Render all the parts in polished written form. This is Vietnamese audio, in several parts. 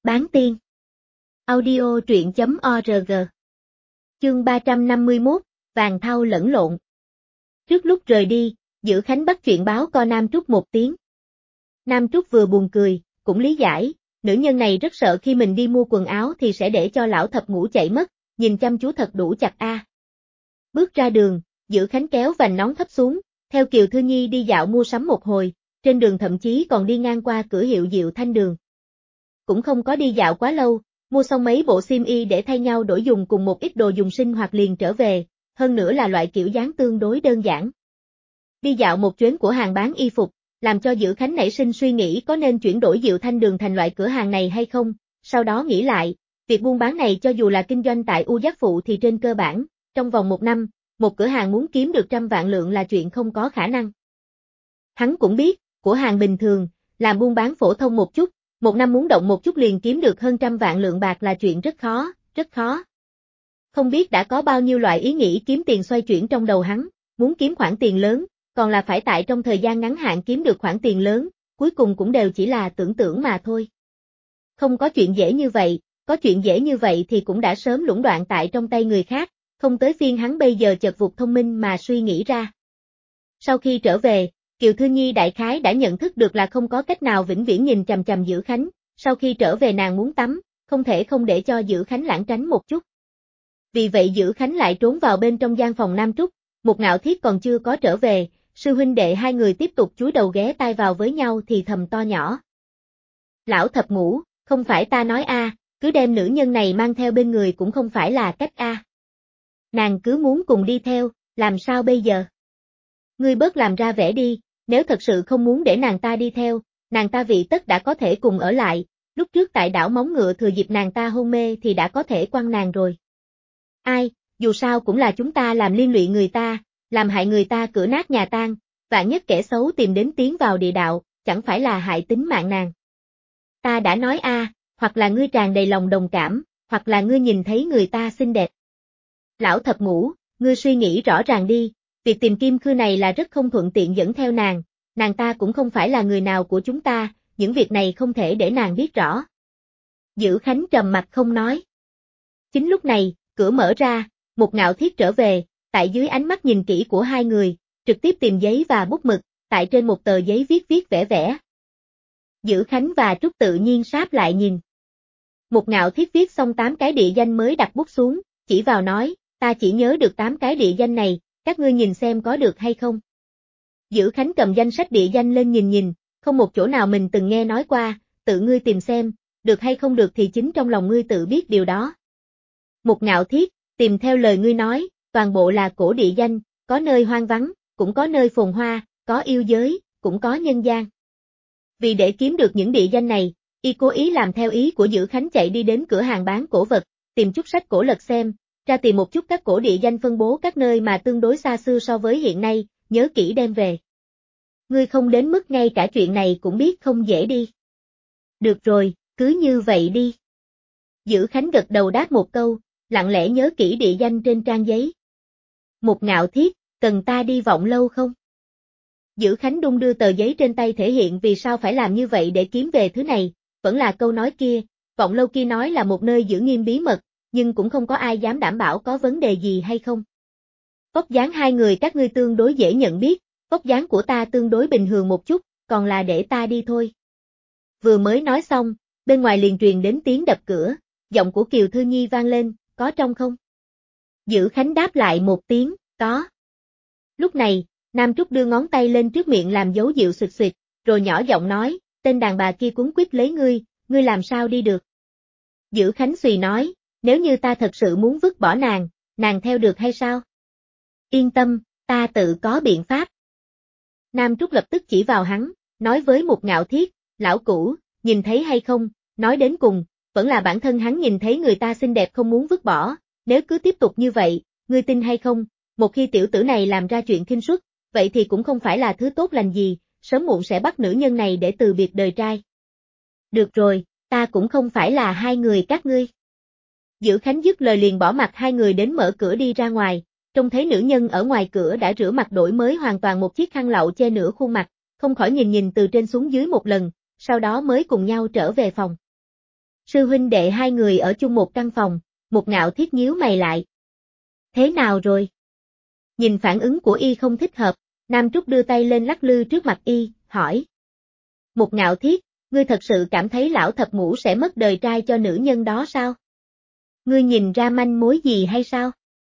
Bán tiên. Audio truyện.org. Chương 351, vàng thau lẫn lộn. Trước lúc rời đi, Dữ Khánh bắt chuyện báo co Nam Trúc một tiếng. Nam Trúc vừa buồn cười, cũng lý giải, nữ nhân này rất sợ khi mình đi mua quần áo thì sẽ để cho lão thập ngũ chạy mất, nhìn chăm chú thật đủ chặt a. Bước ra đường, Dữ Khánh kéo vành nón thấp xuống, theo Kiều Thư Nhi đi dạo mua sắm một hồi, trên đường thậm chí còn đi ngang qua cửa hiệu Diệu Thanh Đường. Cũng không có đi dạo quá lâu, mua xong mấy bộ xiêm y để thay nhau đổi dùng cùng một ít đồ dùng sinh hoạt liền trở về, hơn nữa là loại kiểu dáng tương đối đơn giản. Đi dạo một chuyến của hàng bán y phục, làm cho Dữ Khánh nảy sinh suy nghĩ có nên chuyển đổi Diệu Thanh Đường thành loại cửa hàng này hay không, sau đó nghĩ lại, việc buôn bán này cho dù là kinh doanh tại U Giác Phụ thì trên cơ bản, trong vòng một năm, một cửa hàng muốn kiếm được 100 vạn lượng là chuyện không có khả năng. Hắn cũng biết, của hàng bình thường, làm buôn bán phổ thông một chút, một năm muốn động một chút liền kiếm được hơn 100 vạn lượng bạc là chuyện rất khó, rất khó. Không biết đã có bao nhiêu loại ý nghĩ kiếm tiền xoay chuyển trong đầu hắn, muốn kiếm khoản tiền lớn, còn là phải tại trong thời gian ngắn hạn kiếm được khoản tiền lớn, cuối cùng cũng đều chỉ là tưởng tượng mà thôi. Không có chuyện dễ như vậy, có chuyện dễ như vậy thì cũng đã sớm lũng đoạn tại trong tay người khác, không tới phiên hắn bây giờ chợt vụt thông minh mà suy nghĩ ra. Sau khi trở về, Kiều Thư Nhi đại khái đã nhận thức được là không có cách nào vĩnh viễn nhìn chằm chằm Dữ Khánh, sau khi trở về nàng muốn tắm, không thể không để cho Dữ Khánh lãng tránh một chút. Vì vậy Dữ Khánh lại trốn vào bên trong gian phòng Nam Trúc, Một Ngạo Thiết còn chưa có trở về, sư huynh đệ hai người tiếp tục chúi đầu ghé tai vào với nhau thì thầm to nhỏ. Lão thập ngũ, không phải ta nói a, cứ đem nữ nhân này mang theo bên người cũng không phải là cách a. Nàng cứ muốn cùng đi theo, làm sao bây giờ? Ngươi bớt làm ra vẻ đi, nếu thật sự không muốn để nàng ta đi theo, nàng ta vị tất đã có thể cùng ở lại, lúc trước tại đảo Móng Ngựa thừa dịp nàng ta hôn mê thì đã có thể quăng nàng rồi. Ai, dù sao cũng là chúng ta làm liên lụy người ta, làm hại người ta cửa nát nhà tan, vạn nhất kẻ xấu tìm đến tiến vào địa đạo, chẳng phải là hại tính mạng nàng. Ta đã nói a, hoặc là ngươi tràn đầy lòng đồng cảm, hoặc là ngươi nhìn thấy người ta xinh đẹp. Lão thập ngũ, ngươi suy nghĩ rõ ràng đi. Việc tìm Kim Khư này là rất không thuận tiện dẫn theo nàng ta cũng không phải là người nào của chúng ta, những việc này không thể để nàng biết rõ. Dữ Khánh trầm mặt không nói. Chính lúc này, cửa mở ra, Một Ngạo Thiết trở về, tại dưới ánh mắt nhìn kỹ của hai người, trực tiếp tìm giấy và bút mực, tại trên một tờ giấy viết vẽ. Dữ Khánh và Trúc tự nhiên sáp lại nhìn. Một Ngạo Thiết viết xong 8 cái địa danh mới đặt bút xuống, chỉ vào nói, ta chỉ nhớ được 8 cái địa danh này. Các ngươi nhìn xem có được hay không? Dữ Khánh cầm danh sách địa danh lên nhìn, không một chỗ nào mình từng nghe nói qua, tự ngươi tìm xem, được hay không được thì chính trong lòng ngươi tự biết điều đó. Một Ngạo Thiết, tìm theo lời ngươi nói, toàn bộ là cổ địa danh, có nơi hoang vắng, cũng có nơi phồn hoa, có yêu giới, cũng có nhân gian. Vì để kiếm được những địa danh này, y cố ý làm theo ý của Dữ Khánh chạy đi đến cửa hàng bán cổ vật, tìm chút sách cổ lật xem, ra tìm một chút các cổ địa danh phân bố các nơi mà tương đối xa xưa so với hiện nay, nhớ kỹ đem về. Ngươi không đến mức ngay cả chuyện này cũng biết không dễ đi. Được rồi, cứ như vậy đi. Dữ Khánh gật đầu đáp một câu, lặng lẽ nhớ kỹ địa danh trên trang giấy. Một Ngạo Thiết, cần ta đi Vọng Lâu không? Dữ Khánh đung đưa tờ giấy trên tay thể hiện vì sao phải làm như vậy để kiếm về thứ này, vẫn là câu nói kia, Vọng Lâu kia nói là một nơi giữ nghiêm bí mật, nhưng cũng không có ai dám đảm bảo có vấn đề gì hay không. Vóc dáng hai người các ngươi tương đối dễ nhận biết, vóc dáng của ta tương đối bình thường một chút, còn là để ta đi thôi. Vừa mới nói xong, bên ngoài liền truyền đến tiếng đập cửa, giọng của Kiều Thư Nhi vang lên, có trong không? Dữ Khánh đáp lại một tiếng, có. Lúc này, Nam Trúc đưa ngón tay lên trước miệng làm dấu dịu xịt xịt, rồi nhỏ giọng nói, tên đàn bà kia quấn quýt lấy ngươi làm sao đi được? Dữ Khánh suy nói, nếu như ta thật sự muốn vứt bỏ nàng theo được hay sao? Yên tâm, ta tự có biện pháp. Nam Trúc lập tức chỉ vào hắn, nói với Một Ngạo Thiết, lão cũ, nhìn thấy hay không, nói đến cùng, vẫn là bản thân hắn nhìn thấy người ta xinh đẹp không muốn vứt bỏ, nếu cứ tiếp tục như vậy, ngươi tin hay không, một khi tiểu tử này làm ra chuyện khinh suất, vậy thì cũng không phải là thứ tốt lành gì, sớm muộn sẽ bắt nữ nhân này để từ biệt đời trai. Được rồi, ta cũng không phải là hai người các ngươi. Dữ Khánh dứt lời liền bỏ mặc hai người đến mở cửa đi ra ngoài, trông thấy nữ nhân ở ngoài cửa đã rửa mặt đổi mới hoàn toàn một chiếc khăn lậu che nửa khuôn mặt, không khỏi nhìn từ trên xuống dưới một lần, sau đó mới cùng nhau trở về phòng. Sư huynh đệ hai người ở chung một căn phòng, Một Ngạo Thiết nhíu mày lại. Thế nào rồi? Nhìn phản ứng của y không thích hợp, Nam Trúc đưa tay lên lắc lư trước mặt y, hỏi. Một Ngạo Thiết, ngươi thật sự cảm thấy lão thập ngũ sẽ mất đời trai cho nữ nhân đó sao? Ngươi nhìn ra manh mối gì hay sao?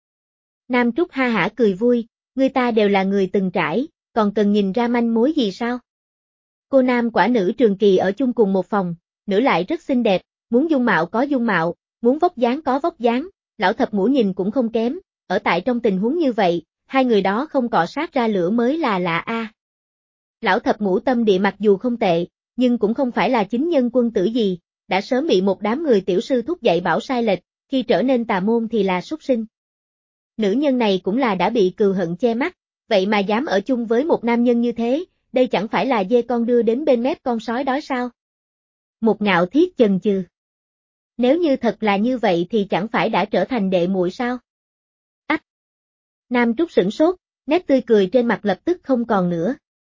Nam Trúc ha hả cười vui, người ta đều là người từng trải, còn cần nhìn ra manh mối gì sao? Cô nam quả nữ trường kỳ ở chung cùng một phòng, nữ lại rất xinh đẹp, muốn dung mạo có dung mạo, muốn vóc dáng có vóc dáng, lão thập ngũ nhìn cũng không kém, ở tại trong tình huống như vậy, hai người đó không cọ sát ra lửa mới là lạ a. Lão thập ngũ tâm địa mặc dù không tệ, nhưng cũng không phải là chính nhân quân tử gì, đã sớm bị một đám người tiểu sư thúc dạy bảo sai lệch, khi trở nên tà môn thì là súc sinh. Nữ nhân này cũng là đã bị cừu hận che mắt, vậy mà dám ở chung với một nam nhân như thế, đây chẳng phải là dê con đưa đến bên mép con sói đói sao? Một Ngạo Thiết chần chừ. Nếu như thật là như vậy thì chẳng phải đã trở thành đệ muội sao? Ách! Nam Trúc sửng sốt, nét tươi cười trên mặt lập tức không còn nữa.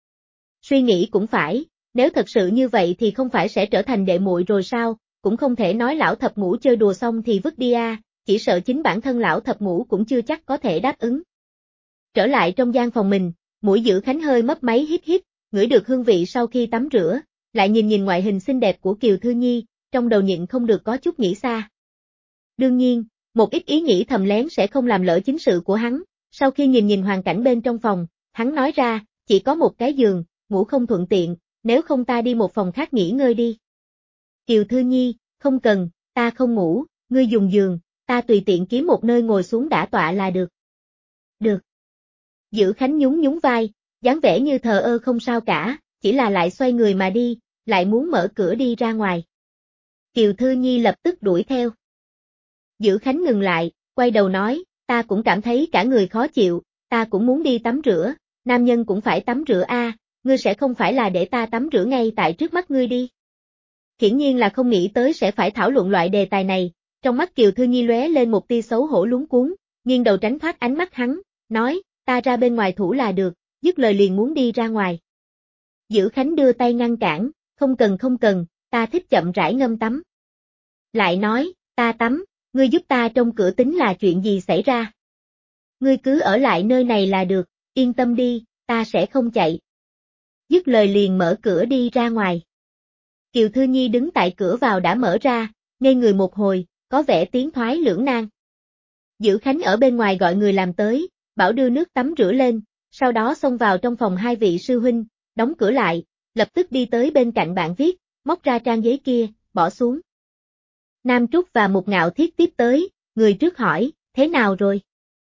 Suy nghĩ cũng phải, nếu thật sự như vậy thì không phải sẽ trở thành đệ muội rồi sao, cũng không thể nói lão thập ngũ chơi đùa xong thì vứt đi a, chỉ sợ chính bản thân lão thập ngũ cũng chưa chắc có thể đáp ứng. Trở lại trong gian phòng mình, mũi Giữ Khánh hơi mấp máy hít hít, ngửi được hương vị sau khi tắm rửa, lại nhìn nhìn ngoại hình xinh đẹp của Kiều Thư Nhi, trong đầu nhịn không được có chút nghĩ xa. Đương nhiên, một ít ý nghĩ thầm lén sẽ không làm lỡ chính sự của hắn, sau khi nhìn nhìn hoàn cảnh bên trong phòng, hắn nói ra, chỉ có một cái giường, ngủ không thuận tiện, nếu không ta đi một phòng khác nghỉ ngơi đi. Kiều Thư Nhi, không cần, ta không ngủ, ngươi dùng giường, ta tùy tiện kiếm một nơi ngồi xuống đã tọa là được. Được. Giữ Khánh nhún nhún vai, dáng vẻ như thờ ơ không sao cả, chỉ là lại xoay người mà đi, lại muốn mở cửa đi ra ngoài. Kiều Thư Nhi lập tức đuổi theo. Giữ Khánh ngừng lại, quay đầu nói, ta cũng cảm thấy cả người khó chịu, ta cũng muốn đi tắm rửa, nam nhân cũng phải tắm rửa a, ngươi sẽ không phải là để ta tắm rửa ngay tại trước mắt ngươi đi. Hiển nhiên là không nghĩ tới sẽ phải thảo luận loại đề tài này, trong mắt Kiều Thư Nhi lóe lên một tia xấu hổ luống cuống, nghiêng đầu tránh thoát ánh mắt hắn, nói, ta ra bên ngoài thủ là được, dứt lời liền muốn đi ra ngoài. Giữ Khánh đưa tay ngăn cản, không cần, ta thích chậm rãi ngâm tắm. Lại nói, ta tắm, ngươi giúp ta trông cửa tính là chuyện gì xảy ra. Ngươi cứ ở lại nơi này là được, yên tâm đi, ta sẽ không chạy. Dứt lời liền mở cửa đi ra ngoài. Kiều Thư Nhi đứng tại cửa vào đã mở ra, ngây người một hồi, có vẻ tiến thoái lưỡng nan. Giữ Khánh ở bên ngoài gọi người làm tới, bảo đưa nước tắm rửa lên, sau đó xông vào trong phòng hai vị sư huynh, đóng cửa lại, lập tức đi tới bên cạnh bàn viết, móc ra trang giấy kia, bỏ xuống. Nam Trúc và Một Ngạo Thiết tiếp tới, người trước hỏi, thế nào rồi?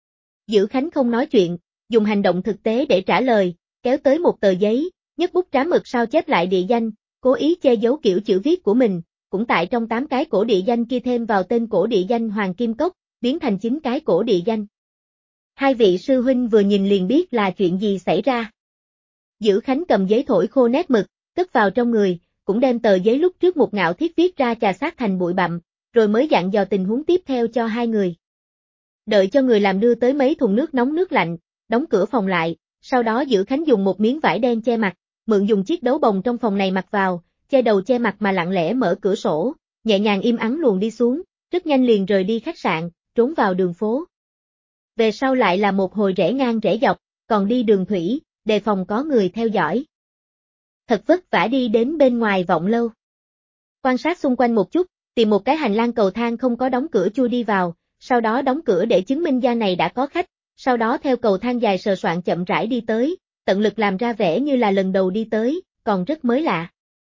Giữ Khánh không nói chuyện, dùng hành động thực tế để trả lời, kéo tới một tờ giấy, nhấc bút trám mực sao chép lại địa danh, cố ý che giấu kiểu chữ viết của mình, cũng tại trong 8 cái cổ địa danh kia thêm vào tên cổ địa danh Hoàng Kim Cốc, biến thành 9 cái cổ địa danh. Hai vị sư huynh vừa nhìn liền biết là chuyện gì xảy ra. Giữ Khánh cầm giấy thổi khô nét mực, cất vào trong người, cũng đem tờ giấy lúc trước Một Ngạo Thiết viết ra chà sát thành bụi bặm, rồi mới dặn dò tình huống tiếp theo cho hai người. Đợi cho người làm đưa tới mấy thùng nước nóng nước lạnh, đóng cửa phòng lại, sau đó Giữ Khánh dùng một miếng vải đen che mặt, mượn dùng chiếc đấu bồng trong phòng này mặc vào, che đầu che mặt mà lặng lẽ mở cửa sổ, nhẹ nhàng im ắng luồn đi xuống, rất nhanh liền rời đi khách sạn, trốn vào đường phố. Về sau lại là một hồi rẽ ngang rẽ dọc, còn đi đường thủy, đề phòng có người theo dõi. Thật vất vả đi đến bên ngoài Vọng Lâu. Quan sát xung quanh một chút, tìm một cái hành lang cầu thang không có đóng cửa chui đi vào, sau đó đóng cửa để chứng minh gian này đã có khách, sau đó theo cầu thang dài sờ soạng chậm rãi đi tới, tận lực làm ra vẻ như là lần đầu đi tới, còn rất mới lạ.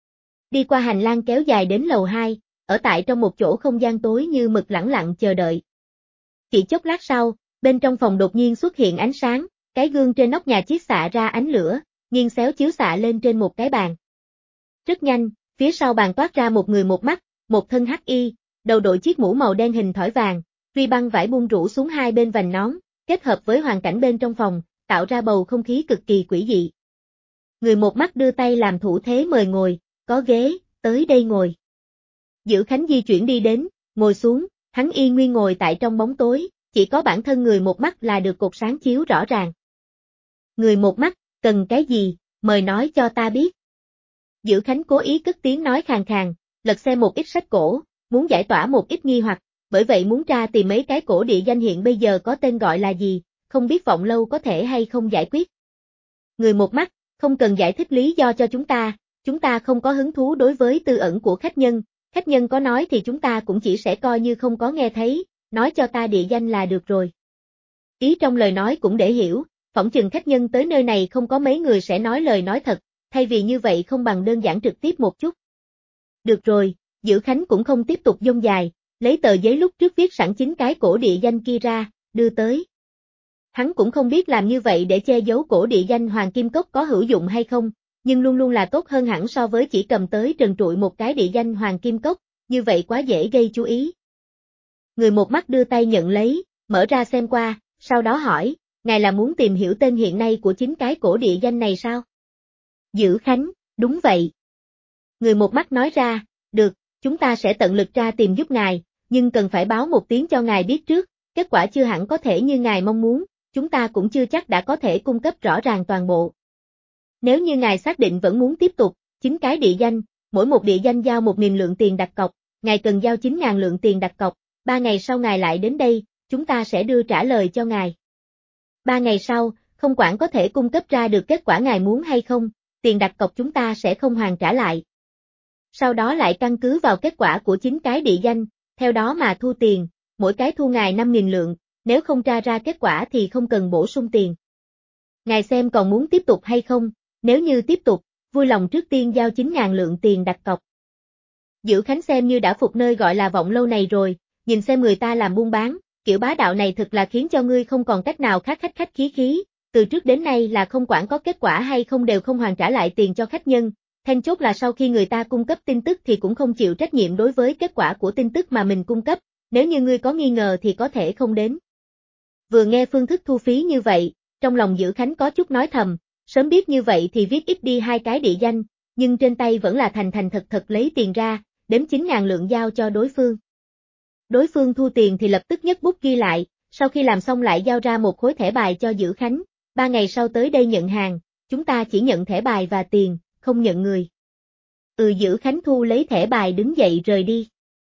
Đi qua hành lang kéo dài đến lầu 2, ở tại trong một chỗ không gian tối như mực lẳng lặng chờ đợi. Chỉ chốc lát sau, bên trong phòng đột nhiên xuất hiện ánh sáng, cái gương trên nóc nhà chiết xạ ra ánh lửa, nghiêng xéo chiếu xạ lên trên một cái bàn. Rất nhanh, phía sau bàn toát ra một người một mắt, một thân hắc y, đầu đội chiếc mũ màu đen hình thỏi vàng, ruy băng vải buông rủ xuống hai bên vành nón, kết hợp với hoàn cảnh bên trong phòng, tạo ra bầu không khí cực kỳ quỷ dị. Người một mắt đưa tay làm thủ thế mời ngồi, có ghế, tới đây ngồi. Giữ Khánh di chuyển đi đến, ngồi xuống, hắn y nguyên ngồi tại trong bóng tối, chỉ có bản thân người một mắt là được cột sáng chiếu rõ ràng. Người một mắt, cần cái gì, mời nói cho ta biết. Giữ Khánh cố ý cất tiếng nói khàn khàn, lật xem một ít sách cổ, muốn giải tỏa một ít nghi hoặc, bởi vậy muốn tra tìm mấy cái cổ địa danh hiện bây giờ có tên gọi là gì, không biết Vọng Lâu có thể hay không giải quyết. Người một mắt, không cần giải thích lý do cho chúng ta không có hứng thú đối với tư ẩn của khách nhân có nói thì chúng ta cũng chỉ sẽ coi như không có nghe thấy, nói cho ta địa danh là được rồi. Ý trong lời nói cũng để hiểu, phỏng chừng khách nhân tới nơi này không có mấy người sẽ nói lời nói thật, thay vì như vậy không bằng đơn giản trực tiếp một chút. Được rồi, Dữ Khánh cũng không tiếp tục dông dài, lấy tờ giấy lúc trước viết sẵn 9 cái cổ địa danh kia ra, đưa tới. Hắn cũng không biết làm như vậy để che giấu cổ địa danh Hoàng Kim Cốc có hữu dụng hay không, nhưng luôn luôn là tốt hơn hẳn so với chỉ cầm tới trần trụi một cái địa danh Hoàng Kim Cốc, như vậy quá dễ gây chú ý. Người một mắt đưa tay nhận lấy, mở ra xem qua, sau đó hỏi, ngài là muốn tìm hiểu tên hiện nay của 9 cái cổ địa danh này sao? Dữ Khánh, đúng vậy. Người một mắt nói ra, được, chúng ta sẽ tận lực tra tìm giúp ngài, nhưng cần phải báo một tiếng cho ngài biết trước, kết quả chưa hẳn có thể như ngài mong muốn, chúng ta cũng chưa chắc đã có thể cung cấp rõ ràng toàn bộ. Nếu như ngài xác định vẫn muốn tiếp tục, 9 cái địa danh, mỗi một địa danh giao 1.000 lượng tiền đặt cọc, ngài cần giao 9.000 lượng tiền đặt cọc, 3 ngày sau ngài lại đến đây, chúng ta sẽ đưa trả lời cho ngài. 3 ngày sau, không quản có thể cung cấp ra được kết quả ngài muốn hay không, tiền đặt cọc chúng ta sẽ không hoàn trả lại. Sau đó lại căn cứ vào kết quả của 9 cái địa danh, theo đó mà thu tiền, mỗi cái thu ngài 5.000 lượng, nếu không tra ra kết quả thì không cần bổ sung tiền. Ngài xem còn muốn tiếp tục hay không, nếu như tiếp tục, vui lòng trước tiên giao 9.000 lượng tiền đặt cọc. Dữ Khánh xem như đã phục nơi gọi là Vọng Lâu này rồi, nhìn xem người ta làm buôn bán, kiểu bá đạo này thực là khiến cho ngươi không còn cách nào khác khách khí, từ trước đến nay là không quản có kết quả hay không đều không hoàn trả lại tiền cho khách nhân, then chốt là sau khi người ta cung cấp tin tức thì cũng không chịu trách nhiệm đối với kết quả của tin tức mà mình cung cấp, nếu như ngươi có nghi ngờ thì có thể không đến. Vừa nghe phương thức thu phí như vậy, trong lòng Dữ Khánh có chút nói thầm, sớm biết như vậy thì viết ít đi 2 cái địa danh, nhưng trên tay vẫn là thành thật lấy tiền ra, đếm 9.000 lượng giao cho đối phương. Đối phương thu tiền thì lập tức nhấc bút ghi lại, sau khi làm xong lại giao ra một khối thẻ bài cho Dữ Khánh, 3 ngày sau tới đây nhận hàng, chúng ta chỉ nhận thẻ bài và tiền, không nhận người. Dữ Khánh thu lấy thẻ bài đứng dậy rời đi.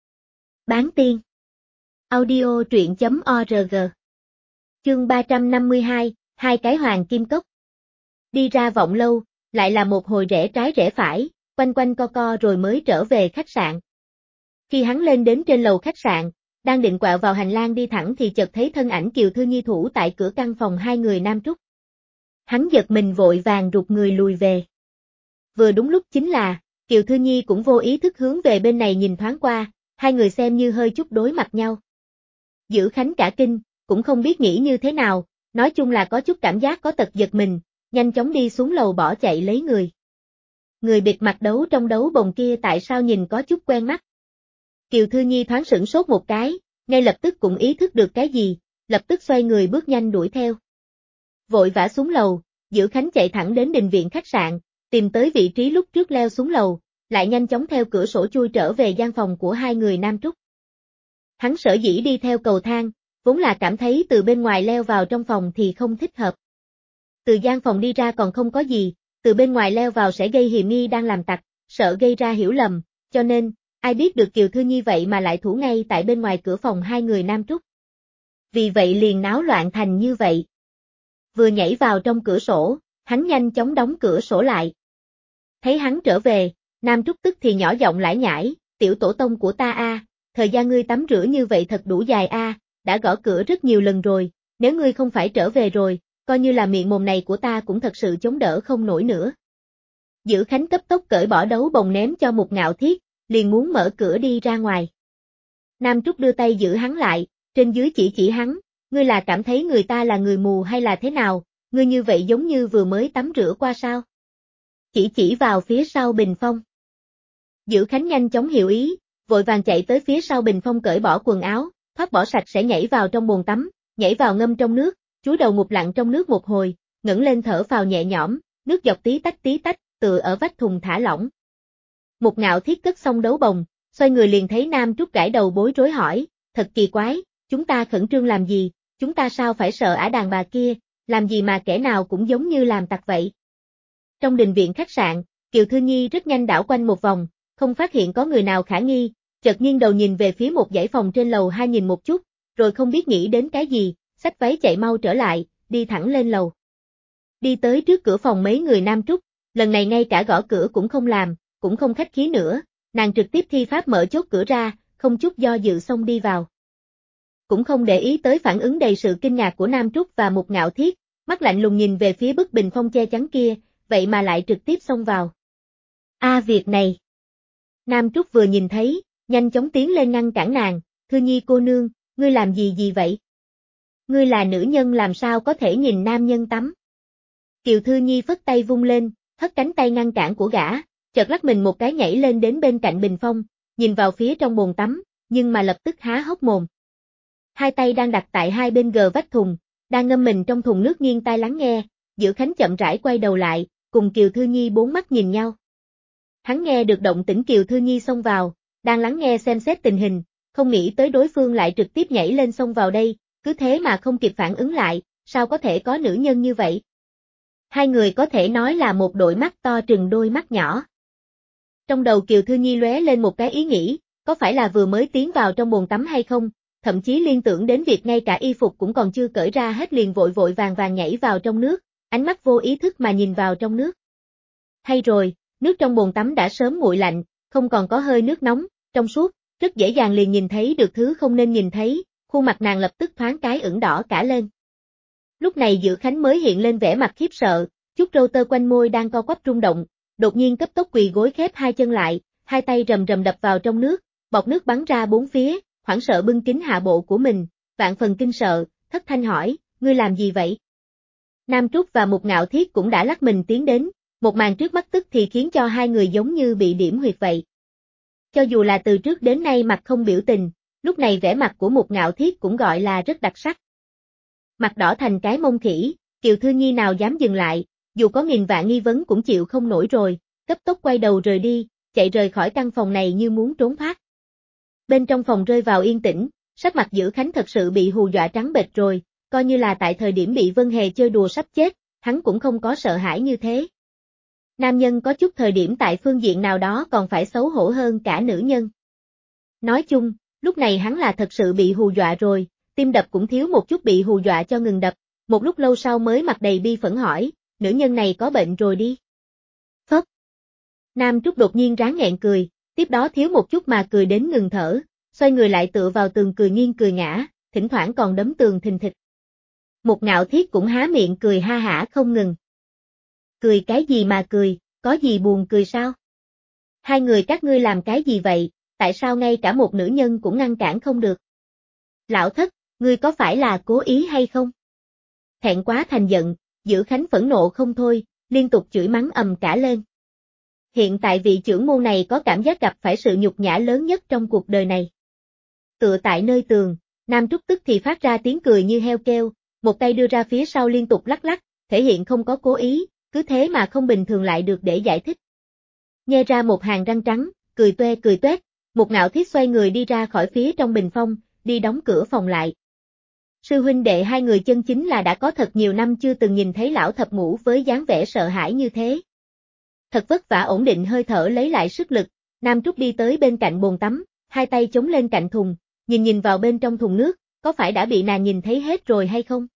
Bán tiên. Audio truyện.org. Chương 352, 2 cái Hoàng Kim Cốc. Đi ra Vọng Lâu, lại là một hồi rẽ trái rẽ phải, quanh co rồi mới trở về khách sạn. Khi hắn lên đến trên lầu khách sạn, đang định quẹo vào hành lang đi thẳng thì chợt thấy thân ảnh Kiều Thư Nhi thủ tại cửa căn phòng 2 người nam trúc. Hắn giật mình vội vàng rụt người lùi về. Vừa đúng lúc chính là, Kiều Thư Nhi cũng vô ý thức hướng về bên này nhìn thoáng qua, 2 người xem như hơi chút đối mặt nhau. Dữ Khánh cả kinh, cũng không biết nghĩ như thế nào, nói chung là có chút cảm giác có tật giật mình, nhanh chóng đi xuống lầu bỏ chạy lấy người. Người bịt mặt đấu trong đấu bồng kia tại sao nhìn có chút quen mắt. Kiều Thư Nhi thoáng sửng sốt một cái, ngay lập tức cũng ý thức được cái gì, lập tức xoay người bước nhanh đuổi theo. Vội vã xuống lầu, Dữ Khánh chạy thẳng đến đình viện khách sạn, tìm tới vị trí lúc trước leo xuống lầu, lại nhanh chóng theo cửa sổ chui trở về gian phòng của 2 người nam trúc. Hắn sở dĩ đi theo cầu thang, vốn là cảm thấy từ bên ngoài leo vào trong phòng thì không thích hợp. Từ gian phòng đi ra còn không có gì, từ bên ngoài leo vào sẽ gây hiểm nghi đang làm tặc, sợ gây ra hiểu lầm, cho nên, ai biết được Kiều Thư Nhi vậy mà lại thủ ngay tại bên ngoài cửa phòng 2 người nam trúc. Vì vậy liền náo loạn thành như vậy. Vừa nhảy vào trong cửa sổ, hắn nhanh chóng đóng cửa sổ lại. Thấy hắn trở về, nam trúc tức thì nhỏ giọng lải nhải, tiểu tổ tông của ta a, thời gian ngươi tắm rửa như vậy thật đủ dài a, đã gõ cửa rất nhiều lần rồi, nếu ngươi không phải trở về rồi, coi như là miệng mồm này của ta cũng thật sự chống đỡ không nổi nữa. Dữ Khánh cấp tốc cởi bỏ đấu bồng ném cho Mục Ngạo Thiết, liền muốn mở cửa đi ra ngoài. Nam Trúc đưa tay giữ hắn lại, trên dưới chỉ hắn, ngươi là cảm thấy người ta là người mù hay là thế nào, ngươi như vậy giống như vừa mới tắm rửa qua sao? Chỉ vào phía sau bình phong. Dữ Khánh nhanh chóng hiểu ý, vội vàng chạy tới phía sau bình phong cởi bỏ quần áo, thoát bỏ sạch sẽ nhảy vào trong bồn tắm, nhảy vào ngâm trong nước, chúi đầu ngụp lặn trong nước một hồi, ngẩng lên thở phào nhẹ nhõm, nước giọt tí tách, tựa ở vách thùng thả lỏng. Mục Ngạo Thiết cất xong đấu bồng, xoay người liền thấy Nam Trúc gãi đầu bối rối hỏi, thật kỳ quái, chúng ta khẩn trương làm gì, chúng ta sao phải sợ ả đàn bà kia, làm gì mà kẻ nào cũng giống như làm tặc vậy. Trong đình viện khách sạn, Kiều Thư Nhi rất nhanh đảo quanh một vòng, không phát hiện có người nào khả nghi, chợt nghiêng đầu nhìn về phía một dãy phòng trên lầu 2 nhìn một chút, rồi không biết nghĩ đến cái gì, xách váy chạy mau trở lại, đi thẳng lên lầu. Đi tới trước cửa phòng mấy người Nam Trúc, lần này ngay cả gõ cửa cũng không làm, cũng không khách khí nữa, nàng trực tiếp thi pháp mở chốt cửa ra, không chút do dự xông đi vào. Cũng không để ý tới phản ứng đầy sự kinh ngạc của Nam Trúc và Mục Ngạo Thiết, mắt lạnh lùng nhìn về phía bức bình phong che chắn kia, vậy mà lại trực tiếp xông vào. Việc này. Nam Trúc vừa nhìn thấy, nhanh chóng tiến lên ngăn cản nàng, Thư Nhi cô nương, ngươi làm gì vậy? Ngươi là nữ nhân làm sao có thể nhìn nam nhân tắm? Kiều Thư Nhi phất tay vung lên, hất cánh tay ngăn cản của gã, chợt lắc mình một cái nhảy lên đến bên cạnh bình phong, nhìn vào phía trong bồn tắm, nhưng mà lập tức há hốc mồm. Hai tay đang đặt tại hai bên gờ vách thùng, đang ngâm mình trong thùng nước nghiêng tai lắng nghe, Dữ Khánh chậm rãi quay đầu lại, cùng Kiều Thư Nhi bốn mắt nhìn nhau. Hắn nghe được động tĩnh Kiều Thư Nhi xông vào, đang lắng nghe xem xét tình hình, không nghĩ tới đối phương lại trực tiếp nhảy lên xông vào đây, cứ thế mà không kịp phản ứng lại, sao có thể có nữ nhân như vậy? Hai người có thể nói là một đội mắt to trừng đôi mắt nhỏ. Trong đầu Kiều Thư Nhi lóe lên một cái ý nghĩ, có phải là vừa mới tiến vào trong bồn tắm hay không, thậm chí liên tưởng đến việc ngay cả y phục cũng còn chưa cởi ra hết liền vội vội vàng nhảy vào trong nước, ánh mắt vô ý thức mà nhìn vào trong nước. Hay rồi, nước trong bồn tắm đã sớm nguội lạnh, không còn có hơi nước nóng, trong suốt, rất dễ dàng liền nhìn thấy được thứ không nên nhìn thấy, khuôn mặt nàng lập tức thoáng cái ửng đỏ cả lên. Lúc này Dữ Khánh mới hiện lên vẻ mặt khiếp sợ, chút râu tơ quanh môi đang co quắp rung động, đột nhiên cấp tốc quỳ gối khép hai chân lại, hai tay rầm rầm đập vào trong nước, bọt nước bắn ra bốn phía, hoảng sợ bưng kín hạ bộ của mình, vạn phần kinh sợ, thất thanh hỏi, ngươi làm gì vậy? Nam Trúc và Mục Ngạo Thiết cũng đã lắc mình tiến đến, một màn trước mắt tức thì khiến cho hai người giống như bị điểm huyệt vậy. Cho dù là từ trước đến nay mặt không biểu tình, lúc này vẻ mặt của Mục Ngạo Thiết cũng gọi là rất đặc sắc. Mặt đỏ thành cái mông khỉ, Kiều Thư Nhi nào dám dừng lại, dù có nghìn vạn nghi vấn cũng chịu không nổi rồi, cấp tốc quay đầu rời đi, chạy rời khỏi căn phòng này như muốn trốn thoát. Bên trong phòng rơi vào yên tĩnh, sắc mặt Dữ Khánh thật sự bị hù dọa trắng bệch rồi, coi như là tại thời điểm bị Vân Hề chơi đùa sắp chết, hắn cũng không có sợ hãi như thế. Nam nhân có chút thời điểm tại phương diện nào đó còn phải xấu hổ hơn cả nữ nhân. Nói chung, lúc này hắn là thật sự bị hù dọa rồi, tim đập cũng thiếu một chút bị hù dọa cho ngừng đập, một lúc lâu sau mới mặt đầy bi phẫn hỏi, nữ nhân này có bệnh rồi đi. Phất. Nam Trúc đột nhiên ráng nghẹn cười, tiếp đó thiếu một chút mà cười đến ngừng thở, xoay người lại tựa vào tường cười nghiêng cười ngã, thỉnh thoảng còn đấm tường thình thịch. Mục Ngạo Thiết cũng há miệng cười ha hả không ngừng. Cười cái gì mà cười, có gì buồn cười sao? Hai người các ngươi làm cái gì vậy, tại sao ngay cả một nữ nhân cũng ngăn cản không được? Lão Thất, ngươi có phải là cố ý hay không? Thẹn quá thành giận, Dữ Khánh phẫn nộ không thôi, liên tục chửi mắng ầm cả lên. Hiện tại vị trưởng môn này có cảm giác gặp phải sự nhục nhã lớn nhất trong cuộc đời này. Tựa tại nơi tường, Nam Trúc tức thì phát ra tiếng cười như heo kêu, một tay đưa ra phía sau liên tục lắc lắc, thể hiện không có cố ý, cứ thế mà không bình thường lại được để giải thích. Nhe ra một hàng răng trắng, cười tuét, Mục Ngạo Thiết xoay người đi ra khỏi phía trong bình phong, đi đóng cửa phòng lại. Sư huynh đệ hai người chân chính là đã có thật nhiều năm chưa từng nhìn thấy lão thập ngũ với dáng vẻ sợ hãi như thế. Thật vất vả ổn định hơi thở lấy lại sức lực, Nam Trúc đi tới bên cạnh bồn tắm, hai tay chống lên cạnh thùng, nhìn vào bên trong thùng nước, có phải đã bị nàng nhìn thấy hết rồi hay không?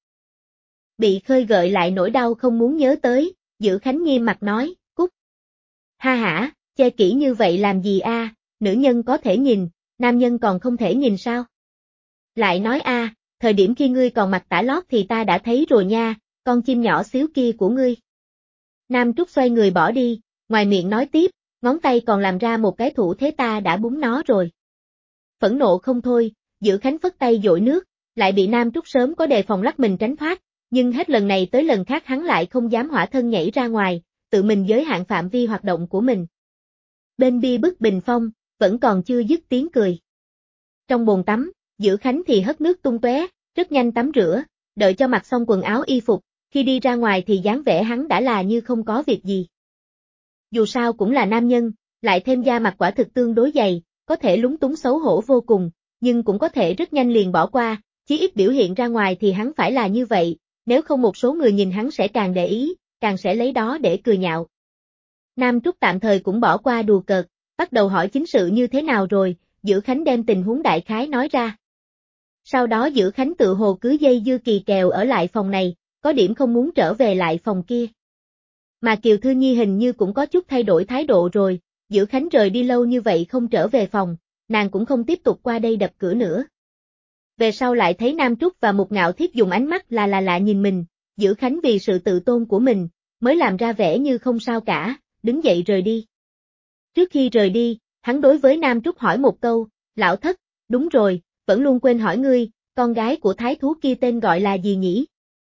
Bị khơi gợi lại nỗi đau không muốn nhớ tới, Dữ Khánh nghiêm mặt nói, cút. Ha hả, che kỹ như vậy làm gì a? Nữ nhân có thể nhìn, nam nhân còn không thể nhìn sao? Lại nói a, thời điểm khi ngươi còn mặc tả lót thì ta đã thấy rồi nha, con chim nhỏ xíu kia của ngươi. Nam Trúc xoay người bỏ đi, ngoài miệng nói tiếp, ngón tay còn làm ra một cái thủ thế ta đã búng nó rồi. Phẫn nộ không thôi, Dữ Khánh phất tay dội nước, lại bị Nam Trúc sớm có đề phòng lắc mình tránh thoát, nhưng hết lần này tới lần khác hắn lại không dám hỏa thân nhảy ra ngoài, tự mình giới hạn phạm vi hoạt động của mình. Bên bia bức bình phong, vẫn còn chưa dứt tiếng cười. Trong bồn tắm, Dữ Khánh thì hất nước tung tóe, rất nhanh tắm rửa, đợi cho mặc xong quần áo y phục, khi đi ra ngoài thì dáng vẻ hắn đã là như không có việc gì. Dù sao cũng là nam nhân, lại thêm da mặt quả thực tương đối dày, có thể lúng túng xấu hổ vô cùng, nhưng cũng có thể rất nhanh liền bỏ qua, chí ít biểu hiện ra ngoài thì hắn phải là như vậy, nếu không một số người nhìn hắn sẽ càng để ý, càng sẽ lấy đó để cười nhạo. Nam Trúc tạm thời cũng bỏ qua đùa cợt, bắt đầu hỏi chính sự như thế nào rồi, Dữ Khánh đem tình huống đại khái nói ra. Sau đó Dữ Khánh tự hồ cứ dây dưa kỳ kèo ở lại phòng này, có điểm không muốn trở về lại phòng kia. Mà Kiều Thư Nhi hình như cũng có chút thay đổi thái độ rồi, Dữ Khánh rời đi lâu như vậy không trở về phòng, nàng cũng không tiếp tục qua đây đập cửa nữa. Về sau lại thấy Nam Trúc và Mục Ngạo Thiết dùng ánh mắt lạ nhìn mình, Dữ Khánh vì sự tự tôn của mình, mới làm ra vẻ như không sao cả, đứng dậy rời đi. Trước khi rời đi, hắn đối với Nam Trúc hỏi một câu, lão thất, đúng rồi, vẫn luôn quên hỏi ngươi, con gái của thái thú kia tên gọi là gì nhỉ?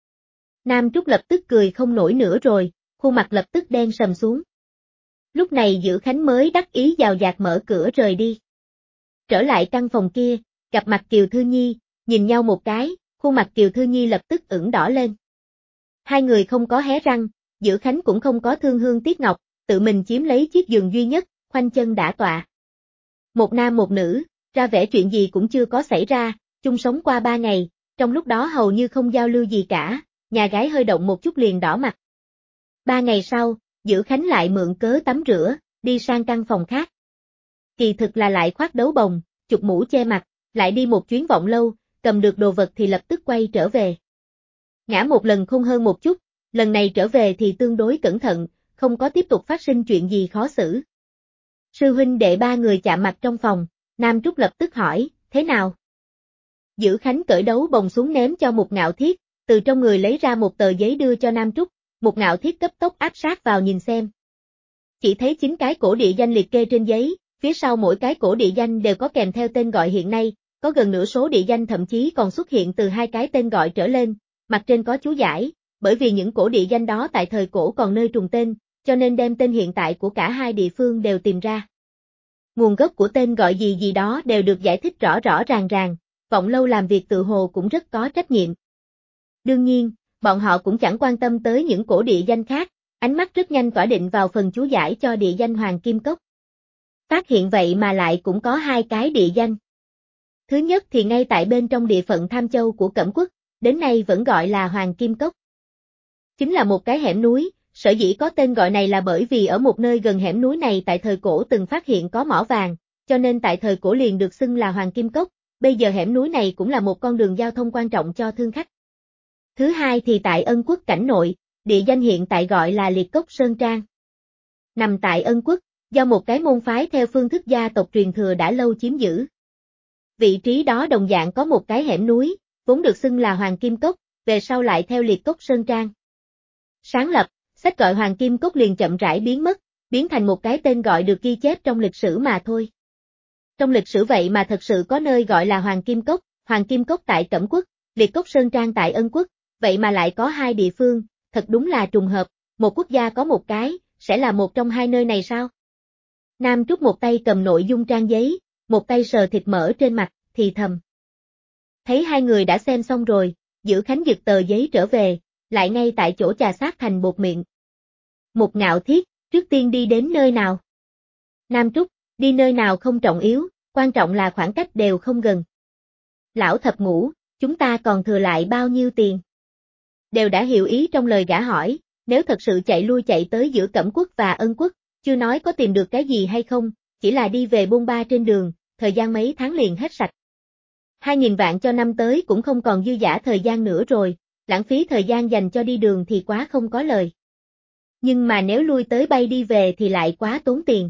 Nam Trúc lập tức cười không nổi nữa rồi, khuôn mặt lập tức đen sầm xuống. Lúc này Dữ Khánh mới đắc ý dào dạt mở cửa rời đi. Trở lại căn phòng kia, gặp mặt Kiều Thư Nhi, nhìn nhau một cái, khuôn mặt Kiều Thư Nhi lập tức ửng đỏ lên. Hai người không có hé răng, Dữ Khánh cũng không có thương hương tiếc ngọc, tự mình chiếm lấy chiếc giường duy nhất, khoanh chân đả tọa. Một nam một nữ, ra vẻ chuyện gì cũng chưa có xảy ra, chung sống qua 3 ngày, trong lúc đó hầu như không giao lưu gì cả, nhà gái hơi động một chút liền đỏ mặt. 3 ngày sau, Dữ Khánh lại mượn cớ tắm rửa, đi sang căn phòng khác. Kỳ thực là lại khoác đấu bồng, chụp mũ che mặt, lại đi một chuyến vọng lâu, cầm được đồ vật thì lập tức quay trở về. Ngã một lần không hơn một chút, lần này trở về thì tương đối cẩn thận, không có tiếp tục phát sinh chuyện gì khó xử. Sư huynh đệ 3 người chạm mặt trong phòng, Nam Trúc lập tức hỏi, thế nào? Dữ Khánh cởi đấu bồng xuống ném cho Mục Ngạo Thiết, từ trong người lấy ra một tờ giấy đưa cho Nam Trúc, Mục Ngạo Thiết cấp tốc áp sát vào nhìn xem. Chỉ thấy 9 cái cổ địa danh liệt kê trên giấy, phía sau mỗi cái cổ địa danh đều có kèm theo tên gọi hiện nay, có gần nửa số địa danh thậm chí còn xuất hiện từ 2 cái tên gọi trở lên, mặt trên có chú giải, bởi vì những cổ địa danh đó tại thời cổ còn nơi trùng tên, cho nên đem tên hiện tại của cả hai địa phương đều tìm ra. Nguồn gốc của tên gọi gì gì đó đều được giải thích rõ rõ ràng, vọng lâu làm việc tự hồ cũng rất có trách nhiệm. Đương nhiên, bọn họ cũng chẳng quan tâm tới những cổ địa danh khác, ánh mắt rất nhanh tỏa định vào phần chú giải cho địa danh Hoàng Kim Cốc. Phát hiện vậy mà lại cũng có 2 cái địa danh. Thứ nhất thì ngay tại bên trong địa phận Tham Châu của Cẩm Quốc, đến nay vẫn gọi là Hoàng Kim Cốc. Chính là một cái hẻm núi, sở dĩ có tên gọi này là bởi vì ở một nơi gần hẻm núi này tại thời cổ từng phát hiện có mỏ vàng, cho nên tại thời cổ liền được xưng là Hoàng Kim Cốc, bây giờ hẻm núi này cũng là một con đường giao thông quan trọng cho thương khách. Thứ hai thì tại Ân Quốc cảnh nội, địa danh hiện tại gọi là Liệt Cốc Sơn Trang. Nằm tại Ân Quốc, do một cái môn phái theo phương thức gia tộc truyền thừa đã lâu chiếm giữ. Vị trí đó đồng dạng có một cái hẻm núi, vốn được xưng là Hoàng Kim Cốc, về sau lại theo Liệt Cốc Sơn Trang. Sáng lập, sách gọi Hoàng Kim Cốc liền chậm rãi biến mất, biến thành một cái tên gọi được ghi chép trong lịch sử mà thôi. Trong lịch sử vậy mà thật sự có nơi gọi là Hoàng Kim Cốc tại Cẩm Quốc, Liệt Cốc Sơn Trang tại Ân Quốc, vậy mà lại có 2 địa phương, thật đúng là trùng hợp, một quốc gia có một cái, sẽ là một trong 2 nơi này sao? Nam Trúc một tay cầm nội dung trang giấy, một tay sờ thịt mỡ trên mặt, thì thầm. Thấy 2 người đã xem xong rồi, Dữ Khánh giật tờ giấy trở về, lại ngay tại chỗ chà sát thành bột miệng. Mục Ngạo Thiết, trước tiên đi đến nơi nào? Nam Trúc, đi nơi nào không trọng yếu, quan trọng là khoảng cách đều không gần. Lão Thập Ngũ, chúng ta còn thừa lại bao nhiêu tiền? Đều đã hiểu ý trong lời gã hỏi, nếu thật sự chạy lui chạy tới giữa Cẩm Quốc và Ân Quốc, chưa nói có tìm được cái gì hay không, chỉ là đi về bôn ba trên đường, thời gian mấy tháng liền hết sạch. 2.000 vạn cho năm tới cũng không còn dư dả thời gian nữa rồi, lãng phí thời gian dành cho đi đường thì quá không có lời. Nhưng mà nếu lui tới bay đi về thì lại quá tốn tiền.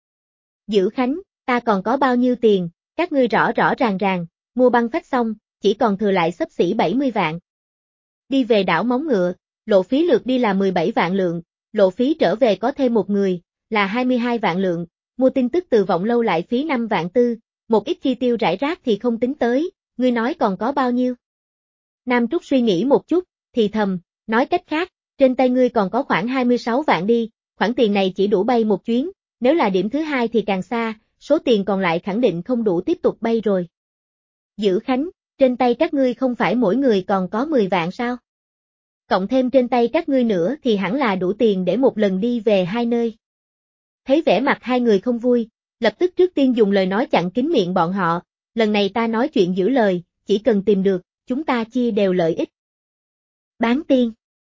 Dữ Khánh, ta còn có bao nhiêu tiền, các ngươi rõ rõ ràng, mua băng phách xong, chỉ còn thừa lại xấp xỉ 70 vạn. Đi về đảo Móng Ngựa, lộ phí lượt đi là 17 vạn lượng, lộ phí trở về có thêm một người, là 22 vạn lượng, mua tin tức từ vọng lâu lại phí 5 vạn tư, một ít chi tiêu rải rác thì không tính tới, ngươi nói còn có bao nhiêu? Nam Trúc suy nghĩ một chút, thì thầm, nói cách khác, trên tay ngươi còn có khoảng 26 vạn đi, khoản tiền này chỉ đủ bay một chuyến, nếu là điểm thứ 2 thì càng xa, số tiền còn lại khẳng định không đủ tiếp tục bay rồi. Dữ Khánh, trên tay các ngươi không phải mỗi người còn có 10 vạn sao? Cộng thêm trên tay các ngươi nữa thì hẳn là đủ tiền để một lần đi về 2 nơi. Thấy vẻ mặt 2 người không vui, lập tức trước tiên dùng lời nói chặn kín miệng bọn họ, lần này ta nói chuyện giữ lời, chỉ cần tìm được, chúng ta chia đều lợi ích. Bán tiên.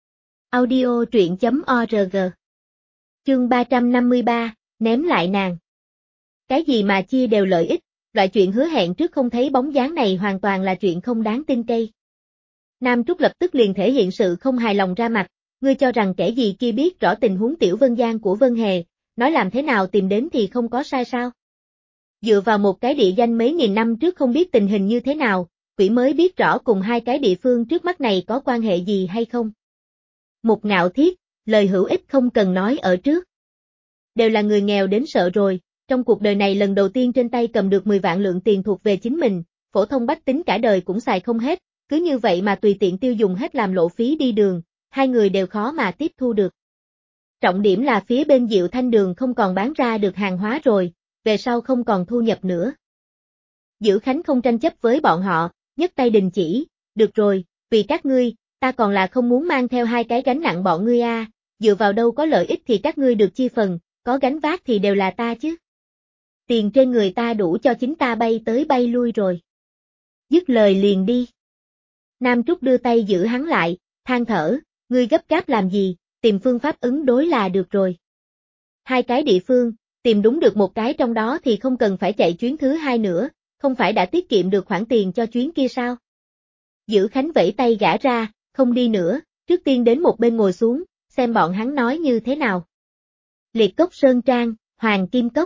Audio truyện.org. Chương 353, ném lại nàng. Cái gì mà chia đều lợi ích, loại chuyện hứa hẹn trước không thấy bóng dáng này hoàn toàn là chuyện không đáng tin cậy. Nam Trúc lập tức liền thể hiện sự không hài lòng ra mặt, ngươi cho rằng kẻ gì kia biết rõ tình huống Tiểu Vân Giang của Vân Hề, nói làm thế nào tìm đến thì không có sai sao? Dựa vào một cái địa danh mấy nghìn năm trước không biết tình hình như thế nào, quỷ mới biết rõ cùng hai cái địa phương trước mắt này có quan hệ gì hay không? Mục Ngạo Thiết, lời hữu ích không cần nói ở trước. Đều là người nghèo đến sợ rồi, trong cuộc đời này lần đầu tiên trên tay cầm được 10 vạn lượng tiền thuộc về chính mình, phổ thông bách tính cả đời cũng xài không hết, cứ như vậy mà tùy tiện tiêu dùng hết làm lộ phí đi đường, hai người đều khó mà tiếp thu được. Trọng điểm là phía bên Diệu Thanh Đường không còn bán ra được hàng hóa rồi, về sau không còn thu nhập nữa. Dữ Khánh không tranh chấp với bọn họ, nhấc tay đình chỉ, được rồi, vì các ngươi, ta còn là không muốn mang theo hai cái gánh nặng bọn ngươi a, dựa vào đâu có lợi ích thì các ngươi được chia phần, có gánh vác thì đều là ta chứ. Tiền trên người ta đủ cho chính ta bay tới bay lui rồi. Dứt lời liền đi. Nam Trúc đưa tay giữ hắn lại, than thở, ngươi gấp gáp làm gì, tìm phương pháp ứng đối là được rồi. Hai cái địa phương, tìm đúng được một cái trong đó thì không cần phải chạy chuyến thứ hai nữa, không phải đã tiết kiệm được khoản tiền cho chuyến kia sao? Dữ Khánh vẫy tay gã ra, không đi nữa, trước tiên đến một bên ngồi xuống, xem bọn hắn nói như thế nào. Liệt Cốc Sơn Trang, Hoàng Kim Cốc.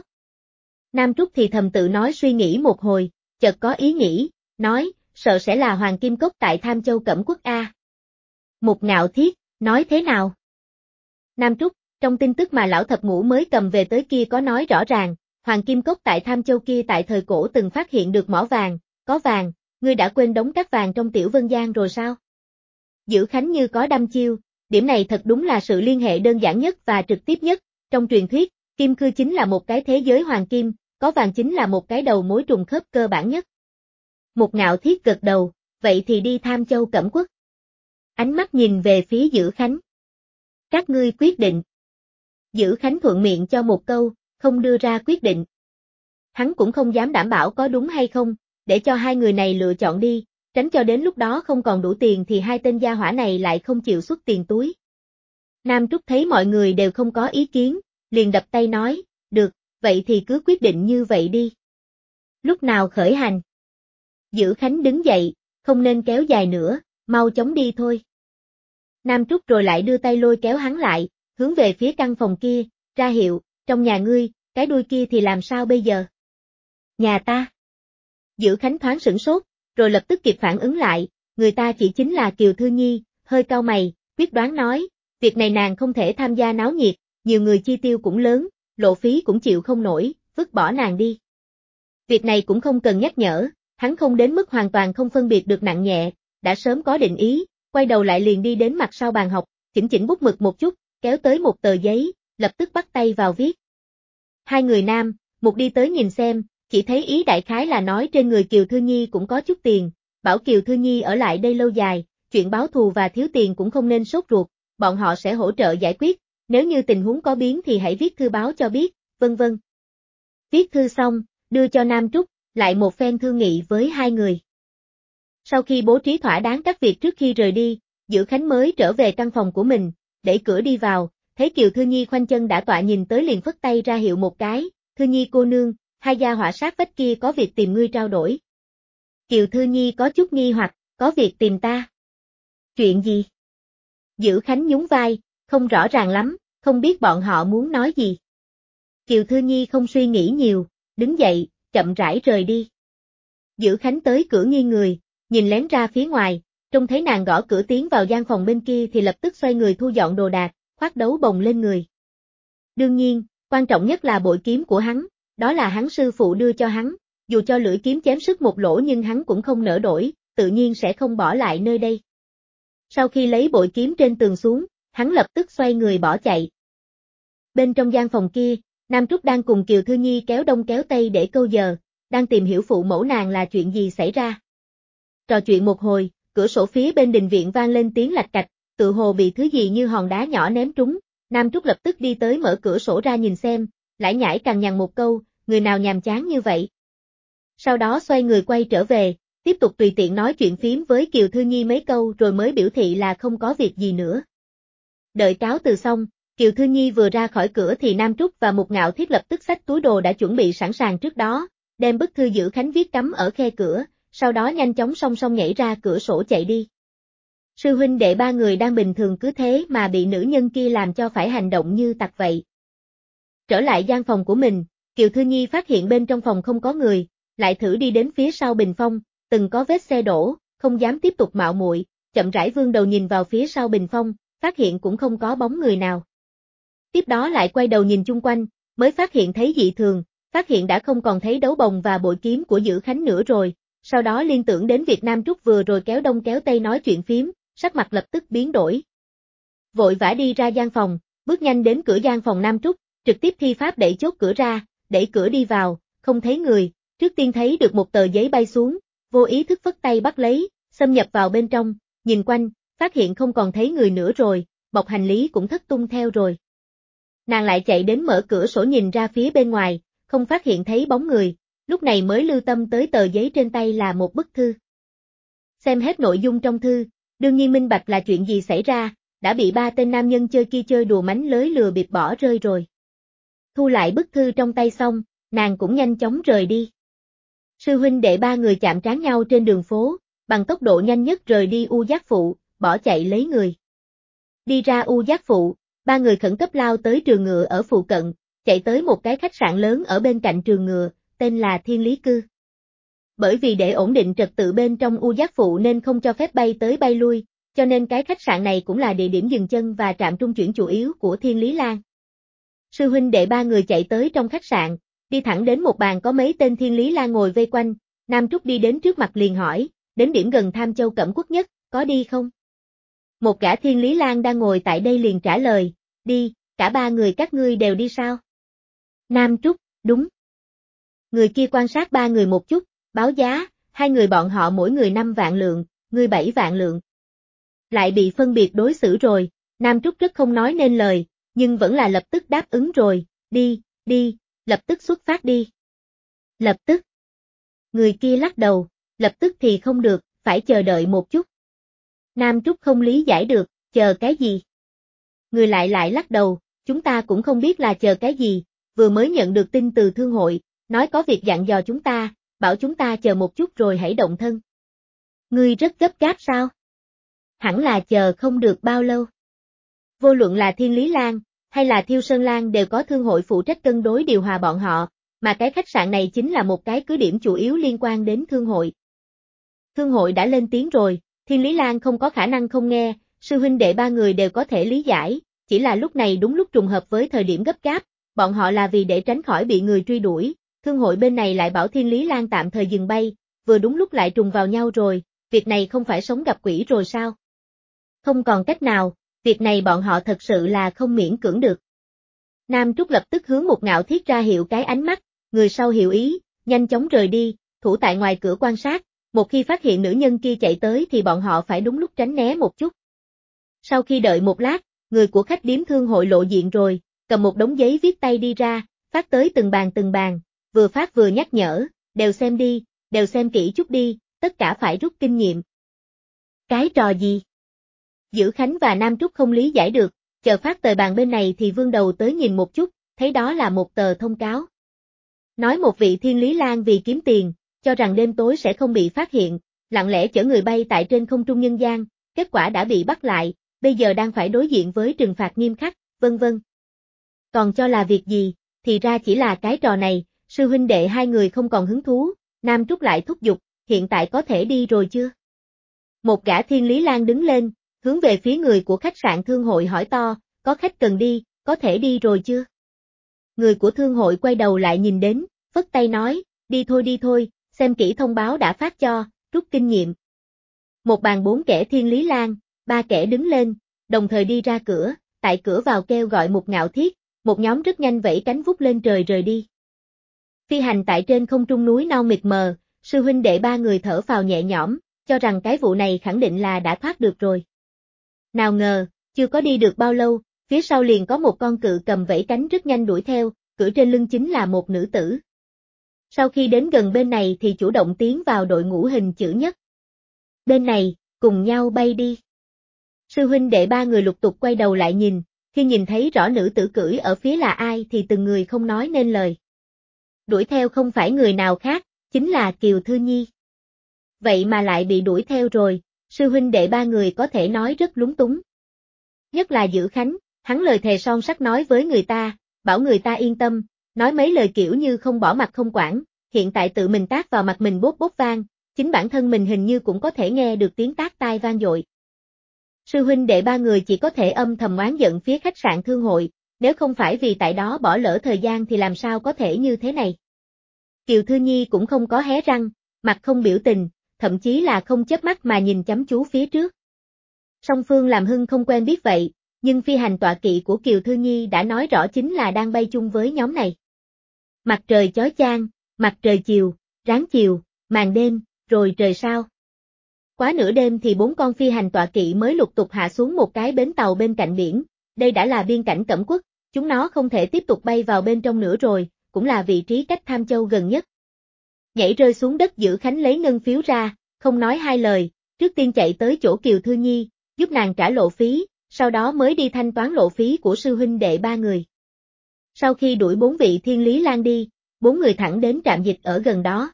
Nam Trúc thì thầm tự nói suy nghĩ một hồi, chợt có ý nghĩ, nói, sợ sẽ là Hoàng Kim Cốc tại Tham Châu Cẩm Quốc A. Mục Ngạo Thiết, nói thế nào? Nam Trúc, trong tin tức mà lão thập ngũ mới cầm về tới kia có nói rõ ràng, Hoàng Kim Cốc tại Tham Châu kia tại thời cổ từng phát hiện được mỏ vàng, có vàng, ngươi đã quên đống cát vàng trong Tiểu Vân Giang rồi sao? Dữ Khánh như có đăm chiêu, điểm này thật đúng là sự liên hệ đơn giản nhất và trực tiếp nhất, trong truyền thuyết, Kim Cư chính là một cái thế giới hoàng kim, có vàng chính là một cái đầu mối trùng khớp cơ bản nhất. Mục Ngạo Thiết gật đầu, vậy thì đi Tham Châu Cẩm Quốc. Ánh mắt nhìn về phía Dữ Khánh. Các ngươi quyết định. Dữ Khánh thuận miệng cho một câu, không đưa ra quyết định. Hắn cũng không dám đảm bảo có đúng hay không, để cho hai người này lựa chọn đi, tránh cho đến lúc đó không còn đủ tiền thì hai tên gia hỏa này lại không chịu xuất tiền túi. Nam Trúc thấy mọi người đều không có ý kiến, liền đập tay nói, được, vậy thì cứ quyết định như vậy đi. Lúc nào khởi hành? Dữ Khánh đứng dậy, không nên kéo dài nữa, mau chóng đi thôi. Nam Trúc rồi lại đưa tay lôi kéo hắn lại, hướng về phía căn phòng kia, ra hiệu, trong nhà ngươi, cái đuôi kia thì làm sao bây giờ? Nhà ta. Dữ Khánh thoáng sửng sốt, rồi lập tức kịp phản ứng lại, người ta chỉ chính là Kiều Thư Nhi, hơi cau mày, quyết đoán nói, việc này nàng không thể tham gia náo nhiệt, nhiều người chi tiêu cũng lớn, lộ phí cũng chịu không nổi, vứt bỏ nàng đi. Việc này cũng không cần nhắc nhở, hắn không đến mức hoàn toàn không phân biệt được nặng nhẹ, đã sớm có định ý, quay đầu lại liền đi đến mặt sau bàn học, chỉnh bút mực một chút, kéo tới một tờ giấy, lập tức bắt tay vào viết. Hai người nam, một đi tới nhìn xem, chỉ thấy ý đại khái là nói trên người Kiều Thư Nhi cũng có chút tiền, bảo Kiều Thư Nhi ở lại đây lâu dài, chuyện báo thù và thiếu tiền cũng không nên sốt ruột, bọn họ sẽ hỗ trợ giải quyết, nếu như tình huống có biến thì hãy viết thư báo cho biết, vân vân. Viết thư xong, đưa cho Nam Trúc, lại một phen thương nghị với hai người. Sau khi bố trí thỏa đáng các việc trước khi rời đi, Dữ Khánh mới trở về căn phòng của mình, đẩy cửa đi vào, thấy Kiều Thư Nhi khoanh chân đã tọa nhìn tới liền phất tay ra hiệu một cái, Thư Nhi cô nương, hai gia hỏa sát vách kia có việc tìm ngươi trao đổi. Kiều Thư Nhi có chút nghi hoặc, có việc tìm ta. Chuyện gì? Dữ Khánh nhún vai, không rõ ràng lắm, không biết bọn họ muốn nói gì. Kiều Thư Nhi không suy nghĩ nhiều, đứng dậy, chậm rãi rời đi. Dữ Khánh tới cửa nghiêng người, nhìn lén ra phía ngoài, trông thấy nàng gõ cửa tiến vào gian phòng bên kia thì lập tức xoay người thu dọn đồ đạc, khoác đấu bồng lên người. Đương nhiên, quan trọng nhất là bội kiếm của hắn, đó là hắn sư phụ đưa cho hắn, dù cho lưỡi kiếm chém sức một lỗ nhưng hắn cũng không nỡ đổi, tự nhiên sẽ không bỏ lại nơi đây. Sau khi lấy bội kiếm trên tường xuống, hắn lập tức xoay người bỏ chạy. Bên trong gian phòng kia, Nam Trúc đang cùng Kiều Thư Nhi kéo đông kéo tây để câu giờ, đang tìm hiểu phụ mẫu nàng là chuyện gì xảy ra. Trò chuyện một hồi, cửa sổ phía bên đình viện vang lên tiếng lạch cạch, tự hồ bị thứ gì như hòn đá nhỏ ném trúng, Nam Trúc lập tức đi tới mở cửa sổ ra nhìn xem, lải nhải cằn nhằn một câu, người nào nhàm chán như vậy. Sau đó xoay người quay trở về, tiếp tục tùy tiện nói chuyện phím với Kiều Thư Nhi mấy câu rồi mới biểu thị là không có việc gì nữa. Đợi cáo từ xong, Kiều Thư Nhi vừa ra khỏi cửa thì Nam Trúc và Mục Ngạo Thiết lập tức xách túi đồ đã chuẩn bị sẵn sàng trước đó, đem bức thư Giữ Khánh viết cắm ở khe cửa, sau đó nhanh chóng song song nhảy ra cửa sổ chạy đi. Sư huynh đệ ba người đang bình thường cứ thế mà bị nữ nhân kia làm cho phải hành động như tặc vậy. Trở lại gian phòng của mình, Kiều Thư Nhi phát hiện bên trong phòng không có người, lại thử đi đến phía sau bình phong, từng có vết xe đổ, không dám tiếp tục mạo muội, chậm rãi vươn đầu nhìn vào phía sau bình phong, phát hiện cũng không có bóng người nào. Tiếp đó lại quay đầu nhìn chung quanh, mới phát hiện thấy dị thường, phát hiện đã không còn thấy đấu bồng và bội kiếm của Giữ Khánh nữa rồi, sau đó liên tưởng đến việc Nam Trúc vừa rồi kéo đông kéo tây nói chuyện phím, sắc mặt lập tức biến đổi. Vội vã đi ra gian phòng, bước nhanh đến cửa gian phòng Nam Trúc, trực tiếp thi pháp đẩy chốt cửa ra, đẩy cửa đi vào, không thấy người, trước tiên thấy được một tờ giấy bay xuống, vô ý thức phất tay bắt lấy, xâm nhập vào bên trong, nhìn quanh, phát hiện không còn thấy người nữa rồi, bọc hành lý cũng thất tung theo rồi. Nàng lại chạy đến mở cửa sổ nhìn ra phía bên ngoài, không phát hiện thấy bóng người, lúc này mới lưu tâm tới tờ giấy trên tay là một bức thư. Xem hết nội dung trong thư, đương nhiên minh bạch là chuyện gì xảy ra, đã bị ba tên nam nhân chơi kia chơi đùa mánh lới lừa bịp bỏ rơi rồi. Thu lại bức thư trong tay xong, nàng cũng nhanh chóng rời đi. Sư huynh đệ ba người chạm trán nhau trên đường phố, bằng tốc độ nhanh nhất rời đi U Giác Phụ, bỏ chạy lấy người. Đi ra U Giác Phụ, ba người khẩn cấp lao tới trường ngựa ở phụ cận, chạy tới một cái khách sạn lớn ở bên cạnh trường ngựa, tên là Thiên Lý Cư. Bởi vì để ổn định trật tự bên trong U Giác Phụ nên không cho phép bay tới bay lui, cho nên cái khách sạn này cũng là địa điểm dừng chân và trạm trung chuyển chủ yếu của Thiên Lý Lan. Sư huynh đệ ba người chạy tới trong khách sạn, đi thẳng đến một bàn có mấy tên Thiên Lý Lan ngồi vây quanh, Nam Trúc đi đến trước mặt liền hỏi, đến điểm gần Tham Châu Cẩm Quốc nhất, có đi không? Một gã Thiên Lý Lan đang ngồi tại đây liền trả lời, đi, cả ba người các ngươi đều đi sao? Nam Trúc, đúng. Người kia quan sát ba người một chút, báo giá, hai người bọn họ mỗi người 5 vạn lượng, ngươi 7 vạn lượng. Lại bị phân biệt đối xử rồi, Nam Trúc rất không nói nên lời, nhưng vẫn là lập tức đáp ứng rồi, đi, lập tức xuất phát đi. Lập tức. Người kia lắc đầu, lập tức thì không được, phải chờ đợi một chút. Nam Trúc không lý giải được, chờ cái gì? Người lại lắc đầu, chúng ta cũng không biết là chờ cái gì, vừa mới nhận được tin từ thương hội, nói có việc dặn dò chúng ta, bảo chúng ta chờ một chút rồi hãy động thân. Ngươi rất gấp gáp sao? Hẳn là chờ không được bao lâu. Vô luận là Thiên Lý Lan, hay là Thiêu Sơn Lan đều có thương hội phụ trách cân đối điều hòa bọn họ, mà cái khách sạn này chính là một cái cứ điểm chủ yếu liên quan đến thương hội. Thương hội đã lên tiếng rồi, Thiên Lý Lan không có khả năng không nghe, sư huynh đệ ba người đều có thể lý giải, chỉ là lúc này đúng lúc trùng hợp với thời điểm gấp gáp, bọn họ là vì để tránh khỏi bị người truy đuổi, thương hội bên này lại bảo Thiên Lý Lan tạm thời dừng bay, vừa đúng lúc lại trùng vào nhau rồi, việc này không phải sống gặp quỷ rồi sao? Không còn cách nào, việc này bọn họ thật sự là không miễn cưỡng được. Nam Trúc lập tức hướng một Ngạo Thiết ra hiệu cái ánh mắt, người sau hiểu ý, nhanh chóng rời đi, thủ tại ngoài cửa quan sát, một khi phát hiện nữ nhân kia chạy tới thì bọn họ phải đúng lúc tránh né một chút. Sau khi đợi một lát, người của khách điếm thương hội lộ diện rồi, cầm một đống giấy viết tay đi ra, phát tới từng bàn, vừa phát vừa nhắc nhở, đều xem đi, đều xem kỹ chút đi, tất cả phải rút kinh nghiệm. Cái trò gì? Giữ Khánh và Nam Trúc không lý giải được, chờ phát tờ bàn bên này thì vươn đầu tới nhìn một chút, thấy đó là một tờ thông cáo. Nói một vị Thiên Lý Lan vì kiếm tiền, cho rằng đêm tối sẽ không bị phát hiện, lặng lẽ chở người bay tại trên không trung nhân gian, kết quả đã bị bắt lại, bây giờ đang phải đối diện với trừng phạt nghiêm khắc, vân vân. Còn cho là việc gì, thì ra chỉ là cái trò này, sư huynh đệ hai người không còn hứng thú, Nam Trúc lại thúc giục, hiện tại có thể đi rồi chưa? Một gã Thiên Lý Lan đứng lên, hướng về phía người của khách sạn thương hội hỏi to, có khách cần đi, có thể đi rồi chưa? Người của thương hội quay đầu lại nhìn đến, phất tay nói, đi thôi, xem kỹ thông báo đã phát cho, rút kinh nghiệm. Một bàn 4 kẻ Thiên Lý Lan, 3 kẻ đứng lên, đồng thời đi ra cửa, tại cửa vào kêu gọi một Ngạo Thiết, một nhóm rất nhanh vẫy cánh vút lên trời rời đi. Phi hành tại trên không trung núi non mịt mờ, sư huynh đệ ba người thở phào nhẹ nhõm, cho rằng cái vụ này khẳng định là đã thoát được rồi. Nào ngờ, chưa có đi được bao lâu, phía sau liền có một con cự cầm vẫy cánh rất nhanh đuổi theo, cự trên lưng chính là một nữ tử. Sau khi đến gần bên này thì chủ động tiến vào đội ngũ hình chữ nhất. Bên này, cùng nhau bay đi. Sư huynh đệ ba người lục tục quay đầu lại nhìn, khi nhìn thấy rõ nữ tử cưỡi ở phía là ai thì từng người không nói nên lời. Đuổi theo không phải người nào khác, chính là Kiều Thư Nhi. Vậy mà lại bị đuổi theo rồi, sư huynh đệ ba người có thể nói rất lúng túng. Nhất là Dữ Khánh, hắn lời thề son sắt nói với người ta, bảo người ta yên tâm, nói mấy lời kiểu như không bỏ mặt không quản, hiện tại tự mình tát vào mặt mình bốp bốp vang, chính bản thân mình hình như cũng có thể nghe được tiếng tát tai vang dội. Sư huynh đệ ba người chỉ có thể âm thầm oán giận phía khách sạn Thương Hội, nếu không phải vì tại đó bỏ lỡ thời gian thì làm sao có thể như thế này. Kiều Thư Nhi cũng không có hé răng, mặt không biểu tình, thậm chí là không chớp mắt mà nhìn chăm chú phía trước. Song Phương làm Hưng không quen biết vậy, nhưng phi hành tọa kỵ của Kiều Thư Nhi đã nói rõ chính là đang bay chung với nhóm này. Mặt trời chói chang, mặt trời chiều, ráng chiều, màn đêm, rồi trời sao. Quá nửa đêm thì 4 con phi hành tọa kỵ mới lục tục hạ xuống một cái bến tàu bên cạnh biển, đây đã là biên cảnh Cẩm Quốc, chúng nó không thể tiếp tục bay vào bên trong nữa rồi, cũng là vị trí cách Tham Châu gần nhất. Nhảy rơi xuống đất Dữ Khánh lấy ngân phiếu ra, không nói hai lời, trước tiên chạy tới chỗ Kiều Thư Nhi, giúp nàng trả lộ phí, sau đó mới đi thanh toán lộ phí của sư huynh đệ ba người. Sau khi đuổi 4 vị Thiên Lý Lan đi, 4 người thẳng đến trạm dịch ở gần đó.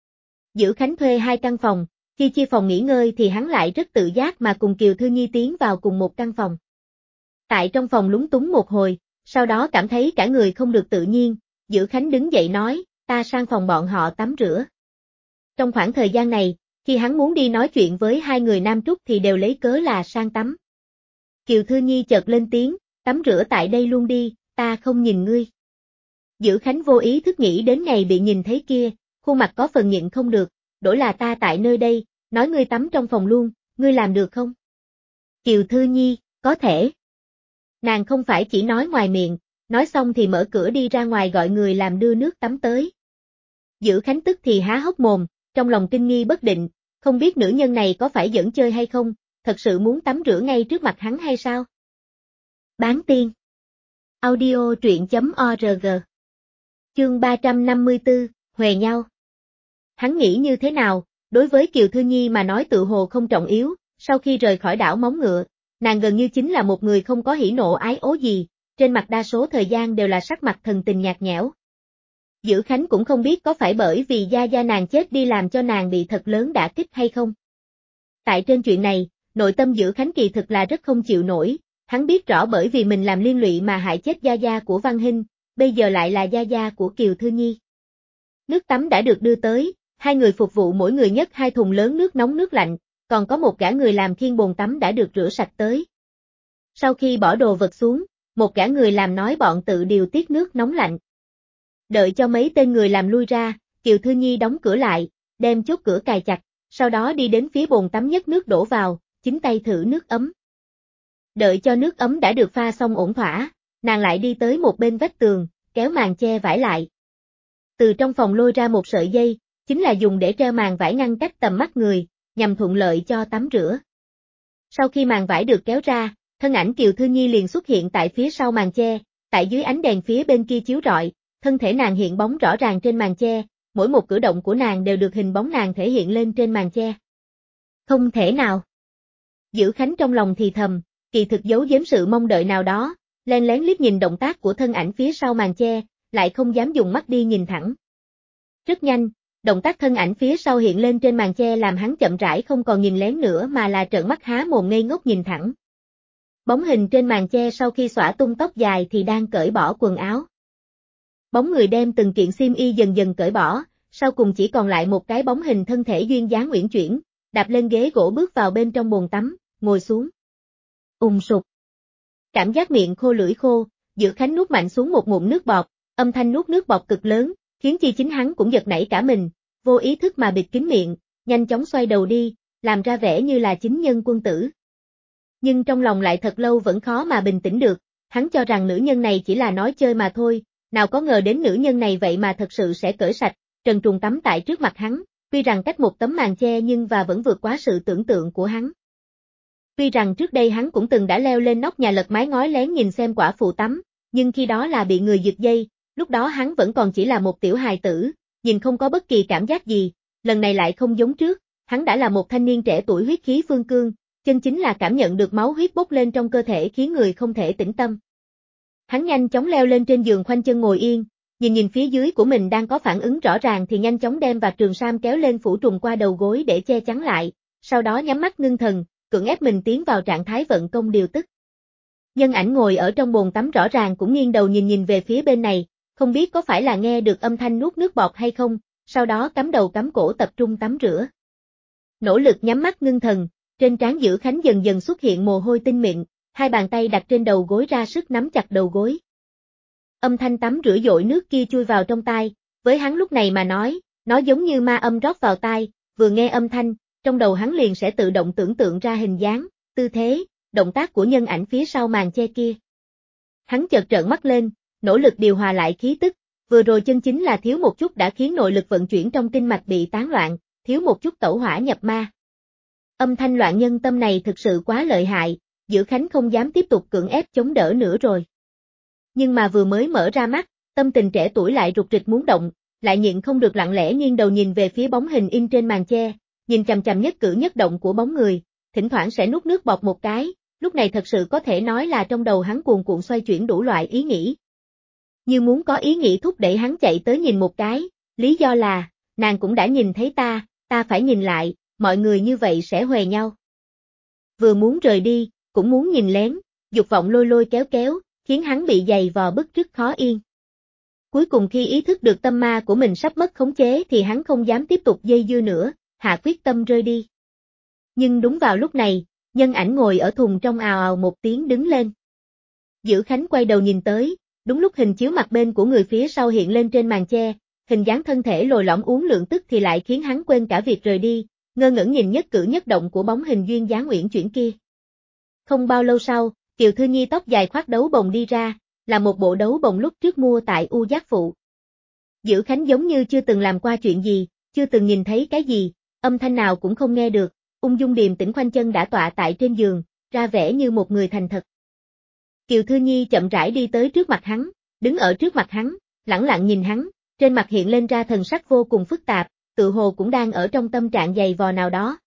Dữ Khánh thuê 2 căn phòng, khi chia phòng nghỉ ngơi thì hắn lại rất tự giác mà cùng Kiều Thư Nhi tiến vào cùng một căn phòng. Tại trong phòng lúng túng một hồi, sau đó cảm thấy cả người không được tự nhiên, Dữ Khánh đứng dậy nói, ta sang phòng bọn họ tắm rửa. Trong khoảng thời gian này, khi hắn muốn đi nói chuyện với 2 người Nam Trúc thì đều lấy cớ là sang tắm. Kiều Thư Nhi chợt lên tiếng, tắm rửa tại đây luôn đi, ta không nhìn ngươi. Dữ Khánh vô ý thức nghĩ đến ngày bị nhìn thấy kia, khuôn mặt có phần nhịn không được, đổi là ta tại nơi đây, nói ngươi tắm trong phòng luôn, ngươi làm được không? Kiều Thư Nhi, có thể. Nàng không phải chỉ nói ngoài miệng, nói xong thì mở cửa đi ra ngoài gọi người làm đưa nước tắm tới. Dữ Khánh tức thì há hốc mồm, trong lòng kinh nghi bất định, không biết nữ nhân này có phải giỡn chơi hay không, thật sự muốn tắm rửa ngay trước mặt hắn hay sao? Bán tiên. Audio truyện.org. Chương 354, Huề nhau. Hắn nghĩ như thế nào, đối với Kiều Thư Nhi mà nói tự hồ không trọng yếu, sau khi rời khỏi đảo Móng Ngựa, nàng gần như chính là một người không có hỉ nộ ái ố gì, trên mặt đa số thời gian đều là sắc mặt thần tình nhạt nhẽo. Dữ Khánh cũng không biết có phải bởi vì gia nàng chết đi làm cho nàng bị thật lớn đả kích hay không. Tại trên chuyện này, nội tâm Dữ Khánh kỳ thực là rất không chịu nổi, hắn biết rõ bởi vì mình làm liên lụy mà hại chết gia của Văn Hinh, bây giờ lại là gia của Kiều Thư Nhi. Nước tắm đã được đưa tới, 2 người phục vụ mỗi người nhấc 2 thùng lớn nước nóng nước lạnh, còn có một gã người làm khiêng bồn tắm đã được rửa sạch tới. Sau khi bỏ đồ vật xuống, một gã người làm nói bọn tự điều tiết nước nóng lạnh. Đợi cho mấy tên người làm lui ra, Kiều Thư Nhi đóng cửa lại, đem chốt cửa cài chặt, sau đó đi đến phía bồn tắm nhấc nước đổ vào, chính tay thử nước ấm. Đợi cho nước ấm đã được pha xong ổn thỏa, nàng lại đi tới một bên vách tường, kéo màn che vải lại. Từ trong phòng lôi ra một sợi dây, chính là dùng để treo màn vải ngăn cách tầm mắt người, nhằm thuận lợi cho tắm rửa. Sau khi màn vải được kéo ra, thân ảnh Kiều Thư Nhi liền xuất hiện tại phía sau màn che, tại dưới ánh đèn phía bên kia chiếu rọi, thân thể nàng hiện bóng rõ ràng trên màn che, mỗi một cử động của nàng đều được hình bóng nàng thể hiện lên trên màn che. Không thể nào. Dữ Khánh trong lòng thì thầm, kỳ thực giấu giếm sự mong đợi nào đó, len lén liếc nhìn động tác của thân ảnh phía sau màn che, lại không dám dùng mắt đi nhìn thẳng. Rất nhanh, động tác thân ảnh phía sau hiện lên trên màn che làm hắn chậm rãi không còn nhìn lén nữa mà là trợn mắt há mồm ngây ngốc nhìn thẳng. Bóng hình trên màn che sau khi xõa tung tóc dài thì đang cởi bỏ quần áo. Bóng người đem từng kiện xiêm y dần dần cởi bỏ, sau cùng chỉ còn lại một cái bóng hình thân thể duyên dáng uyển chuyển, đạp lên ghế gỗ bước vào bên trong bồn tắm, ngồi xuống. Sụp. Cảm giác miệng khô lưỡi khô, Dữ Khánh nuốt mạnh xuống một ngụm nước bọt, âm thanh nuốt nước bọt cực lớn, khiến chi chính hắn cũng giật nảy cả mình, vô ý thức mà bịt kín miệng, nhanh chóng xoay đầu đi, làm ra vẻ như là chính nhân quân tử. Nhưng trong lòng lại thật lâu vẫn khó mà bình tĩnh được, hắn cho rằng nữ nhân này chỉ là nói chơi mà thôi, nào có ngờ đến nữ nhân này vậy mà thật sự sẽ cởi sạch, trần truồng tắm tại trước mặt hắn, tuy rằng cách một tấm màn che nhưng và vẫn vượt quá sự tưởng tượng của hắn. Tuy rằng trước đây hắn cũng từng đã leo lên nóc nhà lật mái ngói lén nhìn xem quả phụ tắm, nhưng khi đó là bị người giật dây, lúc đó hắn vẫn còn chỉ là một tiểu hài tử, nhìn không có bất kỳ cảm giác gì, lần này lại không giống trước, hắn đã là một thanh niên trẻ tuổi huyết khí phương cương, chân chính là cảm nhận được máu huyết bốc lên trong cơ thể khiến người không thể tĩnh tâm. Hắn nhanh chóng leo lên trên giường khoanh chân ngồi yên, nhìn phía dưới của mình đang có phản ứng rõ ràng thì nhanh chóng đem vạt trường sam kéo lên phủ trùm qua đầu gối để che chắn lại, sau đó nhắm mắt ngưng thần, cưỡng ép mình tiến vào trạng thái vận công điều tức. Nhân ảnh ngồi ở trong bồn tắm rõ ràng cũng nghiêng đầu nhìn về phía bên này, không biết có phải là nghe được âm thanh nuốt nước bọt hay không, sau đó cắm đầu cắm cổ tập trung tắm rửa. Nỗ lực nhắm mắt ngưng thần, trên trán Dữ Khánh dần dần xuất hiện mồ hôi tinh mịn, hai bàn tay đặt trên đầu gối ra sức nắm chặt đầu gối. Âm thanh tắm rửa dội nước kia chui vào trong tai, với hắn lúc này mà nói, nó giống như ma âm rót vào tai, vừa nghe âm thanh, trong đầu hắn liền sẽ tự động tưởng tượng ra hình dáng, tư thế, động tác của nhân ảnh phía sau màn che kia. Hắn chợt trợn mắt lên, nỗ lực điều hòa lại khí tức, vừa rồi chân chính là thiếu một chút đã khiến nội lực vận chuyển trong kinh mạch bị tán loạn, thiếu một chút tẩu hỏa nhập ma. Âm thanh loạn nhân tâm này thực sự quá lợi hại, Dữ Khánh không dám tiếp tục cưỡng ép chống đỡ nữa rồi. Nhưng mà vừa mới mở ra mắt, tâm tình trẻ tuổi lại rục rịch muốn động, lại nhịn không được lặng lẽ nghiêng đầu nhìn về phía bóng hình in trên màn che, nhìn chằm chằm nhất cử nhất động của bóng người, thỉnh thoảng sẽ nuốt nước bọt một cái, lúc này thật sự có thể nói là trong đầu hắn cuồn cuộn xoay chuyển đủ loại ý nghĩ. Như muốn có ý nghĩ thúc đẩy hắn chạy tới nhìn một cái, lý do là, nàng cũng đã nhìn thấy ta phải nhìn lại, mọi người như vậy sẽ huề nhau. Vừa muốn rời đi, cũng muốn nhìn lén, dục vọng lôi lôi kéo kéo, khiến hắn bị giày vò bứt rứt khó yên. Cuối cùng khi ý thức được tâm ma của mình sắp mất khống chế thì hắn không dám tiếp tục dây dưa nữa, hạ quyết tâm rơi đi. Nhưng đúng vào lúc này, nhân ảnh ngồi ở thùng trong ào ào một tiếng đứng lên. Dữ Khánh quay đầu nhìn tới, đúng lúc hình chiếu mặt bên của người phía sau hiện lên trên màn che, hình dáng thân thể lồi lõm uốn lượn tức thì lại khiến hắn quên cả việc rời đi, ngơ ngẩn nhìn nhất cử nhất động của bóng hình duyên dáng uyển chuyển kia. Không bao lâu sau, Kiều Thư Nhi tóc dài khoác đấu bồng đi ra, là một bộ đấu bồng lúc trước mua tại U Giác Phụ. Dữ Khánh giống như chưa từng làm qua chuyện gì, chưa từng nhìn thấy cái gì, âm thanh nào cũng không nghe được, ung dung điềm tĩnh khoanh chân đã tọa tại trên giường, ra vẻ như một người thành thật. Kiều Thư Nhi chậm rãi đi tới trước mặt hắn, đứng ở trước mặt hắn, lẳng lặng nhìn hắn, trên mặt hiện lên ra thần sắc vô cùng phức tạp, tự hồ cũng đang ở trong tâm trạng dày vò nào đó.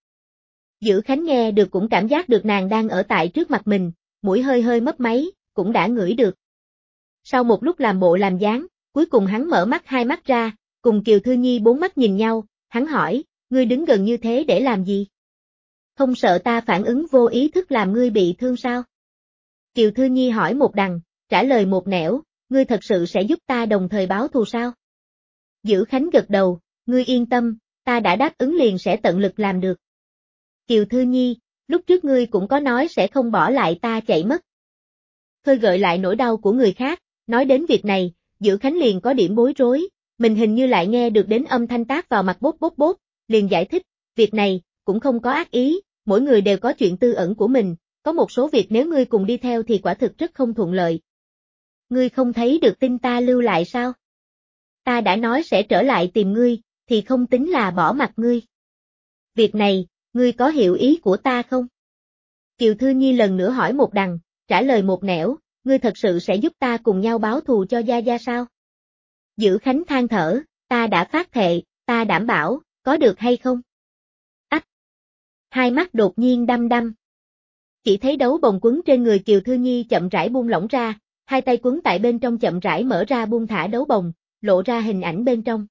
Dữ Khánh nghe được cũng cảm giác được nàng đang ở tại trước mặt mình, mũi hơi hơi mấp máy, cũng đã ngửi được. Sau một lúc làm bộ làm dáng, cuối cùng hắn mở mắt hai mắt ra, cùng Kiều Thư Nhi bốn mắt nhìn nhau, hắn hỏi, ngươi đứng gần như thế để làm gì? Không sợ ta phản ứng vô ý thức làm ngươi bị thương sao? Kiều Thư Nhi hỏi một đằng, trả lời một nẻo, ngươi thật sự sẽ giúp ta đồng thời báo thù sao? Dữ Khánh gật đầu, ngươi yên tâm, ta đã đáp ứng liền sẽ tận lực làm được. Kiều Thư Nhi, lúc trước ngươi cũng có nói sẽ không bỏ lại ta chạy mất. Khơi gợi lại nỗi đau của người khác, nói đến việc này, Dữ Khánh liền có điểm bối rối, mình hình như lại nghe được đến âm thanh tác vào mặt bốp bốp bốp, liền giải thích, việc này, cũng không có ác ý, mỗi người đều có chuyện tư ẩn của mình, có một số việc nếu ngươi cùng đi theo thì quả thực rất không thuận lợi. Ngươi không thấy được tin ta lưu lại sao? Ta đã nói sẽ trở lại tìm ngươi, thì không tính là bỏ mặt ngươi. Việc này, ngươi có hiểu ý của ta không? Kiều Thư Nhi lần nữa hỏi một đằng, trả lời một nẻo, ngươi thật sự sẽ giúp ta cùng nhau báo thù cho Gia Gia sao? Dữ Khánh than thở, ta đã phát thệ, ta đảm bảo, có được hay không? Ách! Hai mắt đột nhiên đăm đăm. Chỉ thấy đấu bồng quấn trên người Kiều Thư Nhi chậm rãi buông lỏng ra, hai tay quấn tại bên trong chậm rãi mở ra buông thả đấu bồng, lộ ra hình ảnh bên trong.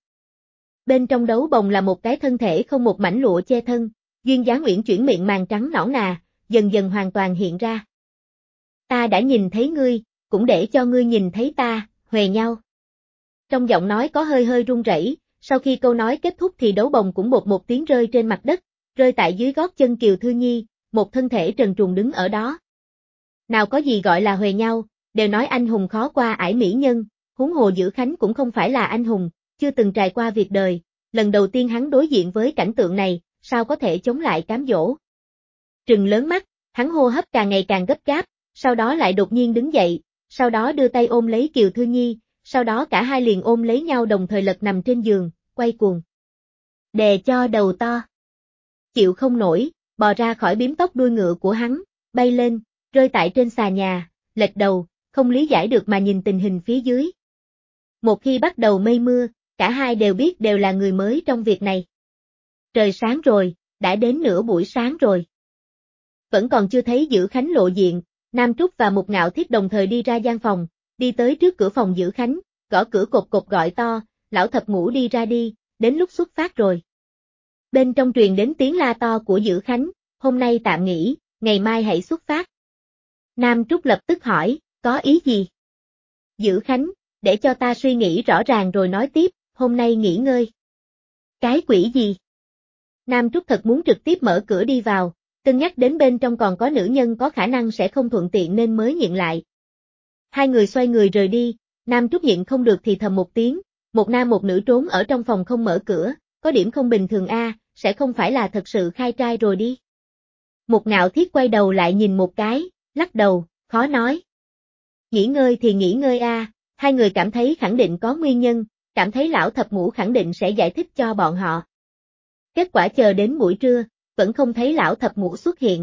Bên trong đấu bồng là một cái thân thể không một mảnh lụa che thân, duyên dáng uyển chuyển miệng màng trắng nõn nà, dần dần hoàn toàn hiện ra. Ta đã nhìn thấy ngươi, cũng để cho ngươi nhìn thấy ta, huề nhau. Trong giọng nói có hơi hơi run rẩy, sau khi câu nói kết thúc thì đấu bồng cũng bột một tiếng rơi trên mặt đất, rơi tại dưới gót chân Kiều Thư Nhi, một thân thể trần truồng đứng ở đó. Nào có gì gọi là huề nhau, đều nói anh hùng khó qua ải mỹ nhân, huống hồ Dữ Khánh cũng không phải là anh hùng, chưa từng trải qua việc đời, lần đầu tiên hắn đối diện với cảnh tượng này, sao có thể chống lại cám dỗ. Trừng lớn mắt, hắn hô hấp càng ngày càng gấp gáp, sau đó lại đột nhiên đứng dậy, sau đó đưa tay ôm lấy Kiều Thư Nhi, sau đó cả hai liền ôm lấy nhau đồng thời lật nằm trên giường, quay cuồng. Đè cho đầu to. Chịu không nổi, bò ra khỏi bím tóc đuôi ngựa của hắn, bay lên, rơi tại trên xà nhà, lệch đầu, không lý giải được mà nhìn tình hình phía dưới. Một khi bắt đầu mây mưa, cả hai đều biết đều là người mới trong việc này. Trời sáng rồi, đã đến nửa buổi sáng rồi. Vẫn còn chưa thấy Dữ Khánh lộ diện, Nam Trúc và Mục Ngạo Thiết đồng thời đi ra gian phòng, đi tới trước cửa phòng Dữ Khánh, gõ cửa cộc cộc gọi to, lão thập ngũ đi ra đi, đến lúc xuất phát rồi. Bên trong truyền đến tiếng la to của Dữ Khánh, hôm nay tạm nghỉ, ngày mai hãy xuất phát. Nam Trúc lập tức hỏi, có ý gì? Dữ Khánh, để cho ta suy nghĩ rõ ràng rồi nói tiếp, hôm nay nghỉ ngơi. Cái quỷ gì? Nam Trúc thật muốn trực tiếp mở cửa đi vào, cân nhắc đến bên trong còn có nữ nhân có khả năng sẽ không thuận tiện nên mới nhịn lại. Hai người xoay người rời đi, Nam Trúc nhịn không được thì thầm một tiếng, một nam một nữ trốn ở trong phòng không mở cửa, có điểm không bình thường a, sẽ không phải là thật sự khai trai rồi đi. Một Ngạo Thiết quay đầu lại nhìn một cái, lắc đầu, khó nói. Nghỉ ngơi thì nghỉ ngơi a, hai người cảm thấy khẳng định có nguyên nhân, cảm thấy lão thập ngũ khẳng định sẽ giải thích cho bọn họ. Kết quả chờ đến buổi trưa, vẫn không thấy lão thập ngũ xuất hiện.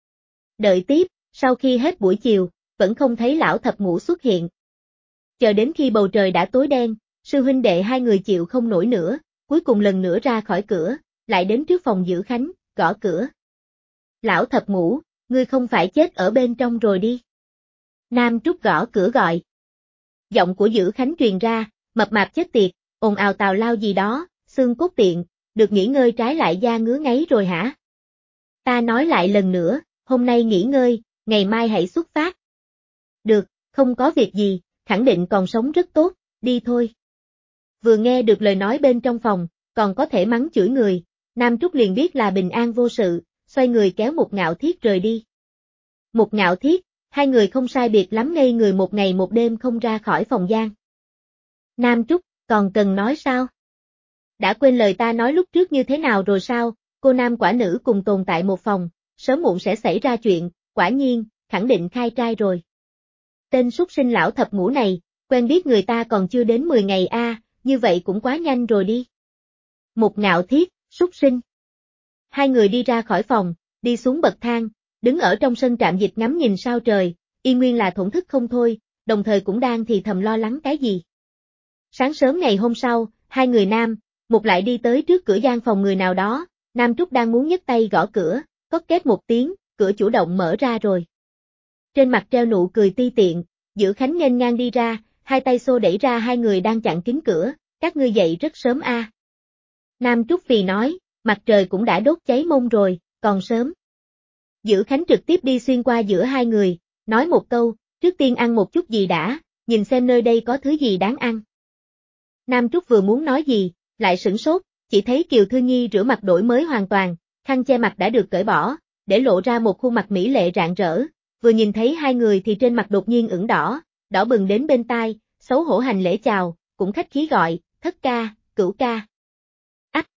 Đợi tiếp, sau khi hết buổi chiều, vẫn không thấy lão thập ngũ xuất hiện. Chờ đến khi bầu trời đã tối đen, sư huynh đệ hai người chịu không nổi nữa, cuối cùng lần nữa ra khỏi cửa, lại đến trước phòng Dữ Khánh, gõ cửa. Lão thập ngũ, ngươi không phải chết ở bên trong rồi đi. Nam Trúc gõ cửa gọi. Giọng của Dữ Khánh truyền ra, mập mạp chết tiệt, ồn ào tào lao gì đó, xương cốt tiện, được nghỉ ngơi trái lại da ngứa ngáy rồi hả? Ta nói lại lần nữa, hôm nay nghỉ ngơi, ngày mai hãy xuất phát. Được, không có việc gì, khẳng định còn sống rất tốt, đi thôi. Vừa nghe được lời nói bên trong phòng, còn có thể mắng chửi người, Nam Trúc liền biết là bình an vô sự, xoay người kéo Một Ngạo Thiết rời đi. Một Ngạo Thiết, hai người không sai biệt lắm ngây người một ngày một đêm không ra khỏi phòng giam. Nam Trúc, còn cần nói sao? Đã quên lời ta nói lúc trước như thế nào rồi sao, cô nam quả nữ cùng tồn tại một phòng, sớm muộn sẽ xảy ra chuyện, quả nhiên, khẳng định khai trai rồi. Tên súc sinh lão thập ngũ này, quen biết người ta còn chưa đến 10 ngày a, như vậy cũng quá nhanh rồi đi. Một Ngạo Thiết, súc sinh. Hai người đi ra khỏi phòng, đi xuống bậc thang, đứng ở trong sân trạm dịch ngắm nhìn sao trời, y nguyên là thổn thức không thôi, đồng thời cũng đang thì thầm lo lắng cái gì. Sáng sớm ngày hôm sau, hai người nam, một lại đi tới trước cửa gian phòng người nào đó, Nam Trúc đang muốn nhấc tay gõ cửa, cót két một tiếng, cửa chủ động mở ra rồi. Trên mặt treo nụ cười ti tiện, Dữ Khánh nghênh ngang đi ra, hai tay xô đẩy ra hai người đang chặn kín cửa, các ngươi dậy rất sớm a. Nam Trúc Phì nói, mặt trời cũng đã đốt cháy mông rồi, còn sớm. Dữ Khánh trực tiếp đi xuyên qua giữa hai người, nói một câu, trước tiên ăn một chút gì đã, nhìn xem nơi đây có thứ gì đáng ăn. Nam Trúc vừa muốn nói gì, lại sửng sốt, chỉ thấy Kiều Thư Nhi rửa mặt đổi mới hoàn toàn, khăn che mặt đã được cởi bỏ, để lộ ra một khuôn mặt mỹ lệ rạng rỡ, vừa nhìn thấy hai người thì trên mặt đột nhiên ửng đỏ, đỏ bừng đến bên tai, xấu hổ hành lễ chào, cũng khách khí gọi, thất ca, cửu ca. Ách!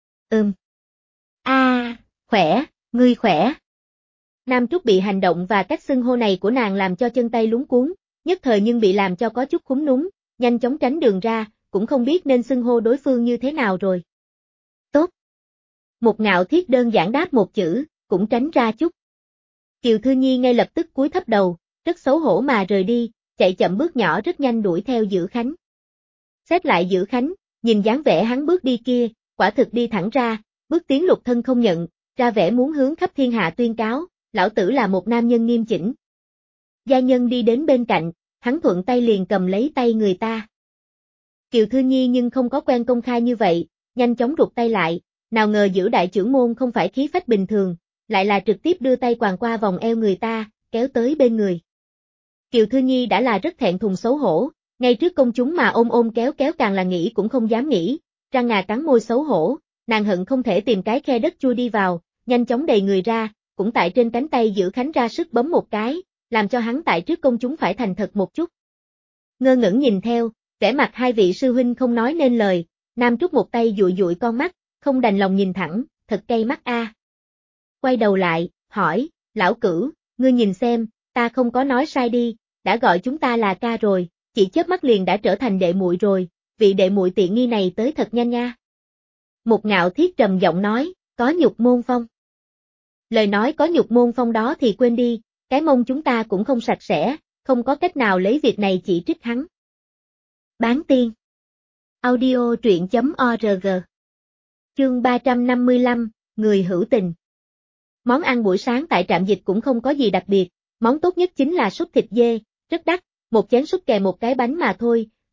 Khỏe, ngươi khỏe. Nam Trúc bị hành động và cách xưng hô này của nàng làm cho chân tay luống cuống, nhất thời nhưng bị làm cho có chút khúm núm, nhanh chóng tránh đường ra, cũng không biết nên xưng hô đối phương như thế nào rồi. Tốt. Một Ngạo Thiết đơn giản đáp một chữ, cũng tránh ra chút. Kiều Thư Nhi ngay lập tức cúi thấp đầu, rất xấu hổ mà rời đi, chạy chậm bước nhỏ rất nhanh đuổi theo Dữ Khánh. Xét lại Dữ Khánh, nhìn dáng vẻ hắn bước đi kia, quả thực đi thẳng ra, bước tiến lục thân không nhận, ra vẻ muốn hướng khắp thiên hạ tuyên cáo, lão tử là một nam nhân nghiêm chỉnh. Gia nhân đi đến bên cạnh, hắn thuận tay liền cầm lấy tay người ta. Kiều Thư Nhi nhưng không có quen công khai như vậy, nhanh chóng rụt tay lại, nào ngờ Dữ đại trưởng môn không phải khí phách bình thường, lại là trực tiếp đưa tay quàng qua vòng eo người ta, kéo tới bên người. Kiều Thư Nhi đã là rất thẹn thùng xấu hổ, ngay trước công chúng mà ôm ôm kéo kéo càng là nghĩ cũng không dám nghĩ, răng ngà cắn môi xấu hổ, nàng hận không thể tìm cái khe đất chui đi vào, nhanh chóng đầy người ra, cũng tại trên cánh tay Dữ Khánh ra sức bấm một cái, làm cho hắn tại trước công chúng phải thành thật một chút. Ngơ ngẩn nhìn theo, vẻ mặt hai vị sư huynh không nói nên lời, Nam Trúc một tay dụi dụi con mắt, không đành lòng nhìn thẳng, thật cay mắt a. Quay đầu lại, hỏi, lão cửu, ngươi nhìn xem, ta không có nói sai đi, đã gọi chúng ta là ca rồi, chỉ chớp mắt liền đã trở thành đệ muội rồi, vị đệ muội tiện nghi này tới thật nhanh nha. Một Ngạo Thiết trầm giọng nói, có nhục môn phong. Lời nói có nhục môn phong đó thì quên đi, cái mông chúng ta cũng không sạch sẽ, không có cách nào lấy việc này chỉ trích hắn. Bán tiên. Audio truyện.org. Chương 355, người hữu tình. Món ăn buổi sáng tại trạm dịch cũng không có gì đặc biệt, món tốt nhất chính là súp thịt dê, rất đắt, một chén súp kèm một cái bánh mà thôi,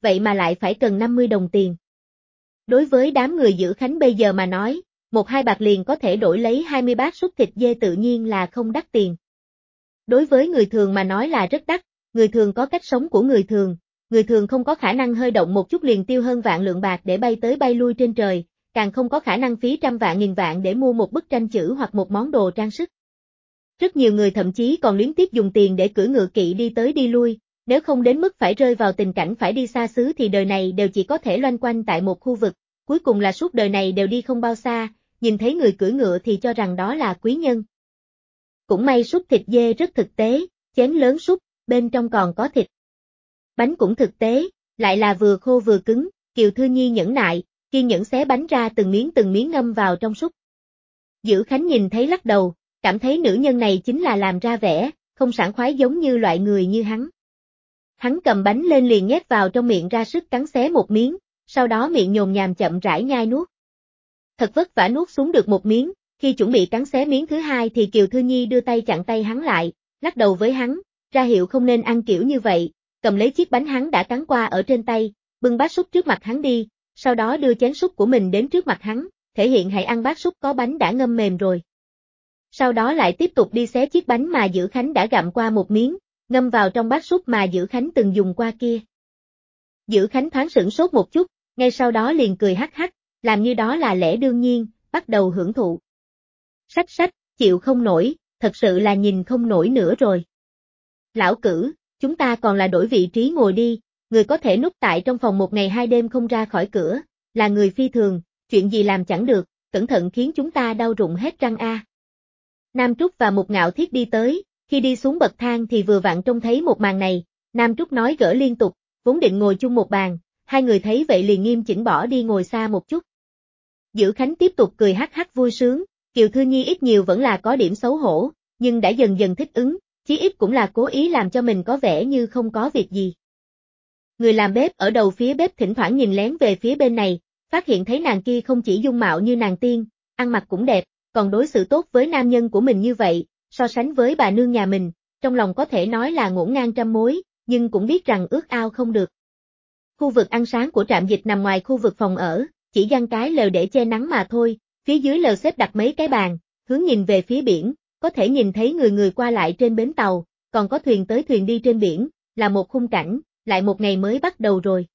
vậy mà lại phải cần 50 đồng tiền. Đối với đám người giữ Khánh bây giờ mà nói, 1-2 bạc liền có thể đổi lấy 20 bát súp thịt dê tự nhiên là không đắt tiền. Đối với người thường mà nói là rất đắt, người thường có cách sống của người thường không có khả năng hơi động một chút liền tiêu hơn vạn lượng bạc để bay tới bay lui trên trời, càng không có khả năng phí trăm vạn nghìn vạn để mua một bức tranh chữ hoặc một món đồ trang sức. Rất nhiều người thậm chí còn liên tiếp dùng tiền để cưỡi ngựa kỵ đi tới đi lui, nếu không đến mức phải rơi vào tình cảnh phải đi xa xứ thì đời này đều chỉ có thể loanh quanh tại một khu vực, cuối cùng là suốt đời này đều đi không bao xa, nhìn thấy người cưỡi ngựa thì cho rằng đó là quý nhân. Cũng may súp thịt dê rất thực tế, chén lớn súp, bên trong còn có thịt. Bánh cũng thực tế, lại là vừa khô vừa cứng, Kiều Thư Nhi nhẫn nại, kiên nhẫn xé bánh ra từng miếng ngâm vào trong súp. Dữ Khánh nhìn thấy lắc đầu, cảm thấy nữ nhân này chính là làm ra vẻ, không sảng khoái giống như loại người như hắn. Hắn cầm bánh lên liền nhét vào trong miệng ra sức cắn xé một miếng, sau đó miệng nhồm nhàm chậm rãi nhai nuốt. Thật vất vả nuốt xuống được một miếng, khi chuẩn bị cắn xé miếng thứ hai thì Kiều Thư Nhi đưa tay chặn tay hắn lại, lắc đầu với hắn, ra hiệu không nên ăn kiểu như vậy, cầm lấy chiếc bánh hắn đã cắn qua ở trên tay, bưng bát súp trước mặt hắn đi, sau đó đưa chén súp của mình đến trước mặt hắn, thể hiện hãy ăn bát súp có bánh đã ngâm mềm rồi. Sau đó lại tiếp tục đi xé chiếc bánh mà Dữ Khánh đã gặm qua một miếng, ngâm vào trong bát súp mà Dữ Khánh từng dùng qua kia. Dữ Khánh thoáng sửng sốt một chút, ngay sau đó liền cười hắc hắc, làm như đó là lẽ đương nhiên, bắt đầu hưởng thụ. Sách, chịu không nổi, thật sự là nhìn không nổi nữa rồi. Lão Cử, chúng ta còn là đổi vị trí ngồi đi, người có thể núp tại trong phòng 1 ngày 2 đêm không ra khỏi cửa, là người phi thường, chuyện gì làm chẳng được, cẩn thận khiến chúng ta đau rụng hết răng a. Nam Trúc và Mục Ngạo Thiết đi tới, khi đi xuống bậc thang thì vừa vặn trông thấy một màn này, Nam Trúc nói gỡ liên tục, vốn định ngồi chung một bàn, hai người thấy vậy liền nghiêm chỉnh bỏ đi ngồi xa một chút. Dữ Khánh tiếp tục cười hắc hắc vui sướng, Kiều Thư Nhi ít nhiều vẫn là có điểm xấu hổ, nhưng đã dần dần thích ứng, chí ít cũng là cố ý làm cho mình có vẻ như không có việc gì. Người làm bếp ở đầu phía bếp thỉnh thoảng nhìn lén về phía bên này, phát hiện thấy nàng kia không chỉ dung mạo như nàng tiên, ăn mặc cũng đẹp, còn đối xử tốt với nam nhân của mình như vậy, so sánh với bà nương nhà mình, trong lòng có thể nói là ngổn ngang trăm mối, nhưng cũng biết rằng ước ao không được. Khu vực ăn sáng của trạm dịch nằm ngoài khu vực phòng ở, chỉ giăng cái lều để che nắng mà thôi, phía dưới lều xếp đặt mấy cái bàn, hướng nhìn về phía biển, có thể nhìn thấy người qua lại trên bến tàu, còn có thuyền tới thuyền đi trên biển, là một khung cảnh, lại một ngày mới bắt đầu rồi.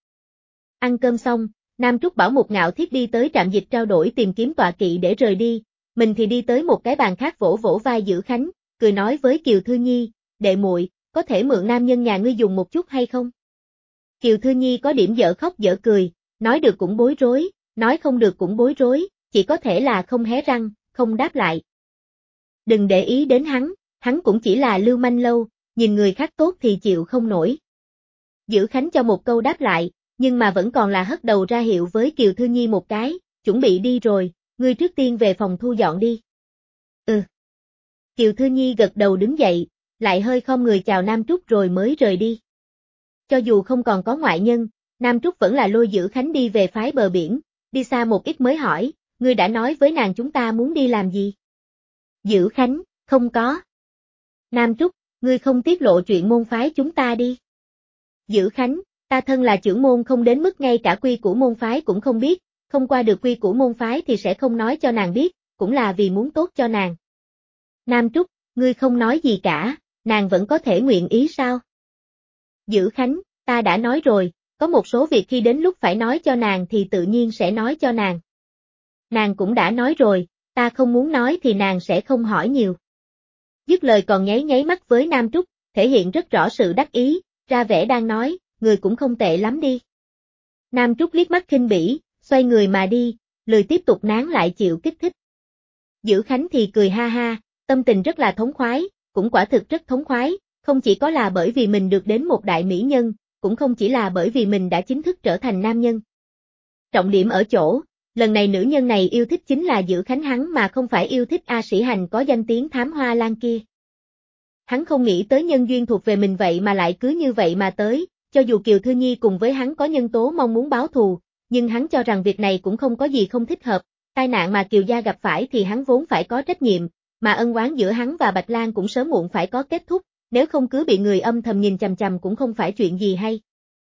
Ăn cơm xong, Nam Trúc bảo Mục Ngạo Thiết đi tới trạm dịch trao đổi tìm kiếm tọa kỵ để rời đi, mình thì đi tới một cái bàn khác vỗ vỗ vai Dữ Khánh, cười nói với Kiều Thư Nhi, đệ muội, có thể mượn nam nhân nhà ngươi dùng một chút hay không? Kiều Thư Nhi có điểm dở khóc dở cười, nói được cũng bối rối, nói không được cũng bối rối, chỉ có thể là không hé răng, không đáp lại. Đừng để ý đến hắn cũng chỉ là lưu manh lâu, nhìn người khác tốt thì chịu không nổi. Dữ Khánh cho một câu đáp lại, nhưng mà vẫn còn là hất đầu ra hiệu với Kiều Thư Nhi một cái, chuẩn bị đi rồi, ngươi trước tiên về phòng thu dọn đi. Ừ. Kiều Thư Nhi gật đầu đứng dậy, lại hơi khom người chào Nam Trúc rồi mới rời đi. Cho dù không còn có ngoại nhân, Nam Trúc vẫn là lôi Dữ Khánh đi về phái bờ biển, đi xa một ít mới hỏi, ngươi đã nói với nàng chúng ta muốn đi làm gì? Dữ Khánh, không có. Nam Trúc, ngươi không tiết lộ chuyện môn phái chúng ta đi. Dữ Khánh, ta thân là trưởng môn không đến mức ngay cả quy củ môn phái cũng không biết, không qua được quy củ môn phái thì sẽ không nói cho nàng biết, cũng là vì muốn tốt cho nàng. Nam Trúc, ngươi không nói gì cả, nàng vẫn có thể nguyện ý sao? Dữ Khánh, ta đã nói rồi, có một số việc khi đến lúc phải nói cho nàng thì tự nhiên sẽ nói cho nàng. Nàng cũng đã nói rồi, ta không muốn nói thì nàng sẽ không hỏi nhiều. Dứt lời còn nháy mắt với Nam Trúc, thể hiện rất rõ sự đắc ý, ra vẻ đang nói, người cũng không tệ lắm đi. Nam Trúc liếc mắt khinh bỉ, xoay người mà đi, lười tiếp tục nán lại chịu kích thích. Dữ Khánh thì cười ha ha, tâm tình rất là thống khoái, cũng quả thực rất thống khoái, không chỉ có là bởi vì mình được đến một đại mỹ nhân, cũng không chỉ là bởi vì mình đã chính thức trở thành nam nhân. Trọng điểm ở chỗ, lần này nữ nhân này yêu thích chính là Dữ Khánh hắn mà không phải yêu thích A Sĩ Hành có danh tiếng thám hoa lan kia. Hắn không nghĩ tới nhân duyên thuộc về mình vậy mà lại cứ như vậy mà tới, cho dù Kiều Thư Nhi cùng với hắn có nhân tố mong muốn báo thù, nhưng hắn cho rằng việc này cũng không có gì không thích hợp, tai nạn mà Kiều gia gặp phải thì hắn vốn phải có trách nhiệm, mà ân oán giữa hắn và Bạch Lan cũng sớm muộn phải có kết thúc, nếu không cứ bị người âm thầm nhìn chằm chằm cũng không phải chuyện gì hay.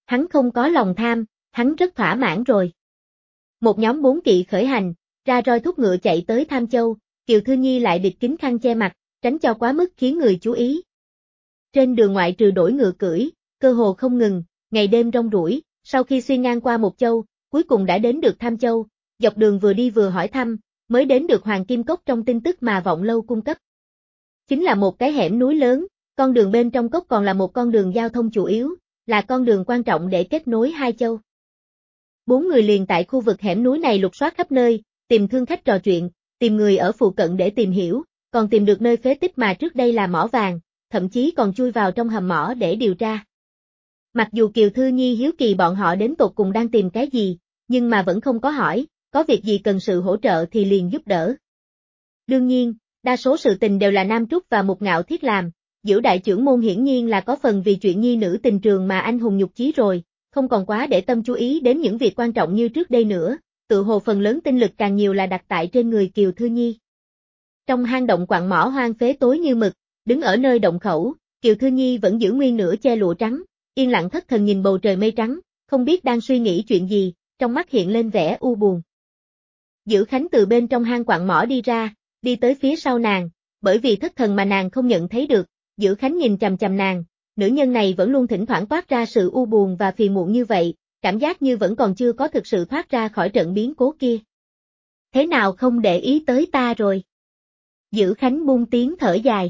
Hắn không có lòng tham, hắn rất thỏa mãn rồi. Một nhóm 4 kỵ khởi hành, ra roi thúc ngựa chạy tới Tham Châu, Kiều Thư Nhi lại bịt kín khăn che mặt, tránh cho quá mức khiến người chú ý. Trên đường ngoại trừ đổi ngựa cưỡi, cơ hồ không ngừng, ngày đêm rong ruổi, sau khi xuyên ngang qua một châu, cuối cùng đã đến được Tham Châu, dọc đường vừa đi vừa hỏi thăm, mới đến được Hoàng Kim Cốc trong tin tức mà Vọng Lâu cung cấp. Chính là một cái hẻm núi lớn, con đường bên trong cốc còn là một con đường giao thông chủ yếu, là con đường quan trọng để kết nối hai châu. 4 người liền tại khu vực hẻm núi này lục soát khắp nơi, tìm thương khách trò chuyện, tìm người ở phụ cận để tìm hiểu, còn tìm được nơi phế tích mà trước đây là mỏ vàng, thậm chí còn chui vào trong hầm mỏ để điều tra. Mặc dù Kiều Thư Nhi hiếu kỳ bọn họ đến tột cùng đang tìm cái gì, nhưng mà vẫn không có hỏi, có việc gì cần sự hỗ trợ thì liền giúp đỡ. Đương nhiên, đa số sự tình đều là Nam Trúc và Mục Ngạo Thiết làm, Dữ đại trưởng môn hiển nhiên là có phần vì chuyện nhi nữ tình trường mà anh hùng nhục chí rồi, không còn quá để tâm chú ý đến những việc quan trọng như trước đây nữa, tự hồ phần lớn tinh lực càng nhiều là đặt tại trên người Kiều Thư Nhi. Trong hang động quặng mỏ hoang phế tối như mực, đứng ở nơi động khẩu, Kiều Thư Nhi vẫn giữ nguyên nửa che lụa trắng, yên lặng thất thần nhìn bầu trời mây trắng, không biết đang suy nghĩ chuyện gì, trong mắt hiện lên vẻ u buồn. Dữ Khánh từ bên trong hang quặng mỏ đi ra, đi tới phía sau nàng, bởi vì thất thần mà nàng không nhận thấy được, Dữ Khánh nhìn chằm chằm nàng, nữ nhân này vẫn luôn thỉnh thoảng toát ra sự u buồn và phiền muộn như vậy, cảm giác như vẫn còn chưa có thực sự thoát ra khỏi trận biến cố kia. Thế nào không để ý tới ta rồi? Dữ Khánh buông tiếng thở dài.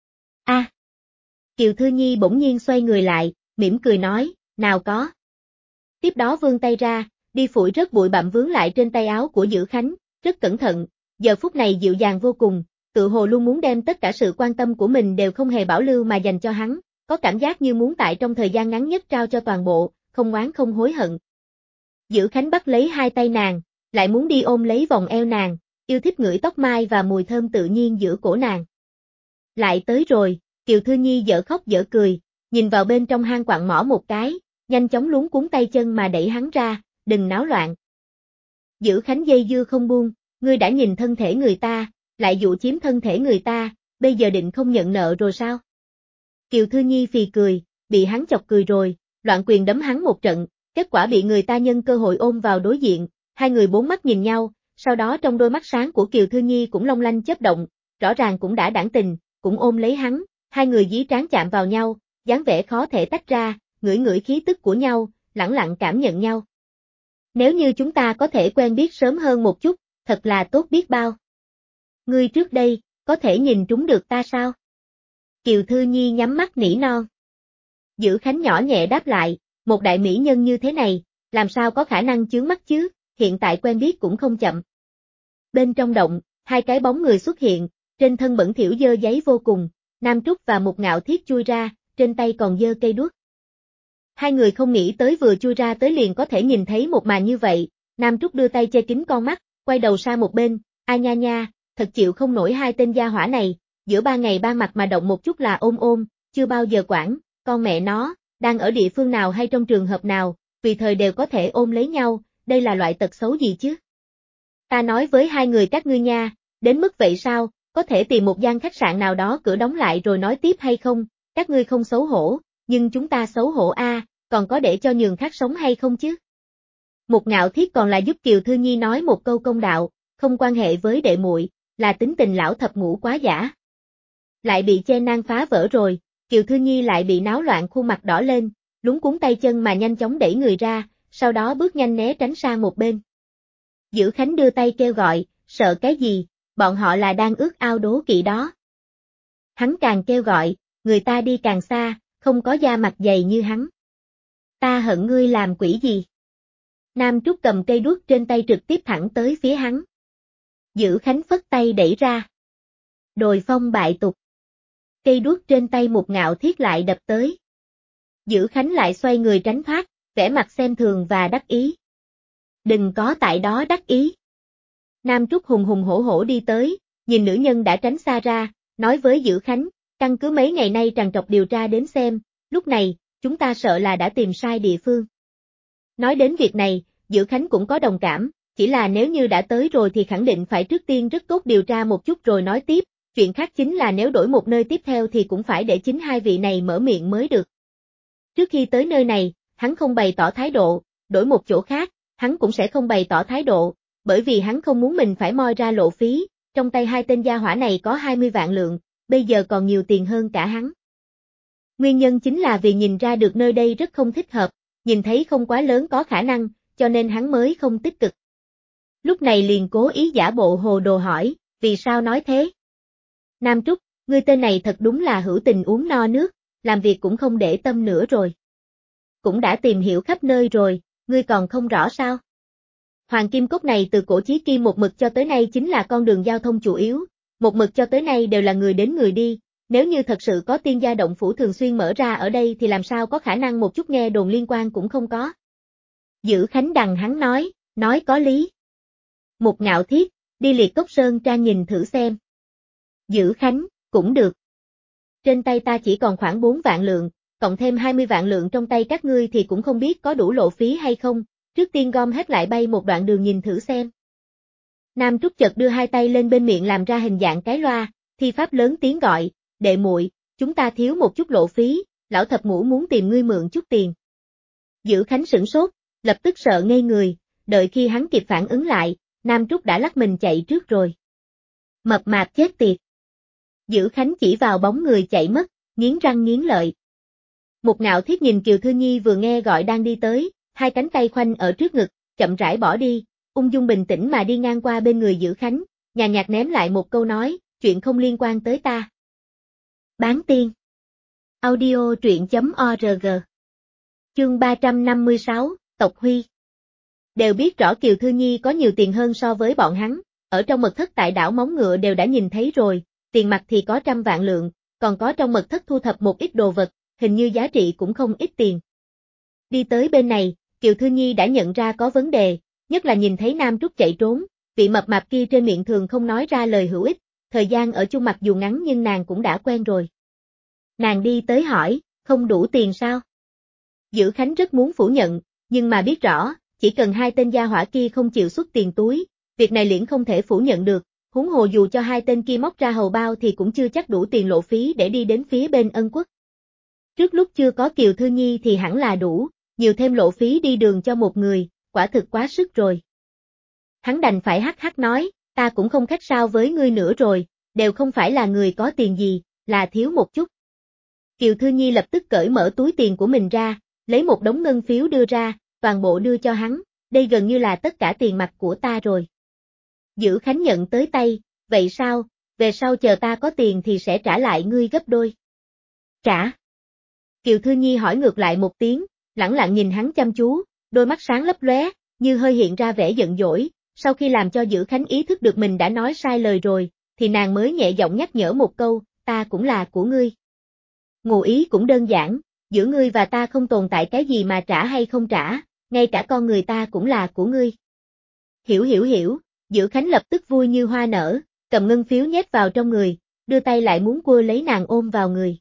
Kiều Thư Nhi bỗng nhiên xoay người lại, mỉm cười nói, nào có. Tiếp đó vươn tay ra, đi phủi rất bụi bặm vướng lại trên tay áo của Dữ Khánh, rất cẩn thận, giờ phút này dịu dàng vô cùng, tự hồ luôn muốn đem tất cả sự quan tâm của mình đều không hề bảo lưu mà dành cho hắn, có cảm giác như muốn tại trong thời gian ngắn nhất trao cho toàn bộ, không oán không hối hận. Dữ Khánh bắt lấy hai tay nàng, lại muốn đi ôm lấy vòng eo nàng, yêu thích ngửi tóc mai và mùi thơm tự nhiên giữa cổ nàng. Lại tới rồi, Kiều Thư Nhi dở khóc dở cười, nhìn vào bên trong hang quặng mỏ một cái, nhanh chóng luống cuống tay chân mà đẩy hắn ra, đừng náo loạn. Dữ Khánh dây dưa không buông, ngươi đã nhìn thân thể người ta, lại dụ chiếm thân thể người ta, bây giờ định không nhận nợ rồi sao? Kiều Thư Nhi phì cười, bị hắn chọc cười rồi, loạn quyền đấm hắn một trận, kết quả bị người ta nhân cơ hội ôm vào đối diện, hai người bốn mắt nhìn nhau, sau đó trong đôi mắt sáng của Kiều Thư Nhi cũng long lanh chớp động, rõ ràng cũng đã đãng tình, cũng ôm lấy hắn, hai người dí trán chạm vào nhau, dáng vẻ khó thể tách ra, ngửi ngửi khí tức của nhau, lẳng lặng cảm nhận nhau. Nếu như chúng ta có thể quen biết sớm hơn một chút, thật là tốt biết bao. Ngươi trước đây, có thể nhìn trúng được ta sao? Kiều Thư Nhi nhắm mắt nỉ non. Dữ Khánh nhỏ nhẹ đáp lại, một đại mỹ nhân như thế này, làm sao có khả năng chướng mắt chứ, hiện tại quen biết cũng không chậm. Bên trong động, hai cái bóng người xuất hiện, trên thân bẩn thỉu dơ giấy vô cùng, Nam Trúc và Mục Ngạo Thiết chui ra, trên tay còn dơ cây đuốc. Hai người không nghĩ tới vừa chui ra tới liền có thể nhìn thấy một màn như vậy, Nam Trúc đưa tay che kín con mắt, quay đầu sang một bên, a nha nha, thật chịu không nổi hai tên gia hỏa này, giữa ba ngày ba mặt mà động một chút là ôm, chưa bao giờ quản, con mẹ nó, đang ở địa phương nào hay trong trường hợp nào, tùy thời đều có thể ôm lấy nhau, đây là loại tật xấu gì chứ? Ta nói với hai người các ngươi nha, đến mức vậy sao, có thể tìm một gian khách sạn nào đó cửa đóng lại rồi nói tiếp hay không, các ngươi không xấu hổ, nhưng chúng ta xấu hổ a, còn có để cho nhường khác sống hay không chứ? Mục Ngạo Thiết còn là giúp Kiều Thư Nhi nói một câu công đạo, không quan hệ với đệ muội, là tính tình lão thập ngũ quá giả. Lại bị che nang phá vỡ rồi, Kiều Thư Nhi lại bị náo loạn khuôn mặt đỏ lên, lúng cuống tay chân mà nhanh chóng đẩy người ra, sau đó bước nhanh né tránh sang một bên. Dữ Khánh đưa tay kêu gọi, sợ cái gì, bọn họ là đang ước ao đố kỵ đó. Hắn càng kêu gọi, người ta đi càng xa, không có da mặt dày như hắn. Ta hận ngươi làm quỷ gì? Nam Trúc cầm cây đuốc trên tay trực tiếp thẳng tới phía hắn. Dữ Khánh phất tay đẩy ra. Đồi phong bại tục. Cây đuốc trên tay Mục Ngạo Thiết lại đập tới. Dữ Khánh lại xoay người tránh thoát, vẻ mặt xem thường và đắc ý. Đừng có tại đó đắc ý. Nam Trúc hùng hùng hổ hổ đi tới, nhìn nữ nhân đã tránh xa ra, nói với Dữ Khánh, căn cứ mấy ngày nay trằn trọc điều tra đến xem, lúc này, chúng ta sợ là đã tìm sai địa phương. Nói đến việc này, Dữ Khánh cũng có đồng cảm, chỉ là nếu như đã tới rồi thì khẳng định phải trước tiên rất tốt điều tra một chút rồi nói tiếp, chuyện khác chính là nếu đổi một nơi tiếp theo thì cũng phải để chính hai vị này mở miệng mới được. Trước khi tới nơi này, hắn không bày tỏ thái độ, đổi một chỗ khác, hắn cũng sẽ không bày tỏ thái độ, bởi vì hắn không muốn mình phải moi ra lộ phí, trong tay hai tên gia hỏa này có 20 vạn lượng, bây giờ còn nhiều tiền hơn cả hắn. Nguyên nhân chính là vì nhìn ra được nơi đây rất không thích hợp, nhìn thấy không quá lớn có khả năng, cho nên hắn mới không tích cực. Lúc này liền cố ý giả bộ hồ đồ hỏi, vì sao nói thế? Nam Trúc, ngươi tên này thật đúng là hữu tình uống no nước, làm việc cũng không để tâm nữa rồi. Cũng đã tìm hiểu khắp nơi rồi, ngươi còn không rõ sao? Hoàng Kim Cốc này từ cổ chí kim một mực cho tới nay chính là con đường giao thông chủ yếu, một mực cho tới nay đều là người đến người đi, nếu như thật sự có tiên gia động phủ thường xuyên mở ra ở đây thì làm sao có khả năng một chút nghe đồn liên quan cũng không có. Dữ Khánh đằng hắn nói có lý. Một Ngạo Thiết, đi Liệt Cốc Sơn Trang nhìn thử xem. Dữ Khánh, cũng được. Trên tay ta chỉ còn khoảng 4 vạn lượng, cộng thêm 20 vạn lượng trong tay các ngươi thì cũng không biết có đủ lộ phí hay không, trước tiên gom hết lại bay một đoạn đường nhìn thử xem. Nam Trúc chợt đưa hai tay lên bên miệng làm ra hình dạng cái loa, thi pháp lớn tiếng gọi, đệ muội, chúng ta thiếu một chút lộ phí, lão thập ngũ muốn tìm ngươi mượn chút tiền. Dữ Khánh sửng sốt, lập tức sợ ngây người, đợi khi hắn kịp phản ứng lại, Nam Trúc đã lắc mình chạy trước rồi. Mập mạp chết tiệt. Dữ Khánh chỉ vào bóng người chạy mất, nghiến răng nghiến lợi. Một Ngạo Thiết nhìn Kiều Thư Nhi vừa nghe gọi đang đi tới, hai cánh tay khoanh ở trước ngực, chậm rãi bỏ đi, ung dung bình tĩnh mà đi ngang qua bên người Dữ Khánh, nhàn nhạt ném lại một câu nói, chuyện không liên quan tới ta. Bán tiên. Audio truyện.org. Chương 356, Tộc Huy. Đều biết rõ Kiều Thư Nhi có nhiều tiền hơn so với bọn hắn, ở trong mật thất tại đảo Móng Ngựa đều đã nhìn thấy rồi, tiền mặt thì có 100 vạn lượng, còn có trong mật thất thu thập một ít đồ vật, hình như giá trị cũng không ít tiền. Đi tới bên này, Kiều Thư Nhi đã nhận ra có vấn đề, nhất là nhìn thấy Nam Trúc chạy trốn, vị mập mạp kia trên miệng thường không nói ra lời hữu ích, thời gian ở chung mặc dù ngắn nhưng nàng cũng đã quen rồi. Nàng đi tới hỏi, không đủ tiền sao? Dữ Khánh rất muốn phủ nhận, nhưng mà biết rõ, chỉ cần hai tên gia hỏa kia không chịu xuất tiền túi, việc này liền không thể phủ nhận được, huống hồ dù cho hai tên kia móc ra hầu bao thì cũng chưa chắc đủ tiền lộ phí để đi đến phía bên Ân Quốc. Trước lúc chưa có Kiều Thư Nhi thì hẳn là đủ, nhiều thêm lộ phí đi đường cho một người, quả thực quá sức rồi. Hắn đành phải hắc hắc nói, ta cũng không khách sáo với ngươi nữa rồi, đều không phải là người có tiền gì, là thiếu một chút. Kiều Thư Nhi lập tức cởi mở túi tiền của mình ra, lấy một đống ngân phiếu đưa ra, toàn bộ đưa cho hắn, đây gần như là tất cả tiền mặt của ta rồi. Dữ Khánh nhận tới tay, vậy sao, về sau chờ ta có tiền thì sẽ trả lại ngươi gấp đôi. Trả. Kiều Thư Nhi hỏi ngược lại một tiếng, lẳng lặng nhìn hắn chăm chú, đôi mắt sáng lấp lóe, như hơi hiện ra vẻ giận dỗi, sau khi làm cho Dữ Khánh ý thức được mình đã nói sai lời rồi, thì nàng mới nhẹ giọng nhắc nhở một câu, ta cũng là của ngươi. Ngụ ý cũng đơn giản, giữa ngươi và ta không tồn tại cái gì mà trả hay không trả, ngay cả con người ta cũng là của ngươi. Hiểu, Dữ Khánh lập tức vui như hoa nở, cầm ngân phiếu nhét vào trong người, đưa tay lại muốn quơ lấy nàng ôm vào người.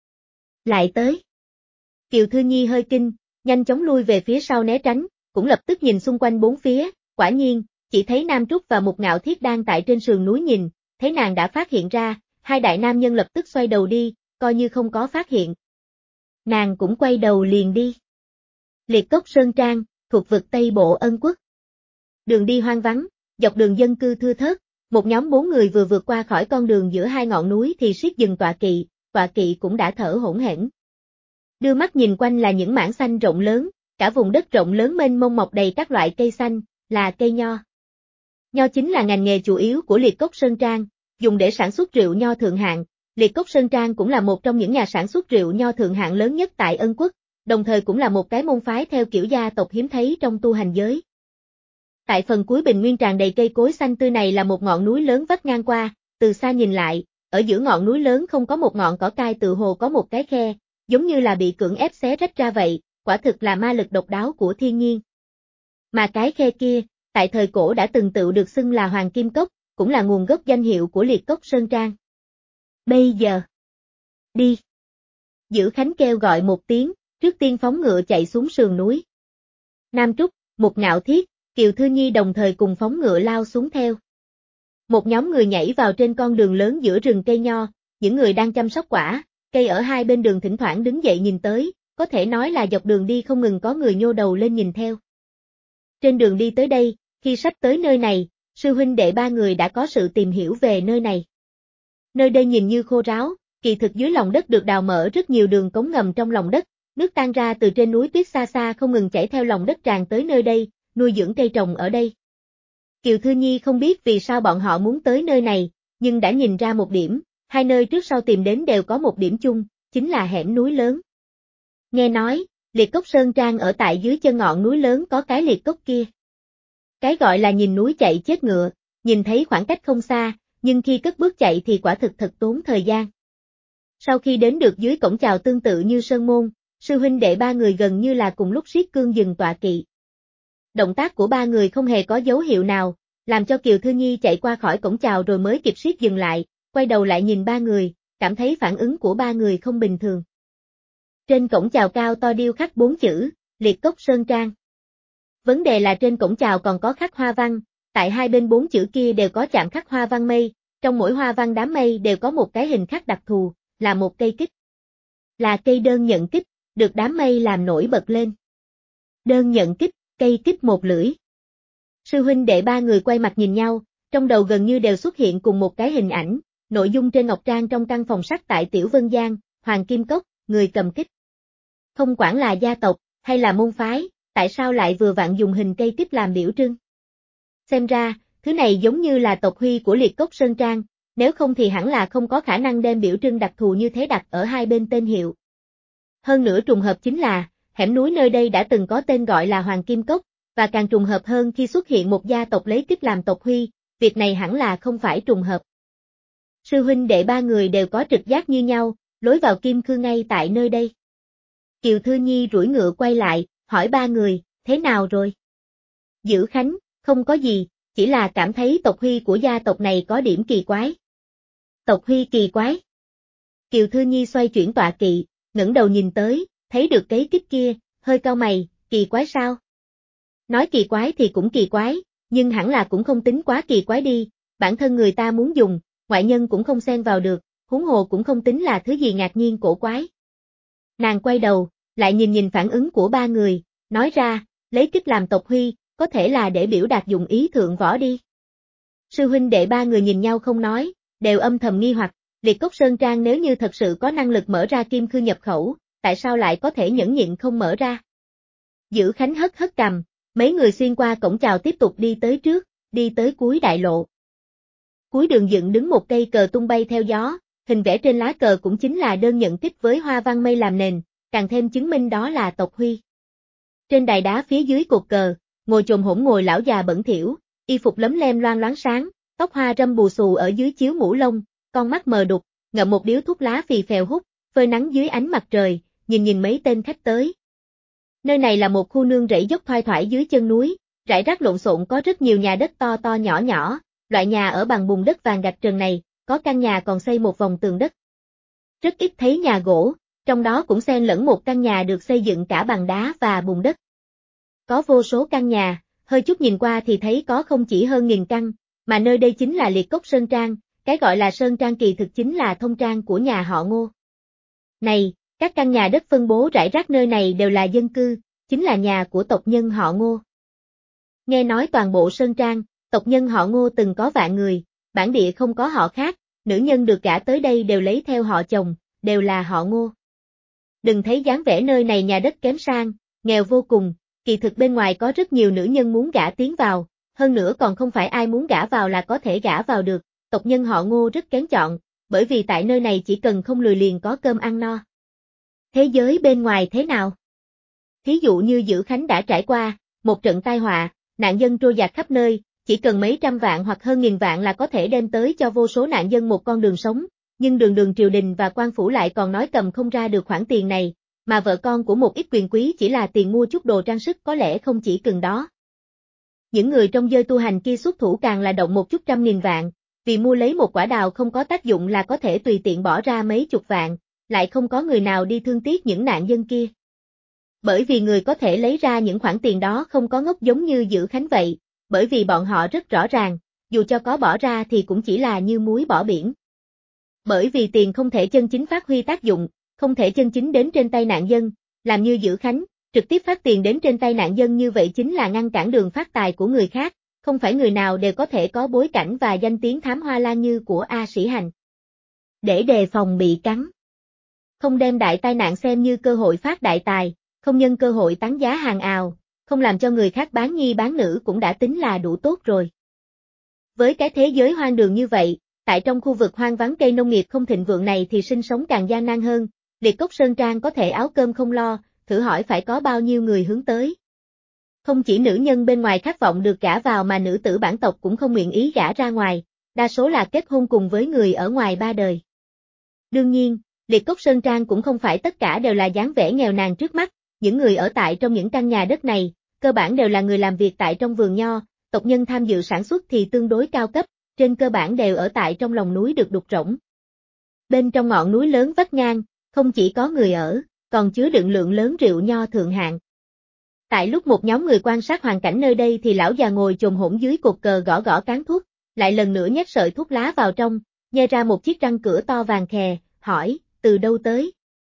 Lại tới. Kiều Thư Nhi hơi kinh, nhanh chóng lui về phía sau né tránh, cũng lập tức nhìn xung quanh bốn phía, quả nhiên, chỉ thấy Nam Trúc và một Ngạo Thiết đang tại trên sườn núi nhìn, thấy nàng đã phát hiện ra, hai đại nam nhân lập tức xoay đầu đi, coi như không có phát hiện. Nàng cũng quay đầu liền đi. Liệt Cốc Sơn Trang, thuộc vực Tây Bộ Ân Quốc. Đường đi hoang vắng, dọc đường dân cư thưa thớt, một nhóm 4 người vừa vượt qua khỏi con đường giữa hai ngọn núi thì siết dừng tọa kỵ cũng đã thở hổn hển. Đưa mắt nhìn quanh là những mảng xanh rộng lớn, cả vùng đất rộng lớn mênh mông mọc đầy các loại cây xanh, là cây nho. Nho chính là ngành nghề chủ yếu của Liệt Cốc Sơn Trang, dùng để sản xuất rượu nho thượng hạng. Liệt Cốc Sơn Trang cũng là một trong những nhà sản xuất rượu nho thượng hạng lớn nhất tại Ân Quốc, đồng thời cũng là một cái môn phái theo kiểu gia tộc hiếm thấy trong tu hành giới. Tại phần cuối bình nguyên tràn đầy cây cối xanh tươi này là một ngọn núi lớn vắt ngang qua, từ xa nhìn lại, ở giữa ngọn núi lớn không có một ngọn cỏ cai tự hồ có một cái khe, giống như là bị cưỡng ép xé rách ra vậy, quả thực là ma lực độc đáo của thiên nhiên. Mà cái khe kia, tại thời cổ đã từng tự được xưng là Hoàng Kim Cốc, cũng là nguồn gốc danh hiệu của Liệt Cốc Sơn Trang. Bây giờ, đi. Dữ Khánh kêu gọi một tiếng, trước tiên phóng ngựa chạy xuống sườn núi. Nam Trúc, một Ngạo Thiết, Kiều Thư Nhi đồng thời cùng phóng ngựa lao xuống theo. Một nhóm người nhảy vào trên con đường lớn giữa rừng cây nho, những người đang chăm sóc quả, cây ở hai bên đường thỉnh thoảng đứng dậy nhìn tới, có thể nói là dọc đường đi không ngừng có người nhô đầu lên nhìn theo. Trên đường đi tới đây, khi sắp tới nơi này, sư huynh đệ ba người đã có sự tìm hiểu về nơi này. Nơi đây nhìn như khô ráo, kỳ thực dưới lòng đất được đào mở rất nhiều đường cống ngầm trong lòng đất, nước tan ra từ trên núi tuyết xa xa không ngừng chảy theo lòng đất tràn tới nơi đây, nuôi dưỡng cây trồng ở đây. Kiều Thư Nhi không biết vì sao bọn họ muốn tới nơi này, nhưng đã nhìn ra một điểm, hai nơi trước sau tìm đến đều có một điểm chung, chính là hẻm núi lớn. Nghe nói, Liệt Cốc Sơn Trang ở tại dưới chân ngọn núi lớn có cái liệt cốc kia. Cái gọi là nhìn núi chạy chết ngựa, nhìn thấy khoảng cách không xa, nhưng khi cất bước chạy thì quả thực thật tốn thời gian. Sau khi đến được dưới cổng chào tương tự như sơn môn, sư huynh đệ ba người gần như là cùng lúc siết cương dừng tọa kỵ. Động tác của ba người không hề có dấu hiệu nào, làm cho Kiều Thư Nhi chạy qua khỏi cổng chào rồi mới kịp siết dừng lại, quay đầu lại nhìn ba người, cảm thấy phản ứng của ba người không bình thường. Trên cổng chào cao to điêu khắc 4 chữ, Liệt Cốc Sơn Trang. Vấn đề là trên cổng chào còn có khắc hoa văn, tại hai bên 4 chữ kia đều có chạm khắc hoa văn mây, trong mỗi hoa văn đám mây đều có một cái hình khắc đặc thù, là một cây kích. Là cây đơn nhận kích, được đám mây làm nổi bật lên. Đơn nhận kích, cây kích một lưỡi. Sư huynh đệ ba người quay mặt nhìn nhau, trong đầu gần như đều xuất hiện cùng một cái hình ảnh, nội dung trên ngọc trang trong căn phòng sắt tại Tiểu Vân Giang, Hoàng Kim Cốc, người cầm kích. Không quản là gia tộc, hay là môn phái, tại sao lại vừa vặn dùng hình cây kích làm biểu trưng? Xem ra, thứ này giống như là tộc huy của Liệt Cốc Sơn Trang, nếu không thì hẳn là không có khả năng đem biểu trưng đặc thù như thế đặt ở hai bên tên hiệu. Hơn nữa trùng hợp chính là, hẻm núi nơi đây đã từng có tên gọi là Hoàng Kim Cốc, và càng trùng hợp hơn khi xuất hiện một gia tộc lấy kích làm tộc huy, việc này hẳn là không phải trùng hợp. Sư huynh đệ ba người đều có trực giác như nhau, lối vào kim cương ngay tại nơi đây. Kiều Thư Nhi duỗi ngựa quay lại, hỏi ba người, thế nào rồi? Dữ Khánh, không có gì, chỉ là cảm thấy tộc huy của gia tộc này có điểm kỳ quái. Tộc huy kỳ quái. Kiều Thư Nhi xoay chuyển tọa kỵ, ngẩng đầu nhìn tới, thấy được cái kích kia, hơi cau mày, kỳ quái sao? Nói kỳ quái thì cũng kỳ quái, nhưng hẳn là cũng không tính quá kỳ quái đi, bản thân người ta muốn dùng, ngoại nhân cũng không xen vào được, huống hồ cũng không tính là thứ gì ngạc nhiên cổ quái. Nàng quay đầu, lại nhìn nhìn phản ứng của ba người, nói ra, lấy kích làm tộc huy, có thể là để biểu đạt dụng ý thượng võ đi. Sư huynh đệ ba người nhìn nhau không nói, đều âm thầm nghi hoặc, Liệt Cốc Sơn Trang nếu như thật sự có năng lực mở ra kim khư nhập khẩu, tại sao lại có thể nhẫn nhịn không mở ra? Dữ Khánh hất hất cằm, mấy người xuyên qua cổng chào tiếp tục đi tới trước, đi tới cuối đại lộ. Cuối đường dựng đứng một cây cờ tung bay theo gió, hình vẽ trên lá cờ cũng chính là đơn nhận kích với hoa văn mây làm nền, càng thêm chứng minh đó là tộc huy. Trên đài đá phía dưới cột cờ, ngồi chồm hổm ngồi lão già bẩn thỉu, y phục lấm lem loang loáng sáng, tóc hoa râm bù xù ở dưới chiếu mũ lông, con mắt mờ đục, ngậm một điếu thuốc lá phì phèo hút, phơi nắng dưới ánh mặt trời, nhìn mấy tên khách tới. Nơi này là một khu nương rẫy dốc thoai thoải dưới chân núi, rải rác lộn xộn có rất nhiều nhà đất to to nhỏ nhỏ, loại nhà ở bằng bùn đất vàng gạch trần này, có căn nhà còn xây một vòng tường đất. Rất ít thấy nhà gỗ, trong đó cũng xen lẫn một căn nhà được xây dựng cả bằng đá và bùn đất. Có vô số căn nhà, hơi chút nhìn qua thì thấy có không chỉ hơn 1000 căn, mà nơi đây chính là Liệt Cốc Sơn Trang, cái gọi là Sơn Trang kỳ thực chính là thông trang của nhà họ Ngô. Này, các căn nhà đất phân bố rải rác nơi này đều là dân cư, chính là nhà của tộc nhân họ Ngô. Nghe nói toàn bộ Sơn Trang, tộc nhân họ Ngô từng có vạn người, bản địa không có họ khác, nữ nhân được gả tới đây đều lấy theo họ chồng, đều là họ Ngô. Đừng thấy dáng vẻ nơi này nhà đất kém sang, nghèo vô cùng, kỳ thực bên ngoài có rất nhiều nữ nhân muốn gả tiến vào, hơn nữa còn không phải ai muốn gả vào là có thể gả vào được, tộc nhân họ Ngô rất kén chọn, bởi vì tại nơi này chỉ cần không lười liền có cơm ăn no. Thế giới bên ngoài thế nào? Thí dụ như Dữ Khánh đã trải qua, một trận tai họa, nạn dân trôi dạt khắp nơi, chỉ cần mấy trăm vạn hoặc hơn 1000 vạn là có thể đem tới cho vô số nạn dân một con đường sống, nhưng đường triều đình và quan phủ lại còn nói cầm không ra được khoản tiền này, mà vợ con của một ít quyền quý chỉ là tiền mua chút đồ trang sức có lẽ không chỉ cần đó. Những người trong giới tu hành kia xuất thủ càng là động một chút 100.000 vạn, vì mua lấy một quả đào không có tác dụng là có thể tùy tiện bỏ ra mấy chục vạn, lại không có người nào đi thương tiếc những nạn dân kia. Bởi vì người có thể lấy ra những khoản tiền đó không có ngốc giống như Dữ Khánh vậy, bởi vì bọn họ rất rõ ràng, dù cho có bỏ ra thì cũng chỉ là như muối bỏ biển. Bởi vì tiền không thể chân chính phát huy tác dụng, không thể chân chính đến trên tay nạn dân, làm như giữ khánh, trực tiếp phát tiền đến trên tay nạn dân như vậy chính là ngăn cản đường phát tài của người khác, không phải người nào đều có thể có bối cảnh và danh tiếng thám hoa lan như của A Sĩ Hành. Để đề phòng bị cắn. Không đem đại tai nạn xem như cơ hội phát đại tài, không nhân cơ hội tăng giá hàng ào, không làm cho người khác bán nhi bán nữ cũng đã tính là đủ tốt rồi. Với cái thế giới hoang đường như vậy, tại trong khu vực hoang vắng cây nông nghiệp không thịnh vượng này thì sinh sống càng gian nan hơn, Liệt Cốc Sơn Trang có thể áo cơm không lo, thử hỏi phải có bao nhiêu người hướng tới. Không chỉ nữ nhân bên ngoài khát vọng được gả vào mà nữ tử bản tộc cũng không nguyện ý gả ra ngoài, đa số là kết hôn cùng với người ở ngoài ba đời. Đương nhiên, Liệt Cốc Sơn Trang cũng không phải tất cả đều là dáng vẻ nghèo nàn trước mắt, những người ở tại trong những căn nhà đất này, cơ bản đều là người làm việc tại trong vườn nho, tộc nhân tham dự sản xuất thì tương đối cao cấp, trên cơ bản đều ở tại trong lòng núi được đục rỗng. Bên trong ngọn núi lớn vách ngang, không chỉ có người ở, còn chứa đựng lượng lớn rượu nho thượng hạng. Tại lúc một nhóm người quan sát hoàn cảnh nơi đây thì lão già ngồi chồm hổm dưới cột cờ gõ gõ cán thuốc, lại lần nữa nhét sợi thuốc lá vào trong, nhe ra một chiếc răng cửa to vàng khè, hỏi, từ đâu tới?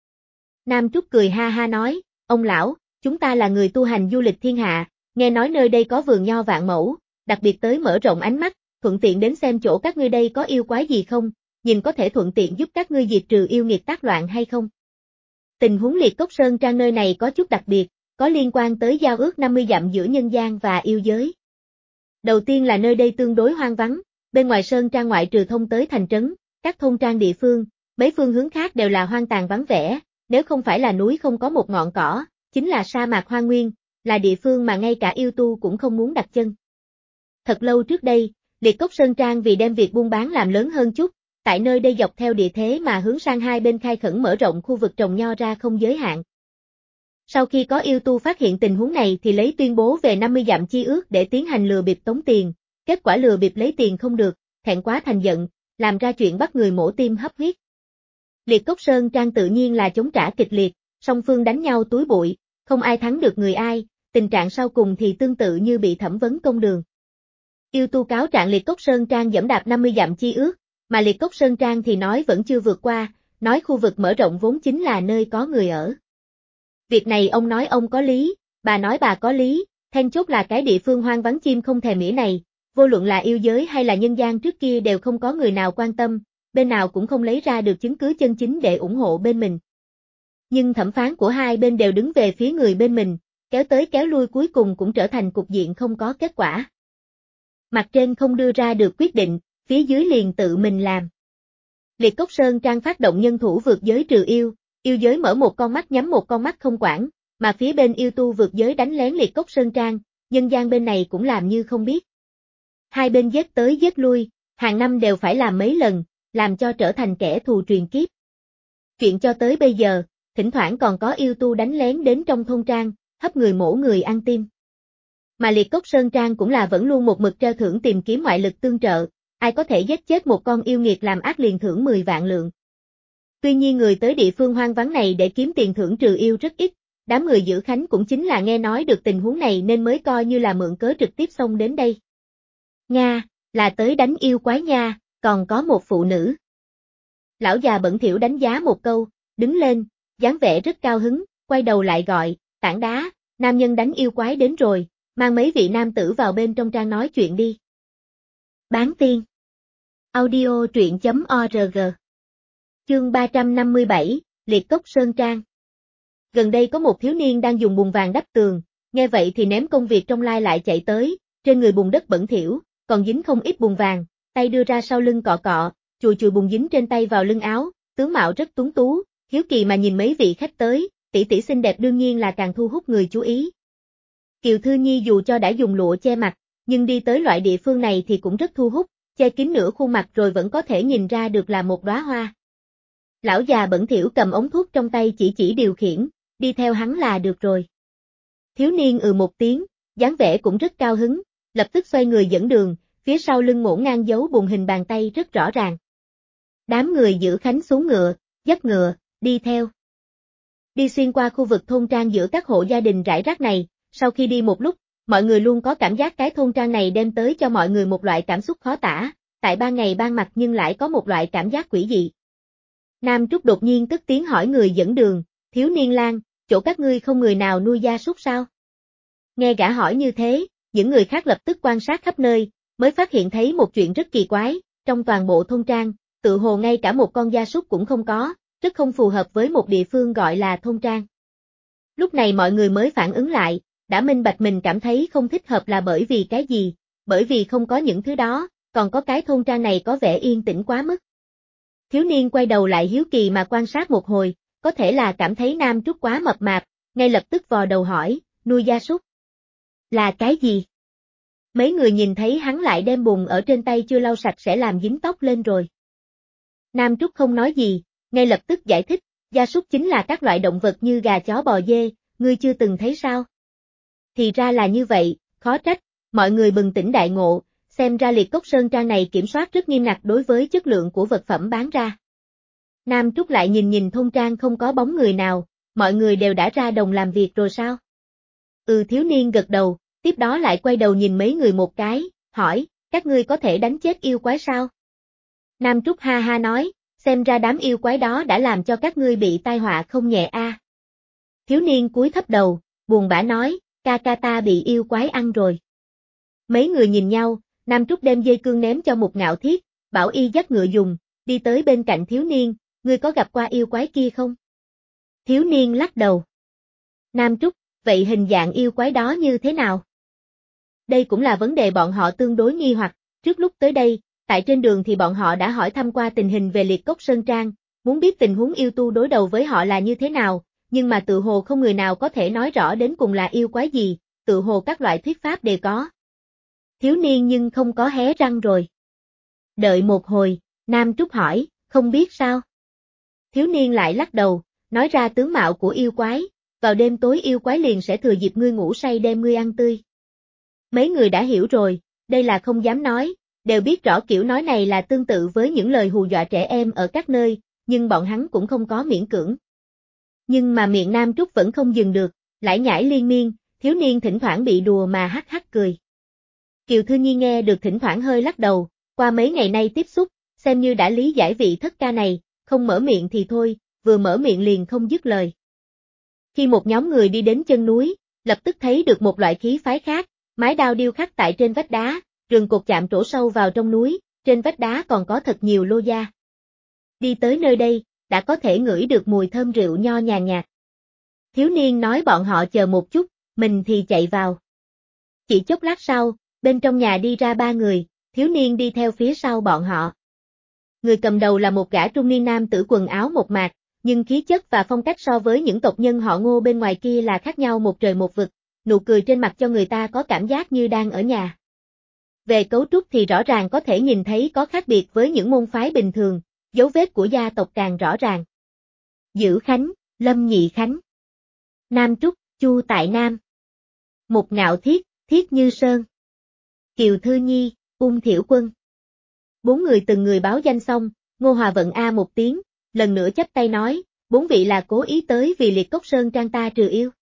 Nam Trúc cười ha ha nói, ông lão, chúng ta là người tu hành du lịch thiên hạ, nghe nói nơi đây có vườn nho vạn mẫu, đặc biệt tới mở rộng ánh mắt, thuận tiện đến xem chỗ các ngươi đây có yêu quái gì không, nhìn có thể thuận tiện giúp các ngươi diệt trừ yêu nghiệt tác loạn hay không. Tình huống Liệt Cốc Sơn Trang nơi này có chút đặc biệt, có liên quan tới giao ước 50 dặm giữa nhân gian và yêu giới. Đầu tiên là nơi đây tương đối hoang vắng, bên ngoài Sơn Trang ngoại trừ thông tới thành trấn, các thôn trang địa phương, mấy phương hướng khác đều là hoang tàn vắng vẻ, nếu không phải là núi không có một ngọn cỏ, chính là sa mạc hoang nguyên, là địa phương mà ngay cả yêu tu cũng không muốn đặt chân. Thật lâu trước đây, Liệt Cốc Sơn Trang vì đem việc buôn bán làm lớn hơn chút, tại nơi đây dọc theo địa thế mà hướng sang hai bên khai khẩn mở rộng khu vực trồng nho ra không giới hạn. Sau khi có yêu tu phát hiện tình huống này thì lấy tuyên bố về 50 dặm chi ước để tiến hành lừa bịp tống tiền, kết quả lừa bịp lấy tiền không được, thẹn quá thành giận, làm ra chuyện bắt người mổ tim hấp huyết. Liệt Cốc Sơn Trang tự nhiên là chống trả kịch liệt, song phương đánh nhau túi bụi, không ai thắng được người ai, tình trạng sau cùng thì tương tự như bị thẩm vấn công đường. Yêu tu cáo trạng Liệt Cốc Sơn Trang dẫm đạp 50 dặm chi ước, mà Liệt Cốc Sơn Trang thì nói vẫn chưa vượt qua, nói khu vực mở rộng vốn chính là nơi có người ở. Việc này ông nói ông có lý, bà nói bà có lý, then chốt là cái địa phương hoang vắng chim không thèm mỉa này, vô luận là yêu giới hay là nhân gian trước kia đều không có người nào quan tâm, bên nào cũng không lấy ra được chứng cứ chân chính để ủng hộ bên mình. Nhưng thẩm phán của hai bên đều đứng về phía người bên mình, kéo tới kéo lui cuối cùng cũng trở thành cục diện không có kết quả. Mặt trên không đưa ra được quyết định, phía dưới liền tự mình làm. Liệt Cốc Sơn Trang phát động nhân thủ vượt giới trừ yêu giới mở một con mắt nhắm một con mắt không quản, mà phía bên yêu tu vượt giới đánh lén Liệt Cốc Sơn Trang, nhân gian bên này cũng làm như không biết. Hai bên giết tới giết lui, hàng năm đều phải làm mấy lần, làm cho trở thành kẻ thù truyền kiếp. Chuyện cho tới bây giờ, thỉnh thoảng còn có yêu tu đánh lén đến trong thôn trang, hấp người mổ người ăn tim. Mà Liệt Cốc Sơn Trang cũng là vẫn luôn một mực treo thưởng tìm kiếm ngoại lực tương trợ, ai có thể giết chết một con yêu nghiệt làm ác liền thưởng 10 vạn lượng. Tuy nhiên người tới địa phương hoang vắng này để kiếm tiền thưởng trừ yêu rất ít, đám người giữ khánh cũng chính là nghe nói được tình huống này nên mới coi như là mượn cớ trực tiếp xông đến đây. Nga, là tới đánh yêu quái nha, còn có một phụ nữ. Lão già bẩn thỉu đánh giá một câu, đứng lên, dáng vẻ rất cao hứng, quay đầu lại gọi, tảng đá, nam nhân đánh yêu quái đến rồi, mang mấy vị nam tử vào bên trong trang nói chuyện đi. Bán tiên. Audio truyện.org. Chương 357, Liệt Cốc Sơn Trang. Gần đây có một thiếu niên đang dùng bùn vàng đắp tường, nghe vậy thì ném công việc trong lai lại chạy tới, trên người bùn đất bẩn thỉu, còn dính không ít bùn vàng, tay đưa ra sau lưng cọ cọ, chùi chùi bùn dính trên tay vào lưng áo, tướng mạo rất tuấn tú, hiếu kỳ mà nhìn mấy vị khách tới, tỷ tỷ xinh đẹp đương nhiên là càng thu hút người chú ý. Kiều Thư Nhi dù cho đã dùng lụa che mặt, nhưng đi tới loại địa phương này thì cũng rất thu hút, che kín nửa khuôn mặt rồi vẫn có thể nhìn ra được là một đóa hoa. Lão già bẩn thỉu cầm ống thuốc trong tay chỉ điều khiển, đi theo hắn là được rồi. Thiếu niên một tiếng, dáng vẻ cũng rất cao hứng, lập tức xoay người dẫn đường, phía sau lưng ngổn ngang dấu bùn hình bàn tay rất rõ ràng. Đám người giữ khánh xuống ngựa, dắt ngựa, đi theo. Đi xuyên qua khu vực thôn trang giữa các hộ gia đình rải rác này, sau khi đi một lúc, mọi người luôn có cảm giác cái thôn trang này đem tới cho mọi người một loại cảm xúc khó tả, tại ban ngày ban mặt nhưng lại có một loại cảm giác quỷ dị. Nam Trúc đột nhiên cất tiếng hỏi người dẫn đường, thiếu niên lang, chỗ các ngươi không người nào nuôi gia súc sao? Nghe gã hỏi như thế, những người khác lập tức quan sát khắp nơi, mới phát hiện thấy một chuyện rất kỳ quái, trong toàn bộ thôn trang, tự hồ ngay cả một con gia súc cũng không có, rất không phù hợp với một địa phương gọi là thôn trang. Lúc này mọi người mới phản ứng lại, đã minh bạch mình cảm thấy không thích hợp là bởi vì cái gì, bởi vì không có những thứ đó, còn có cái thôn trang này có vẻ yên tĩnh quá mức. Thiếu niên quay đầu lại hiếu kỳ mà quan sát một hồi, có thể là cảm thấy Nam Trúc quá mập mạp, ngay lập tức vò đầu hỏi, nuôi gia súc. Là cái gì? Mấy người nhìn thấy hắn lại đem bùn ở trên tay chưa lau sạch sẽ làm dính tóc lên rồi. Nam Trúc không nói gì, ngay lập tức giải thích, gia súc chính là các loại động vật như gà chó bò dê, ngươi chưa từng thấy sao? Thì ra là như vậy, khó trách, mọi người bừng tỉnh đại ngộ, xem ra Liệt Cốc Sơn Trang này kiểm soát rất nghiêm ngặt đối với chất lượng của vật phẩm bán ra. Nam Trúc lại nhìn nhìn thôn trang không có bóng người nào, mọi người đều đã ra đồng làm việc rồi sao? Thiếu niên gật đầu, tiếp đó lại quay đầu nhìn mấy người một cái, hỏi, các ngươi có thể đánh chết yêu quái sao? Nam Trúc ha ha nói, xem ra đám yêu quái đó đã làm cho các ngươi bị tai họa không nhẹ a. Thiếu niên cúi thấp đầu, buồn bã nói, ca ca ta bị yêu quái ăn rồi. Mấy người nhìn nhau, Nam Trúc đem dây cương ném cho Mục Ngạo Thiết, bảo y dắt ngựa dùng, đi tới bên cạnh thiếu niên, ngươi có gặp qua yêu quái kia không? Thiếu niên lắc đầu. Nam Trúc, vậy hình dạng yêu quái đó như thế nào? Đây cũng là vấn đề bọn họ tương đối nghi hoặc, trước lúc tới đây, tại trên đường thì bọn họ đã hỏi thăm qua tình hình về Liệt Cốc Sơn Trang, muốn biết tình huống yêu tu đối đầu với họ là như thế nào, nhưng mà tự hồ không người nào có thể nói rõ đến cùng là yêu quái gì, tự hồ các loại thuyết pháp đều có. Thiếu niên nhưng không có hé răng rồi. Đợi một hồi, Nam Trúc hỏi, không biết sao? Thiếu niên lại lắc đầu, nói ra tướng mạo của yêu quái, vào đêm tối yêu quái liền sẽ thừa dịp ngươi ngủ say đem ngươi ăn tươi. Mấy người đã hiểu rồi, đây là không dám nói, đều biết rõ kiểu nói này là tương tự với những lời hù dọa trẻ em ở các nơi, nhưng bọn hắn cũng không có miễn cưỡng. Nhưng mà miệng Nam Trúc vẫn không dừng được, lải nhải liên miên, thiếu niên thỉnh thoảng bị đùa mà hắc hắc cười. Kiều Thư Nhi nghe được thỉnh thoảng hơi lắc đầu, qua mấy ngày nay tiếp xúc, xem như đã lý giải vị thất ca này, không mở miệng thì thôi, vừa mở miệng liền không dứt lời. Khi một nhóm người đi đến chân núi, lập tức thấy được một loại khí phái khác, mái đao điêu khắc tại trên vách đá, rừng cột chạm trổ sâu vào trong núi, trên vách đá còn có thật nhiều lô gia. Đi tới nơi đây, đã có thể ngửi được mùi thơm rượu nho nhàn nhạt. Thiếu niên nói bọn họ chờ một chút, mình thì chạy vào. Chỉ chốc lát sau, bên trong nhà đi ra ba người, thiếu niên đi theo phía sau bọn họ. Người cầm đầu là một gã trung niên nam tử quần áo mộc mạc, nhưng khí chất và phong cách so với những tộc nhân họ Ngô bên ngoài kia là khác nhau một trời một vực, nụ cười trên mặt cho người ta có cảm giác như đang ở nhà. Về cấu trúc thì rõ ràng có thể nhìn thấy có khác biệt với những môn phái bình thường, dấu vết của gia tộc càng rõ ràng. Dữ Khánh, Lâm Nhị Khánh, Nam Trúc, Chu Tại Nam, Mục Ngạo Thiết, Thiết Như Sơn, Kiều Thư Nhi, Ung Thiểu Quân. Bốn người từng người báo danh xong, Ngô Hòa Vận a một tiếng, lần nữa chắp tay nói, bốn vị là cố ý tới vì Liệt Cốc Sơn Trang ta trừ yêu.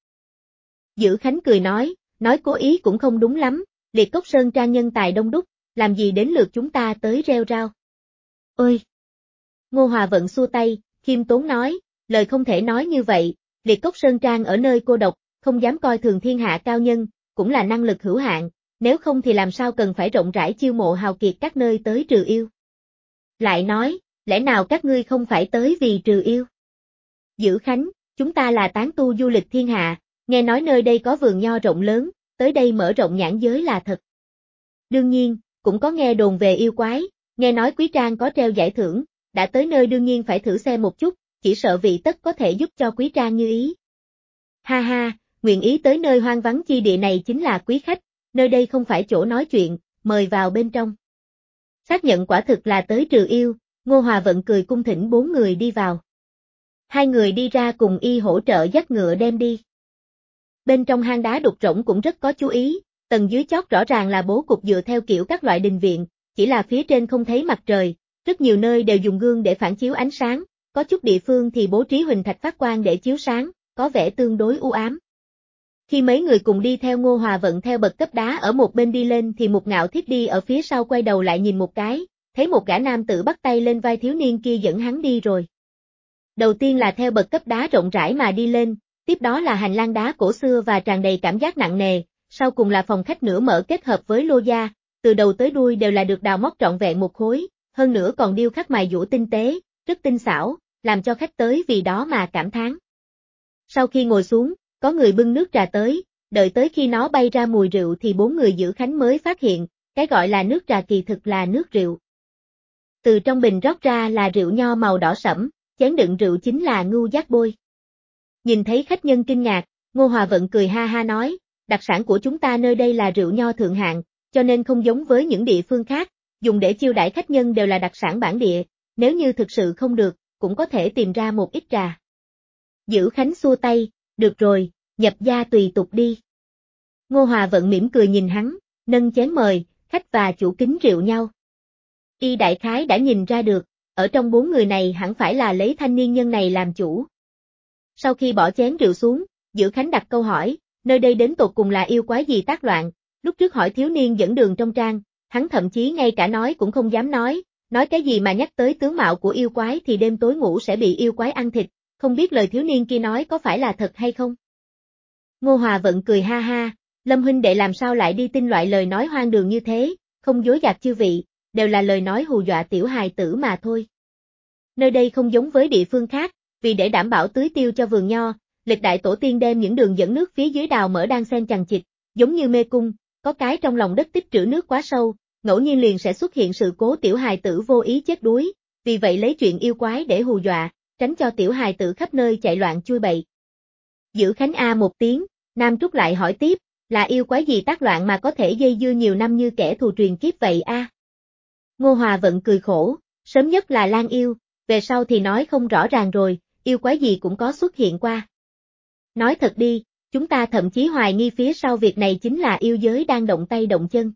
Dữ Khánh cười nói cố ý cũng không đúng lắm, Liệt Cốc Sơn Trang nhân tài đông đúc, làm gì đến lượt chúng ta tới reo rao. Ôi! Ngô Hòa Vận xua tay, khiêm tốn nói, lời không thể nói như vậy, Liệt Cốc Sơn Trang ở nơi cô độc, không dám coi thường thiên hạ cao nhân, cũng là năng lực hữu hạn, nếu không thì làm sao cần phải rộng rãi chiêu mộ hào kiệt các nơi tới trừ yêu. Lại nói, lẽ nào các ngươi không phải tới vì trừ yêu? Dữ Khánh, chúng ta là tán tu du lịch thiên hạ, nghe nói nơi đây có vườn nho rộng lớn, tới đây mở rộng nhãn giới là thật. Đương nhiên, cũng có nghe đồn về yêu quái, nghe nói Quý Trang có treo giải thưởng, đã tới nơi đương nhiên phải thử xem một chút, chỉ sợ vị tất có thể giúp cho Quý Trang như ý. Ha ha, nguyện ý tới nơi hoang vắng chi địa này chính là quý khách, nơi đây không phải chỗ nói chuyện, mời vào bên trong. Xác nhận quả thực là tới trừ yêu, Ngô Hòa Vận cười cung thỉnh bốn người đi vào. Hai người đi ra cùng y hỗ trợ dắt ngựa đem đi. Bên trong hang đá đục rỗng cũng rất có chú ý, tầng dưới chót rõ ràng là bố cục dựa theo kiểu các loại đình viện, chỉ là phía trên không thấy mặt trời, rất nhiều nơi đều dùng gương để phản chiếu ánh sáng, có chút địa phương thì bố trí huỳnh thạch phát quang để chiếu sáng, có vẻ tương đối u ám. Khi mấy người cùng đi theo Ngô Hòa Vận theo bậc cấp đá ở một bên đi lên thì Mục Ngạo Thiết đi ở phía sau quay đầu lại nhìn một cái, thấy một gã nam tử bắt tay lên vai thiếu niên kia dẫn hắn đi rồi. Đầu tiên là theo bậc cấp đá rộng rãi mà đi lên, tiếp đó là hành lang đá cổ xưa và tràn đầy cảm giác nặng nề, sau cùng là phòng khách nửa mở kết hợp với lô gia, từ đầu tới đuôi đều là được đào móc trọn vẹn một khối, hơn nữa còn điêu khắc mài dũa tinh tế, rất tinh xảo, làm cho khách tới vì đó mà cảm thán. Sau khi ngồi xuống, có người bưng nước trà tới, đợi tới khi nó bay ra mùi rượu thì bốn người giữ khánh mới phát hiện, cái gọi là nước trà kỳ thực là nước rượu. Từ trong bình rót ra là rượu nho màu đỏ sẫm, chén đựng rượu chính là ngưu giác bôi. Nhìn thấy khách nhân kinh ngạc, Ngô Hòa Vận cười ha ha nói, đặc sản của chúng ta nơi đây là rượu nho thượng hạng, cho nên không giống với những địa phương khác, dùng để chiêu đãi khách nhân đều là đặc sản bản địa, nếu như thực sự không được, cũng có thể tìm ra một ít trà. Giữ Khánh xua tay, được rồi, nhập gia tùy tục đi. Ngô Hòa Vận mỉm cười nhìn hắn, nâng chén mời, khách và chủ kính rượu nhau. Y đại khái đã nhìn ra được, ở trong bốn người này hẳn phải là lấy thanh niên nhân này làm chủ. Sau khi bỏ chén rượu xuống, Giữ Khánh đặt câu hỏi, nơi đây đến tột cùng là yêu quái gì tác loạn, lúc trước hỏi thiếu niên dẫn đường trong trang, hắn thậm chí ngay cả nói cũng không dám nói cái gì mà nhắc tới tướng mạo của yêu quái thì đêm tối ngủ sẽ bị yêu quái ăn thịt, không biết lời thiếu niên kia nói có phải là thật hay không. Ngô Hòa Vận cười ha ha, Lâm huynh đệ làm sao lại đi tin loại lời nói hoang đường như thế, không dối gạt chư vị, đều là lời nói hù dọa tiểu hài tử mà thôi. Nơi đây không giống với địa phương khác, vì để đảm bảo tưới tiêu cho vườn nho, lịch đại tổ tiên đem những đường dẫn nước phía dưới đào mở đan xen chằng chịt, giống như mê cung, có cái trong lòng đất tích trữ nước quá sâu, ngẫu nhiên liền sẽ xuất hiện sự cố tiểu hài tử vô ý chết đuối, vì vậy lấy chuyện yêu quái để hù dọa, tránh cho tiểu hài tử khắp nơi chạy loạn chui bậy. Giữ Khánh a một tiếng, Nam Trúc lại hỏi tiếp, là yêu quái gì tác loạn mà có thể dây dưa nhiều năm như kẻ thù truyền kiếp vậy a? Ngô Hòa Vận cười khổ, sớm nhất là Lan yêu, về sau thì nói không rõ ràng rồi, yêu quái gì cũng có xuất hiện qua. Nói thật đi, chúng ta thậm chí hoài nghi phía sau việc này chính là yêu giới đang động tay động chân.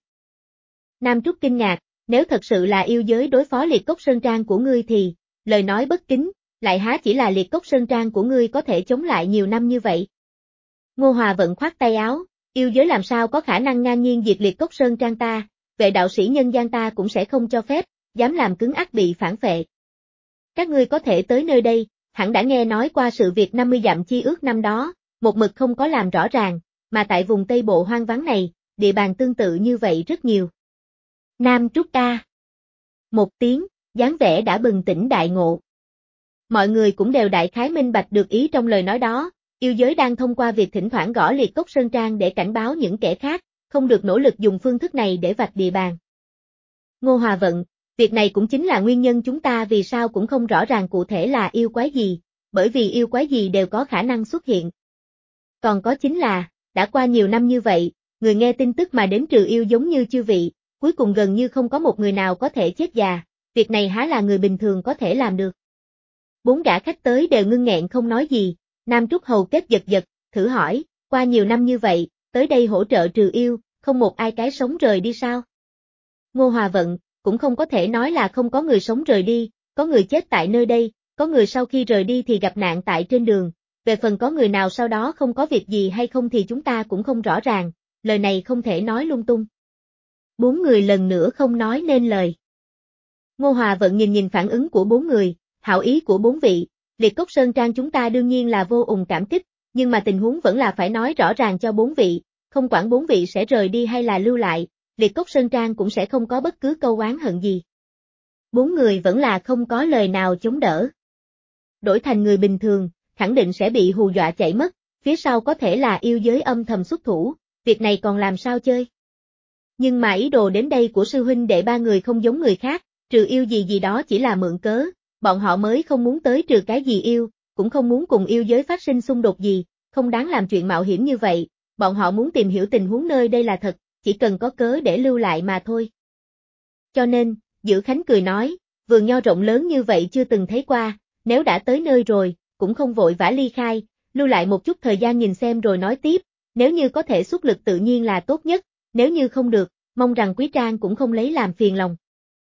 Nam Trúc kinh ngạc, nếu thật sự là yêu giới đối phó Liệt Cốc Sơn Trang của ngươi thì, lời nói bất kính, lại há chỉ là Liệt Cốc Sơn Trang của ngươi có thể chống lại nhiều năm như vậy. Ngô Hòa Vận khoát tay áo, yêu giới làm sao có khả năng ngang nhiên diệt Liệt Cốc Sơn Trang ta, vệ đạo sĩ nhân gian ta cũng sẽ không cho phép, dám làm cứng ắc bị phản phệ. Các ngươi có thể tới nơi đây, hẳn đã nghe nói qua sự việc 50 dặm chi ước năm đó, một mực không có làm rõ ràng, mà tại vùng Tây Bộ hoang vắng này, địa bàn tương tự như vậy rất nhiều. Nam Trúc ca. Một tiếng, dáng vẻ đã bừng tỉnh đại ngộ. Mọi người cũng đều đại khái minh bạch được ý trong lời nói đó, yêu giới đang thông qua việc thỉnh thoảng gõ Liệt Cốc Sơn Trang để cảnh báo những kẻ khác, không được nỗ lực dùng phương thức này để vạch địa bàn. Ngô Hòa Vận, việc này cũng chính là nguyên nhân chúng ta vì sao cũng không rõ ràng cụ thể là yêu quái gì, bởi vì yêu quái gì đều có khả năng xuất hiện. Còn có chính là, đã qua nhiều năm như vậy, người nghe tin tức mà đến trừ yêu giống như chư vị, cuối cùng gần như không có một người nào có thể chết già, việc này há là người bình thường có thể làm được. Bốn gã khách tới đều ngưng nghẹn không nói gì, Nam Trúc hầu kết giật giật, thử hỏi, qua nhiều năm như vậy, tới đây hỗ trợ trừ yêu, không một ai cái sống rời đi sao? Ngô Hòa Vận, cũng không có thể nói là không có người sống rời đi, có người chết tại nơi đây, có người sau khi rời đi thì gặp nạn tại trên đường, về phần có người nào sau đó không có việc gì hay không thì chúng ta cũng không rõ ràng, lời này không thể nói lung tung. Bốn người lần nữa không nói nên lời. Ngô Hòa Vận nhìn phản ứng của bốn người, hảo ý của bốn vị, Liệt Cốc Sơn Trang chúng ta đương nhiên là vô cùng cảm kích, nhưng mà tình huống vẫn là phải nói rõ ràng cho bốn vị, không quản bốn vị sẽ rời đi hay là lưu lại, Liệt Cốc Sơn Trang cũng sẽ không có bất cứ câu oán hận gì. Bốn người vẫn là không có lời nào chống đỡ. Đổi thành người bình thường, khẳng định sẽ bị hù dọa chạy mất, phía sau có thể là yêu giới âm thầm xuất thủ, việc này còn làm sao chơi. Nhưng mà ý đồ đến đây của sư huynh đệ ba người không giống người khác, trừ yêu gì gì đó chỉ là mượn cớ, bọn họ mới không muốn tới trừ cái gì yêu, cũng không muốn cùng yêu giới phát sinh xung đột gì, không đáng làm chuyện mạo hiểm như vậy, bọn họ muốn tìm hiểu tình huống nơi đây là thật, chỉ cần có cớ để lưu lại mà thôi. Cho nên, Giữ Khánh cười nói, vườn nho rộng lớn như vậy chưa từng thấy qua, nếu đã tới nơi rồi, cũng không vội vã ly khai, lưu lại một chút thời gian nhìn xem rồi nói tiếp, nếu như có thể xuất lực tự nhiên là tốt nhất, nếu như không được, mong rằng Quý Trang cũng không lấy làm phiền lòng.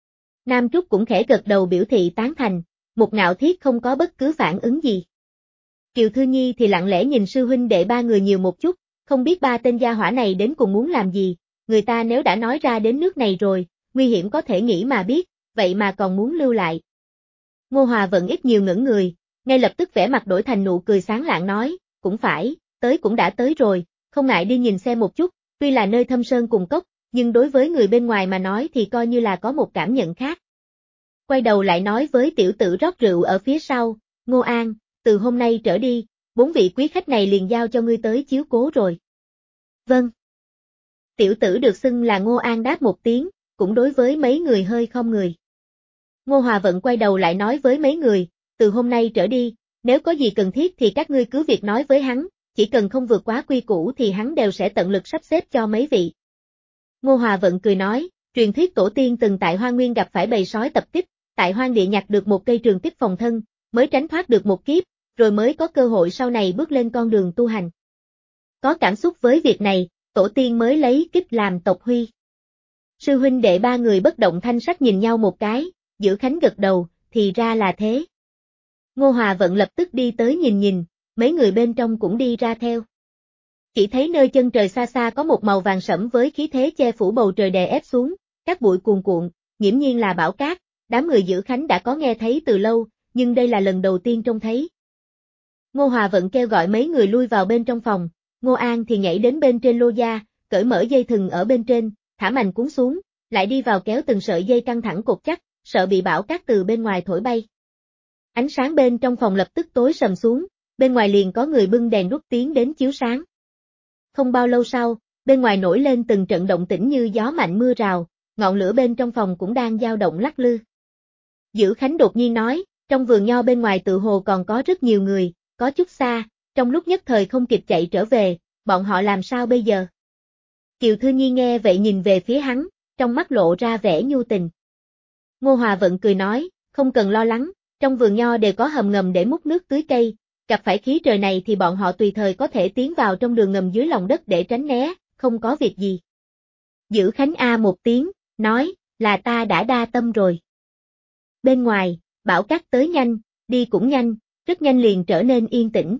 Nam Trúc cũng khẽ gật đầu biểu thị tán thành, Một Ngạo Thiết không có bất cứ phản ứng gì. Kiều Thư Nhi thì lặng lẽ nhìn sư huynh đệ ba người nhiều một chút, không biết ba tên gia hỏa này đến cùng muốn làm gì, người ta nếu đã nói ra đến nước này rồi, nguy hiểm có thể nghĩ mà biết, vậy mà còn muốn lưu lại. Ngô Hòa Vận ít nhiều ngẩn người, ngay lập tức vẻ mặt đổi thành nụ cười sáng lạng nói, cũng phải, tới cũng đã tới rồi, không ngại đi nhìn xem một chút, tuy là nơi thâm sơn cùng cốc, nhưng đối với người bên ngoài mà nói thì coi như là có một cảm nhận khác. Quay đầu lại nói với tiểu tử rót rượu ở phía sau, Ngô An, từ hôm nay trở đi, 4 vị quý khách này liền giao cho ngươi tới chiếu cố rồi. Vâng. Tiểu tử được xưng là Ngô An đáp một tiếng, cũng đối với mấy người hơi khom người. Ngô Hòa Vận quay đầu lại nói với mấy người, từ hôm nay trở đi, nếu có gì cần thiết thì các ngươi cứ việc nói với hắn, chỉ cần không vượt quá quy củ thì hắn đều sẽ tận lực sắp xếp cho mấy vị. Ngô Hòa Vận cười nói, truyền thuyết tổ tiên từng tại Hoang Nguyên gặp phải bầy sói tập kích, tại Hoang Địa nhặt được một cây trường kích phòng thân, mới tránh thoát được một kiếp, rồi mới có cơ hội sau này bước lên con đường tu hành. Có cảm xúc với việc này, tổ tiên mới lấy kích làm tộc huy. Sư huynh đệ ba người bất động thanh sắc nhìn nhau một cái, Giữ Khánh gật đầu, thì ra là thế. Ngô Hòa Vận lập tức đi tới nhìn, mấy người bên trong cũng đi ra theo. Chỉ thấy nơi chân trời xa xa có một màu vàng sẫm với khí thế che phủ bầu trời đè ép xuống, các bụi cuồn cuộn, nghiễm nhiên là bão cát, đám người Giữ Khánh đã có nghe thấy từ lâu, nhưng đây là lần đầu tiên trông thấy. Ngô Hòa Vận kêu gọi mấy người lui vào bên trong phòng, Ngô An thì nhảy đến bên trên lô gia, cởi mở dây thừng ở bên trên, thả mành cuốn xuống, lại đi vào kéo từng sợi dây căng thẳng cột chắc, sợ bị bão cát từ bên ngoài thổi bay. Ánh sáng bên trong phòng lập tức tối sầm xuống, bên ngoài liền có người bưng đèn đuốc tiến đến chiếu sáng. Không bao lâu sau, bên ngoài nổi lên từng trận động tĩnh như gió mạnh mưa rào, ngọn lửa bên trong phòng cũng đang dao động lắc lư. Giữ Khánh đột nhiên nói, trong vườn nho bên ngoài tự hồ còn có rất nhiều người, có chút xa, trong lúc nhất thời không kịp chạy trở về, bọn họ làm sao bây giờ? Kiều Thư Nhi nghe vậy nhìn về phía hắn, trong mắt lộ ra vẻ nhu tình. Ngô Hòa Vận cười nói, không cần lo lắng, trong vườn nho đều có hầm ngầm để múc nước tưới cây, gặp phải khí trời này thì bọn họ tùy thời có thể tiến vào trong đường ngầm dưới lòng đất để tránh né, không có việc gì. Giữ Khánh A một tiếng, nói, là ta đã đa tâm rồi. Bên ngoài, bão cát tới nhanh, đi cũng nhanh, rất nhanh liền trở nên yên tĩnh.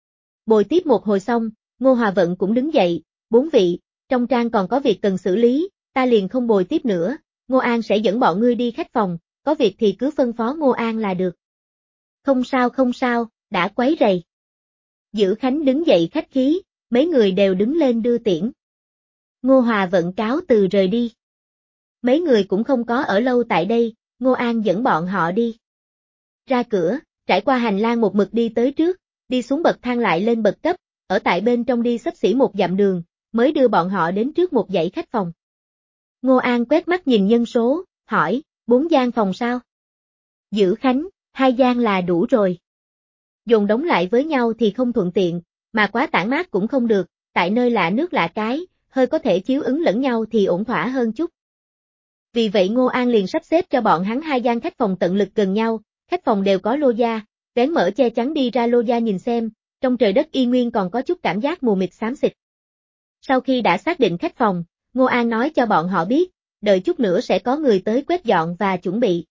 Bồi tiếp một hồi xong, Ngô Hòa Vận cũng đứng dậy, 4 vị, trong trang còn có việc cần xử lý, ta liền không bồi tiếp nữa, Ngô An sẽ dẫn bọn ngươi đi khách phòng, có việc thì cứ phân phó Ngô An là được. Không sao, đã quấy rầy. Giữ Khánh đứng dậy khách khí, mấy người đều đứng lên đưa tiễn. Ngô Hòa Vận cáo từ rời đi. Mấy người cũng không có ở lâu tại đây, Ngô An dẫn bọn họ đi. Ra cửa, trải qua hành lang một mực đi tới trước, đi xuống bậc thang lại lên bậc cấp, ở tại bên trong đi xấp xỉ một dặm đường, mới đưa bọn họ đến trước một dãy khách phòng. Ngô An quét mắt nhìn nhân số, hỏi, 4 gian phòng sao? Giữ Khánh, 2 gian là đủ rồi. Dồn đống lại với nhau thì không thuận tiện, mà quá tản mát cũng không được, tại nơi lạ nước lạ cái, hơi có thể chiếu ứng lẫn nhau thì ổn thỏa hơn chút. Vì vậy Ngô An liền sắp xếp cho bọn hắn 2 gian khách phòng tận lực gần nhau, khách phòng đều có lô gia, vén mở che chắn đi ra lô gia nhìn xem, trong trời đất y nguyên còn có chút cảm giác mù mịt xám xịt. Sau khi đã xác định khách phòng, Ngô An nói cho bọn họ biết, đợi chút nữa sẽ có người tới quét dọn và chuẩn bị.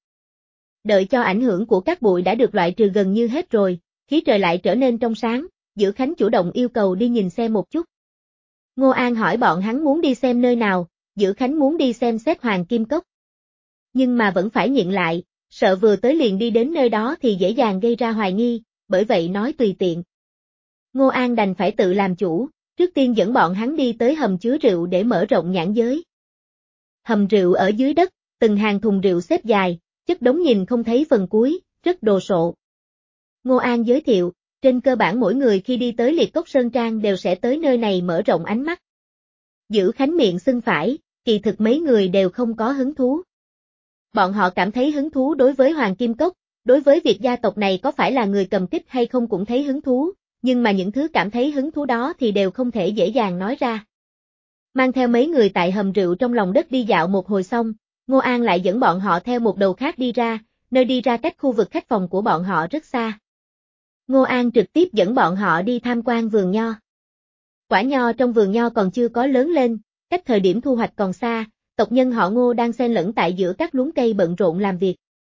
Đợi cho ảnh hưởng của các bụi đã được loại trừ gần như hết rồi, khí trời lại trở nên trong sáng, Giữ Khánh chủ động yêu cầu đi nhìn xem một chút. Ngô An hỏi bọn hắn muốn đi xem nơi nào, Giữ Khánh muốn đi xem xét Hoàng Kim Cốc. Nhưng mà vẫn phải nhịn lại, sợ vừa tới liền đi đến nơi đó thì dễ dàng gây ra hoài nghi, bởi vậy nói tùy tiện. Ngô An đành phải tự làm chủ, trước tiên dẫn bọn hắn đi tới hầm chứa rượu để mở rộng nhãn giới. Hầm rượu ở dưới đất, từng hàng thùng rượu xếp dài, chất đống nhìn không thấy phần cuối, rất đồ sộ. Ngô An giới thiệu, trên cơ bản mỗi người khi đi tới Liệt Cốc Sơn Trang đều sẽ tới nơi này mở rộng ánh mắt. Giữ Khánh miệng xưng phải, kỳ thực mấy người đều không có hứng thú. Bọn họ cảm thấy hứng thú đối với Hoàng Kim Cốc, đối với việc gia tộc này có phải là người cầm kích hay không cũng thấy hứng thú, nhưng mà những thứ cảm thấy hứng thú đó thì đều không thể dễ dàng nói ra. Mang theo mấy người tại hầm rượu trong lòng đất đi dạo một hồi xong, Ngô An lại dẫn bọn họ theo một đầu khác đi ra, nơi đi ra cách khu vực khách phòng của bọn họ rất xa. Ngô An trực tiếp dẫn bọn họ đi tham quan vườn nho. Quả nho trong vườn nho còn chưa có lớn lên, cách thời điểm thu hoạch còn xa, tộc nhân họ Ngô đang xen lẫn tại giữa các luống cây bận rộn làm việc.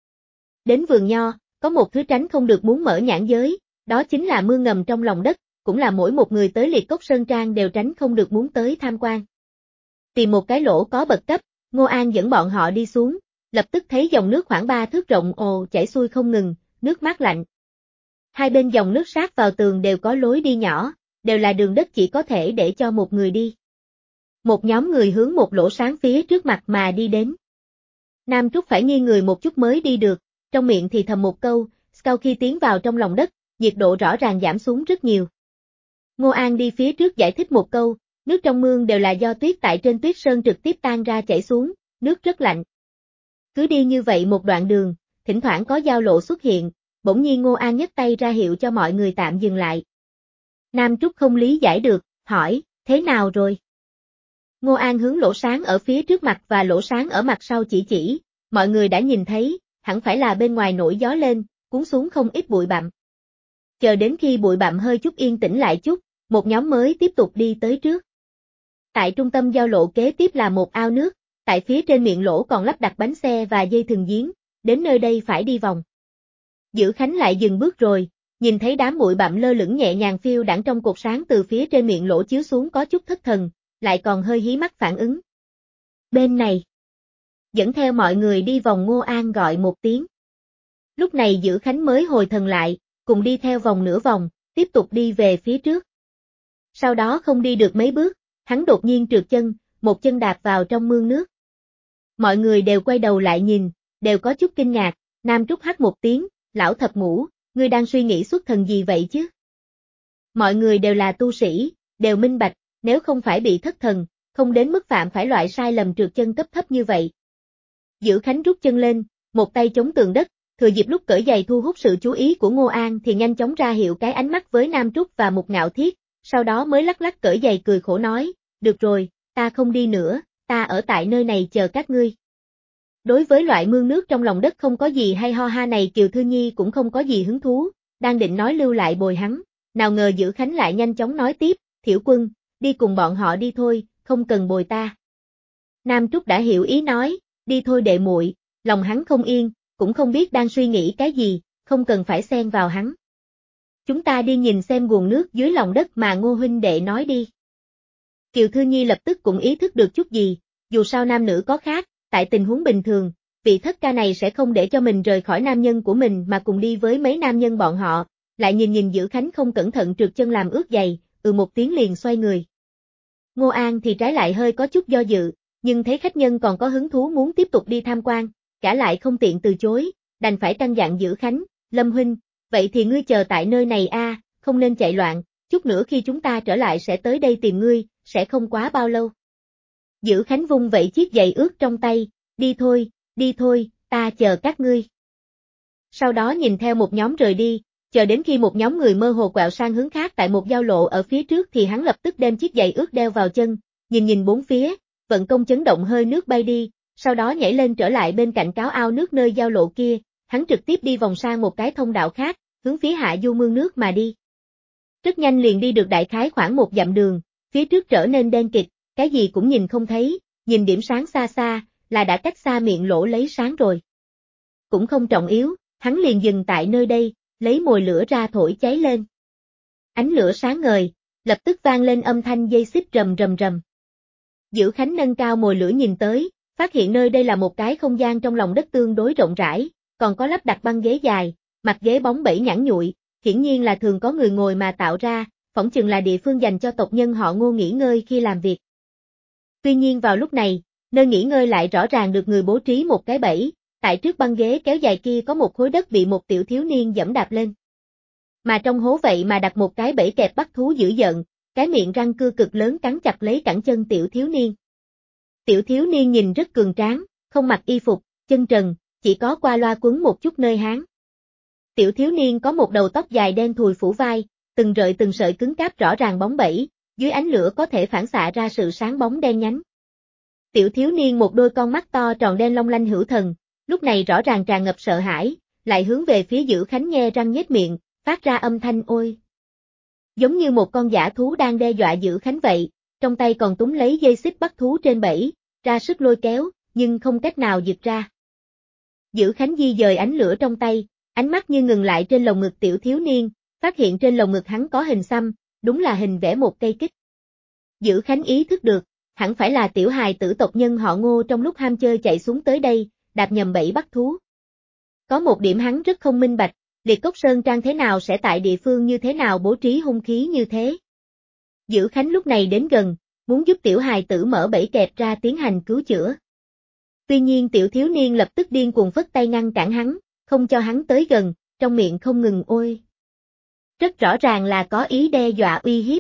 Đến vườn nho, có một thứ tránh không được muốn mở nhãn giới, đó chính là mương ngầm trong lòng đất, cũng là mỗi một người tới Liệt Cốc Sơn Trang đều tránh không được muốn tới tham quan. Tìm một cái lỗ có bậc cấp, Ngô An dẫn bọn họ đi xuống, lập tức thấy dòng nước khoảng 3 thước rộng ồ chảy xuôi không ngừng, nước mát lạnh. Hai bên dòng nước sát vào tường đều có lối đi nhỏ, đều là đường đất chỉ có thể để cho một người đi. Một nhóm người hướng một lỗ sáng phía trước mặt mà đi đến. Nam Trúc phải nghiêng người một chút mới đi được, trong miệng thì thầm một câu, sau khi tiến vào trong lòng đất, nhiệt độ rõ ràng giảm xuống rất nhiều. Ngô An đi phía trước giải thích một câu, nước trong mương đều là do tuyết tại trên tuyết sơn trực tiếp tan ra chảy xuống, nước rất lạnh. Cứ đi như vậy một đoạn đường, thỉnh thoảng có giao lộ xuất hiện, bỗng nhiên Ngô An nhấc tay ra hiệu cho mọi người tạm dừng lại. Nam Trúc không lý giải được, hỏi, thế nào rồi? Ngô An hướng lỗ sáng ở phía trước mặt và lỗ sáng ở mặt sau chỉ, mọi người đã nhìn thấy, hẳn phải là bên ngoài nổi gió lên, cuốn xuống không ít bụi bặm. Chờ đến khi bụi bặm hơi chút yên tĩnh lại chút, một nhóm mới tiếp tục đi tới trước. Tại trung tâm giao lộ kế tiếp là một ao nước, tại phía trên miệng lỗ còn lắp đặt bánh xe và dây thừng giếng, đến nơi đây phải đi vòng. Dữ Khánh lại dừng bước rồi, nhìn thấy đám bụi bặm lơ lửng nhẹ nhàng phiêu đãng trong cột sáng từ phía trên miệng lỗ chiếu xuống có chút thất thần, lại còn hơi hí mắt phản ứng. Bên này. Dẫn theo mọi người đi vòng, Ngô An gọi một tiếng. Lúc này Dữ Khánh mới hồi thần lại, cùng đi theo vòng nửa vòng, tiếp tục đi về phía trước. Sau đó không đi được mấy bước, hắn đột nhiên trượt chân, một chân đạp vào trong mương nước. Mọi người đều quay đầu lại nhìn, đều có chút kinh ngạc, Nam Trúc hắt một tiếng, lão thập ngũ, ngươi đang suy nghĩ xuất thần gì vậy chứ? Mọi người đều là tu sĩ, đều minh bạch, nếu không phải bị thất thần, không đến mức phạm phải loại sai lầm trượt chân cấp thấp như vậy. Dữ Khánh rút chân lên, một tay chống tường đất, thừa dịp lúc cởi giày thu hút sự chú ý của Ngô An thì nhanh chóng ra hiệu cái ánh mắt với Nam Trúc và Mục Ngạo Thiết, sau đó mới lắc lắc cởi giày cười khổ nói, được rồi, ta không đi nữa, ta ở tại nơi này chờ các ngươi. Đối với loại mương nước trong lòng đất không có gì hay ho ha này Kiều Thư Nhi cũng không có gì hứng thú, đang định nói lưu lại bồi hắn, nào ngờ Dữ Khánh lại nhanh chóng nói tiếp, Thiểu Quân, đi cùng bọn họ đi thôi, không cần bồi ta. Nam Trúc đã hiểu ý nói, đi thôi đệ muội, lòng hắn không yên, cũng không biết đang suy nghĩ cái gì, không cần phải xen vào hắn. Chúng ta đi nhìn xem nguồn nước dưới lòng đất mà Ngô huynh đệ nói đi. Kiều Thư Nhi lập tức cũng ý thức được chút gì, dù sao nam nữ có khác, tại tình huống bình thường, vị thất ca này sẽ không để cho mình rời khỏi nam nhân của mình mà cùng đi với mấy nam nhân bọn họ, lại nhìn Dữ Khánh không cẩn thận trượt chân làm ướt giày, một tiếng liền xoay người. Ngô An thì trái lại hơi có chút do dự, nhưng thấy khách nhân còn có hứng thú muốn tiếp tục đi tham quan, cả lại không tiện từ chối, đành phải căn dặn Dữ Khánh, Lâm huynh, vậy thì ngươi chờ tại nơi này a, không nên chạy loạn, chút nữa khi chúng ta trở lại sẽ tới đây tìm ngươi, sẽ không quá bao lâu. Dữ Khánh vung vẩy chiếc giày ướt trong tay, đi thôi, ta chờ các ngươi. Sau đó nhìn theo một nhóm rời đi, chờ đến khi một nhóm người mơ hồ quẹo sang hướng khác tại một giao lộ ở phía trước thì hắn lập tức đem chiếc giày ướt đeo vào chân, nhìn bốn phía, vận công chấn động hơi nước bay đi, sau đó nhảy lên trở lại bên cạnh cáo ao nước nơi giao lộ kia, hắn trực tiếp đi vòng sang một cái thông đạo khác, hướng phía hạ du mương nước mà đi. Rất nhanh liền đi được đại khái khoảng một dặm đường, phía trước trở nên đen kịt, cái gì cũng nhìn không thấy, nhìn điểm sáng xa xa, là đã cách xa miệng lỗ lấy sáng rồi. Cũng không trọng yếu, hắn liền dừng tại nơi đây, lấy mồi lửa ra thổi cháy lên. Ánh lửa sáng ngời, lập tức vang lên âm thanh dây xích rầm rầm rầm. Dữ Khánh nâng cao mồi lửa nhìn tới, phát hiện nơi đây là một cái không gian trong lòng đất tương đối rộng rãi, còn có lắp đặt băng ghế dài, mặt ghế bóng bẩy nhẵn nhụi, hiển nhiên là thường có người ngồi mà tạo ra, phỏng chừng là địa phương dành cho tộc nhân họ Ngô nghỉ ngơi khi làm việc. Tuy nhiên vào lúc này, nơi nghỉ ngơi lại rõ ràng được người bố trí một cái bẫy, tại trước băng ghế kéo dài kia có một khối đất bị một tiểu thiếu niên giẫm đạp lên. Mà trong hố vậy mà đặt một cái bẫy kẹp bắt thú dữ dợn, cái miệng răng cưa cực lớn cắn chặt lấy cẳng chân tiểu thiếu niên. Tiểu thiếu niên nhìn rất cường tráng, không mặc y phục, chân trần, chỉ có qua loa quấn một chút nơi háng. Tiểu thiếu niên có một đầu tóc dài đen thùi phủ vai, từng sợi cứng cáp rõ ràng bóng bẩy, dưới ánh lửa có thể phản xạ ra sự sáng bóng đen nhánh. Tiểu thiếu niên một đôi con mắt to tròn đen long lanh hữu thần, lúc này rõ ràng tràn ngập sợ hãi, lại hướng về phía Dữ Khánh nhe răng nhếch miệng, phát ra âm thanh ôi. Giống như một con dã thú đang đe dọa Dữ Khánh vậy, trong tay còn túm lấy dây xích bắt thú trên bẫy, ra sức lôi kéo, nhưng không cách nào giật ra. Dữ Khánh di dời ánh lửa trong tay, ánh mắt như ngừng lại trên lồng ngực tiểu thiếu niên, phát hiện trên lồng ngực hắn có hình xăm, đúng là hình vẽ một cây kích. Dữ Khánh ý thức được, hẳn phải là tiểu hài tử tộc nhân họ Ngô trong lúc ham chơi chạy xuống tới đây, đạp nhầm bẫy bắt thú. Có một điểm hắn rất không minh bạch, Liệt Cốc Sơn Trang thế nào sẽ tại địa phương như thế nào bố trí hung khí như thế? Dữ Khánh lúc này đến gần, muốn giúp tiểu hài tử mở bẫy kẹp ra tiến hành cứu chữa. Tuy nhiên tiểu thiếu niên lập tức điên cuồng phất tay ngăn cản hắn, không cho hắn tới gần, trong miệng không ngừng ôi. Rất rõ ràng là có ý đe dọa uy hiếp.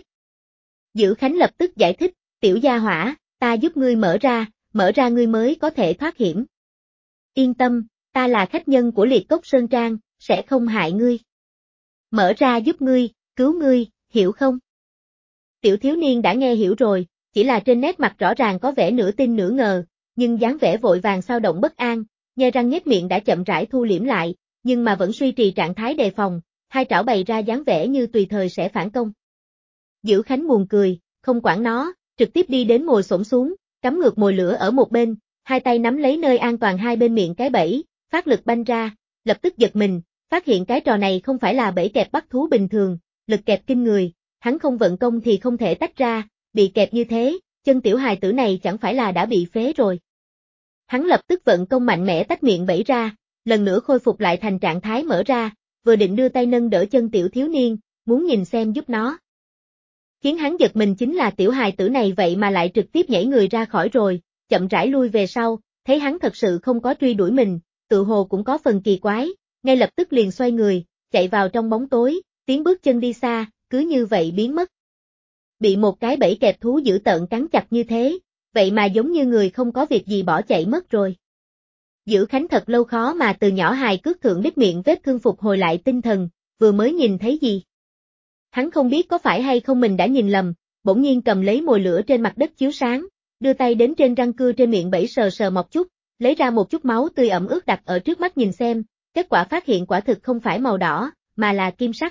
Dữ Khánh lập tức giải thích, tiểu gia hỏa, ta giúp ngươi mở ra ngươi mới có thể thoát hiểm. Yên tâm, ta là khách nhân của Liệt Cốc Sơn Trang, sẽ không hại ngươi. Mở ra giúp ngươi, cứu ngươi, hiểu không? Tiểu thiếu niên đã nghe hiểu rồi, chỉ là trên nét mặt rõ ràng có vẻ nửa tin nửa ngờ, nhưng dáng vẻ vội vàng xao động bất an, nhe răng nhếch miệng đã chậm rãi thu liễm lại, nhưng mà vẫn duy trì trạng thái đề phòng, hai trảo bày ra dáng vẻ như tùy thời sẽ phản công. Dữ Khánh buồn cười, không quản nó, trực tiếp đi đến ngồi xổm xuống, cắm ngược mồi lửa ở một bên, hai tay nắm lấy nơi an toàn hai bên miệng cái bẫy, phát lực banh ra, lập tức giật mình, phát hiện cái trò này không phải là bẫy kẹp bắt thú bình thường, lực kẹp kinh người, hắn không vận công thì không thể tách ra, bị kẹp như thế, chân tiểu hài tử này chẳng phải là đã bị phế rồi. Hắn lập tức vận công mạnh mẽ tách miệng bẫy ra, lần nữa khôi phục lại thành trạng thái mở ra, vừa định đưa tay nâng đỡ chân tiểu thiếu niên, muốn nhìn xem giúp nó. Khiến hắn giật mình chính là tiểu hài tử này vậy mà lại trực tiếp nhảy người ra khỏi rồi, chậm rãi lui về sau, thấy hắn thật sự không có truy đuổi mình, tự hồ cũng có phần kỳ quái, ngay lập tức liền xoay người, chạy vào trong bóng tối, tiến bước chân đi xa, cứ như vậy biến mất. Bị một cái bẫy kẹp thú dữ tợn cắn chặt như thế, vậy mà giống như người không có việc gì bỏ chạy mất rồi. Dữ Khánh thật lâu khó mà từ nhỏ hài cước thượng đích miệng vết thương phục hồi lại tinh thần, vừa mới nhìn thấy gì. Hắn không biết có phải hay không mình đã nhìn lầm, bỗng nhiên cầm lấy mồi lửa trên mặt đất chiếu sáng, đưa tay đến trên răng cưa trên miệng bẫy sờ sờ một chút, lấy ra một chút máu tươi ẩm ướt đặt ở trước mắt nhìn xem, kết quả phát hiện quả thực không phải màu đỏ, mà là kim sắc.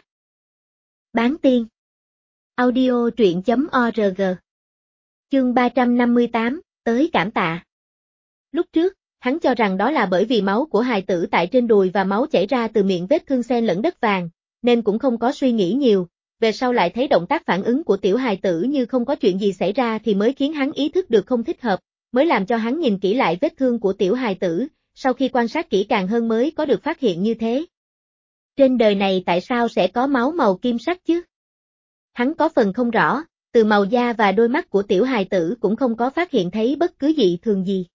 Bán tiên. Audio truyện.org. Chương 358, tới cảm tạ. Lúc trước, hắn cho rằng đó là bởi vì máu của hài tử tại trên đùi và máu chảy ra từ miệng vết thương xen lẫn đất vàng, nên cũng không có suy nghĩ nhiều, về sau lại thấy động tác phản ứng của tiểu hài tử như không có chuyện gì xảy ra thì mới khiến hắn ý thức được không thích hợp, mới làm cho hắn nhìn kỹ lại vết thương của tiểu hài tử, sau khi quan sát kỹ càng hơn mới có được phát hiện như thế. Trên đời này tại sao sẽ có máu màu kim sắc chứ? Hắn có phần không rõ, từ màu da và đôi mắt của tiểu hài tử cũng không có phát hiện thấy bất cứ dị thường gì.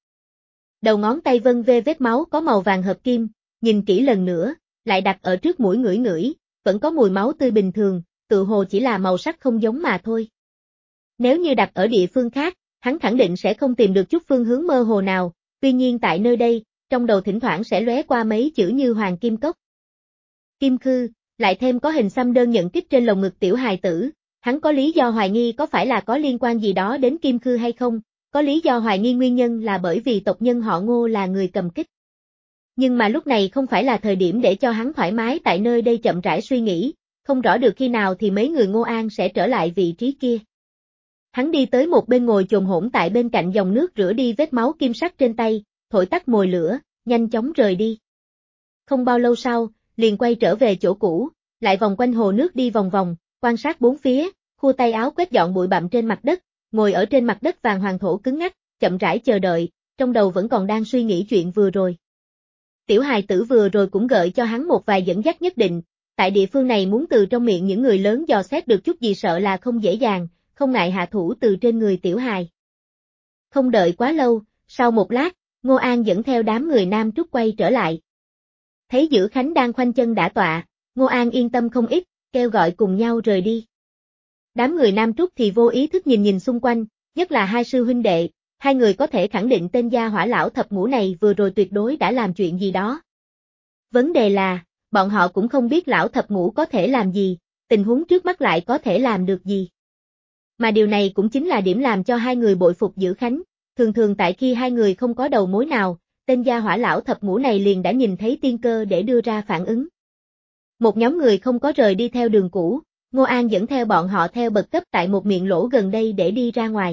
Đầu ngón tay vân vê vết máu có màu vàng hợp kim, nhìn kỹ lần nữa, lại đặt ở trước mũi ngửi ngửi, vẫn có mùi máu tươi bình thường, tự hồ chỉ là màu sắc không giống mà thôi. Nếu như đặt ở địa phương khác, hắn khẳng định sẽ không tìm được chút phương hướng mơ hồ nào, tuy nhiên tại nơi đây, trong đầu thỉnh thoảng sẽ lóe qua mấy chữ như hoàng kim cốc. Kim khư, lại thêm có hình xăm đơn nhận kích trên lồng ngực tiểu hài tử, hắn có lý do hoài nghi có phải là có liên quan gì đó đến kim khư hay không, có lý do hoài nghi nguyên nhân là bởi vì tộc nhân họ Ngô là người cầm kích. Nhưng mà lúc này không phải là thời điểm để cho hắn thoải mái tại nơi đây chậm rãi suy nghĩ, không rõ được khi nào thì mấy người Ngô An sẽ trở lại vị trí kia. Hắn đi tới một bên ngồi chồm hổm tại bên cạnh dòng nước rửa đi vết máu kim sắc trên tay, thổi tắt mồi lửa, nhanh chóng rời đi. Không bao lâu sau, liền quay trở về chỗ cũ, lại vòng quanh hồ nước đi vòng vòng, quan sát bốn phía, khua tay áo quét dọn bụi bặm trên mặt đất, ngồi ở trên mặt đất vàng hoàng thổ cứng ngắc, chậm rãi chờ đợi, trong đầu vẫn còn đang suy nghĩ chuyện vừa rồi. Tiểu hài tử vừa rồi cũng gợi cho hắn một vài dẫn dắt nhất định, tại địa phương này muốn từ trong miệng những người lớn dò xét được chút gì sợ là không dễ dàng, không ngại hạ thủ từ trên người tiểu hài. Không đợi quá lâu, sau một lát, Ngô An dẫn theo đám người Nam Trúc quay trở lại. Thấy Dữ Khánh đang khoanh chân đả tọa, Ngô An yên tâm không ít, kêu gọi cùng nhau rời đi. Đám người Nam Trúc thì vô ý thức nhìn nhìn xung quanh, nhất là hai sư huynh đệ, hai người có thể khẳng định tên gia hỏa lão thập ngũ này vừa rồi tuyệt đối đã làm chuyện gì đó. Vấn đề là, bọn họ cũng không biết lão thập ngũ có thể làm gì, tình huống trước mắt lại có thể làm được gì. Mà điều này cũng chính là điểm làm cho hai người bội phục Dữ Khánh, thường thường tại khi hai người không có đầu mối nào, tên gia hỏa lão thập ngũ này liền đã nhìn thấy tiên cơ để đưa ra phản ứng. Một nhóm người không có rời đi theo đường cũ, Ngô An dẫn theo bọn họ theo bậc cấp tại một miệng lỗ gần đây để đi ra ngoài.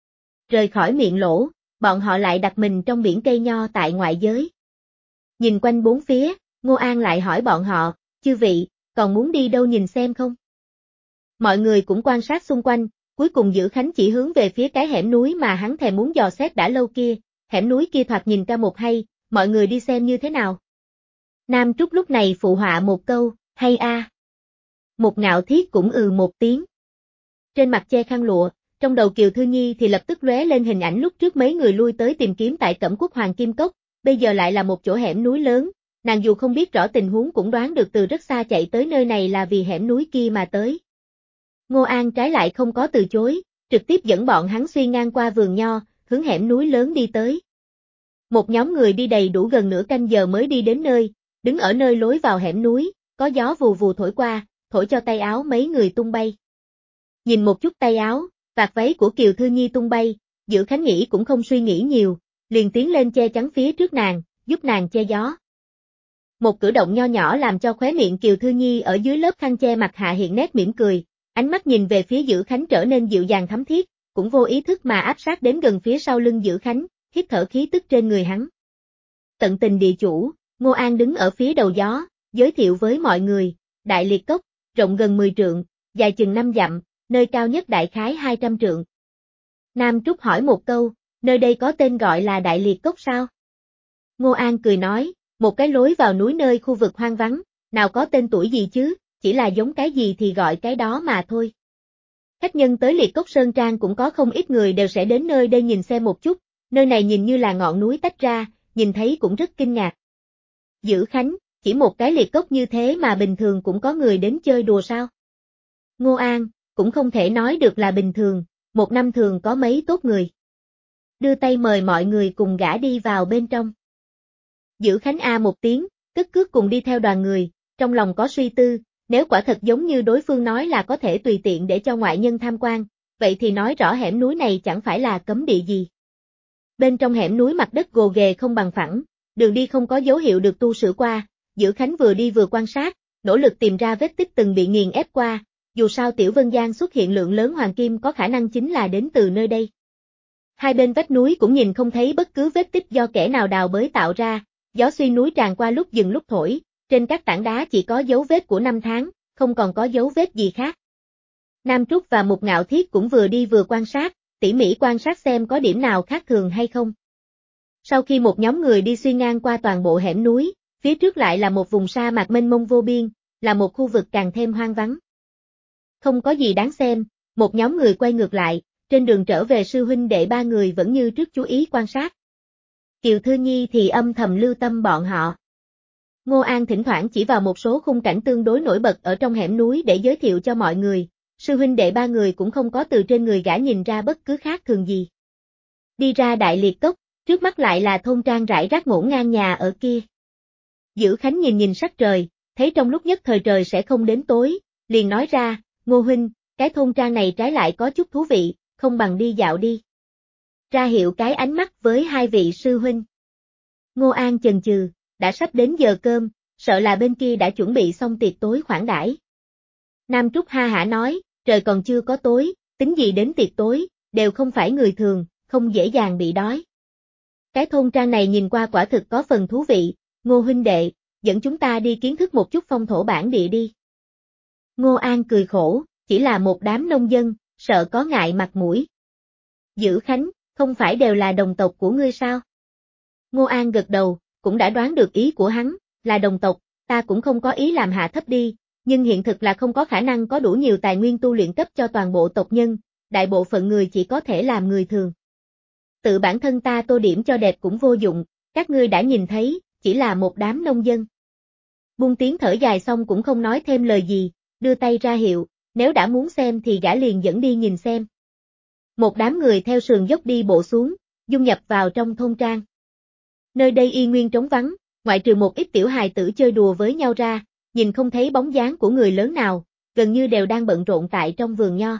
Rời khỏi miệng lỗ, bọn họ lại đặt mình trong biển cây nho tại ngoại giới. Nhìn quanh bốn phía, Ngô An lại hỏi bọn họ, chư vị, còn muốn đi đâu nhìn xem không? Mọi người cũng quan sát xung quanh, cuối cùng Dữ Khánh chỉ hướng về phía cái hẻm núi mà hắn thèm muốn dò xét đã lâu kia, hẻm núi kia thoạt nhìn ca một hay, mọi người đi xem như thế nào. Nam Trúc lúc này phụ họa một câu, hay a. Một Ngạo Thiết cũng một tiếng. Trên mặt che khăn lụa, trong đầu Kiều Thư Nhi thì lập tức lóe lên hình ảnh lúc trước mấy người lui tới tìm kiếm tại Cẩm Quốc Hoàng Kim Cốc, bây giờ lại là một chỗ hẻm núi lớn, nàng dù không biết rõ tình huống cũng đoán được từ rất xa chạy tới nơi này là vì hẻm núi kia mà tới. Ngô An trái lại không có từ chối, trực tiếp dẫn bọn hắn xuyên ngang qua vườn nho, hướng hẻm núi lớn đi tới. Một nhóm người đi đầy đủ gần nửa canh giờ mới đi đến nơi, đứng ở nơi lối vào hẻm núi, có gió vù vù thổi qua, thổi cho tay áo mấy người tung bay. Nhìn một chút tay áo, vạt váy của Kiều Thư Nhi tung bay, Dữ Khánh nghĩ cũng không suy nghĩ nhiều, liền tiến lên che chắn phía trước nàng, giúp nàng che gió. Một cử động nho nhỏ làm cho khóe miệng Kiều Thư Nhi ở dưới lớp khăn che mặt hạ hiện nét mỉm cười, ánh mắt nhìn về phía Dữ Khánh trở nên dịu dàng thấm thiết, cũng vô ý thức mà áp sát đến gần phía sau lưng Dữ Khánh, hít thở khí tức trên người hắn. Tận tình địa chủ, Ngô An đứng ở phía đầu gió, giới thiệu với mọi người, Đại Liệt Cốc, rộng gần 10 trượng, dài chừng 5 dặm, nơi cao nhất đại khái 200 trượng. Nam Trúc hỏi một câu, nơi đây có tên gọi là Đại Liệt Cốc sao? Ngô An cười nói, một cái lối vào núi nơi khu vực hoang vắng, nào có tên tuổi gì chứ, chỉ là giống cái gì thì gọi cái đó mà thôi. Khách nhân tới Liệt Cốc Sơn Trang cũng có không ít người đều sẽ đến nơi đây nhìn xem một chút, nơi này nhìn như là ngọn núi tách ra, nhìn thấy cũng rất kinh ngạc. Dữ Khánh, chỉ một cái liệt cốc như thế mà bình thường cũng có người đến chơi đùa sao? Ngô An, cũng không thể nói được là bình thường, một năm thường có mấy tốt người. Đưa tay mời mọi người cùng gã đi vào bên trong. Dữ Khánh a một tiếng, cất cước cùng đi theo đoàn người, trong lòng có suy tư, nếu quả thật giống như đối phương nói là có thể tùy tiện để cho ngoại nhân tham quan, vậy thì nói rõ hẻm núi này chẳng phải là cấm địa gì. Bên trong hẻm núi mặt đất gồ ghề không bằng phẳng, đường đi không có dấu hiệu được tu sửa qua, Dữ Khánh vừa đi vừa quan sát, nỗ lực tìm ra vết tích từng bị nghiền ép qua, dù sao Tiểu Vân Giang xuất hiện lượng lớn hoàng kim có khả năng chính là đến từ nơi đây. Hai bên vách núi cũng nhìn không thấy bất cứ vết tích do kẻ nào đào bới tạo ra, gió xuyên núi tràn qua lúc dừng lúc thổi, trên các tảng đá chỉ có dấu vết của năm tháng, không còn có dấu vết gì khác. Nam Trúc và Mục Ngạo Thiết cũng vừa đi vừa quan sát, tỉ mỉ quan sát xem có điểm nào khác thường hay không. Sau khi một nhóm người đi xuyên ngang qua toàn bộ hẻm núi, phía trước lại là một vùng sa mạc mênh mông vô biên, là một khu vực càng thêm hoang vắng. Không có gì đáng xem, một nhóm người quay ngược lại, trên đường trở về sư huynh đệ ba người vẫn như trước chú ý quan sát. Kiều Thư Nhi thì âm thầm lưu tâm bọn họ. Ngô An thỉnh thoảng chỉ vào một số khung cảnh tương đối nổi bật ở trong hẻm núi để giới thiệu cho mọi người, sư huynh đệ ba người cũng không có từ trên người gã nhìn ra bất cứ khác thường gì. Đi ra Đại Liệt Cốc, trước mắt lại là thôn trang rải rác ngổn ngang nhà ở kia. Dữ Khánh nhìn sắc trời, thấy trong lúc nhất thời trời sẽ không đến tối, liền nói ra, Ngô huynh, cái thôn trang này trái lại có chút thú vị, không bằng đi dạo đi. Ra hiệu cái ánh mắt với hai vị sư huynh. Ngô An chần chừ, đã sắp đến giờ cơm, sợ là bên kia đã chuẩn bị xong tiệc tối khoản đãi. Nam Trúc ha hả nói, trời còn chưa có tối, tính gì đến tiệc tối, đều không phải người thường, không dễ dàng bị đói. Cái thôn trang này nhìn qua quả thực có phần thú vị, Ngô huynh đệ, dẫn chúng ta đi kiến thức một chút phong thổ bản địa đi. Ngô An cười khổ, chỉ là một đám nông dân, sợ có ngại mặt mũi. Dữ Khánh, không phải đều là đồng tộc của ngươi sao? Ngô An gật đầu, cũng đã đoán được ý của hắn, là đồng tộc, ta cũng không có ý làm hạ thấp đi, nhưng hiện thực là không có khả năng có đủ nhiều tài nguyên tu luyện cấp cho toàn bộ tộc nhân, đại bộ phận người chỉ có thể làm người thường. Tự bản thân ta tô điểm cho đẹp cũng vô dụng, các ngươi đã nhìn thấy, chỉ là một đám nông dân. Buông tiếng thở dài xong cũng không nói thêm lời gì, đưa tay ra hiệu, nếu đã muốn xem thì gã liền dẫn đi nhìn xem. Một đám người theo sườn dốc đi bộ xuống, dung nhập vào trong thôn trang. Nơi đây y nguyên trống vắng, ngoại trừ một ít tiểu hài tử chơi đùa với nhau ra, nhìn không thấy bóng dáng của người lớn nào, gần như đều đang bận rộn tại trong vườn nho.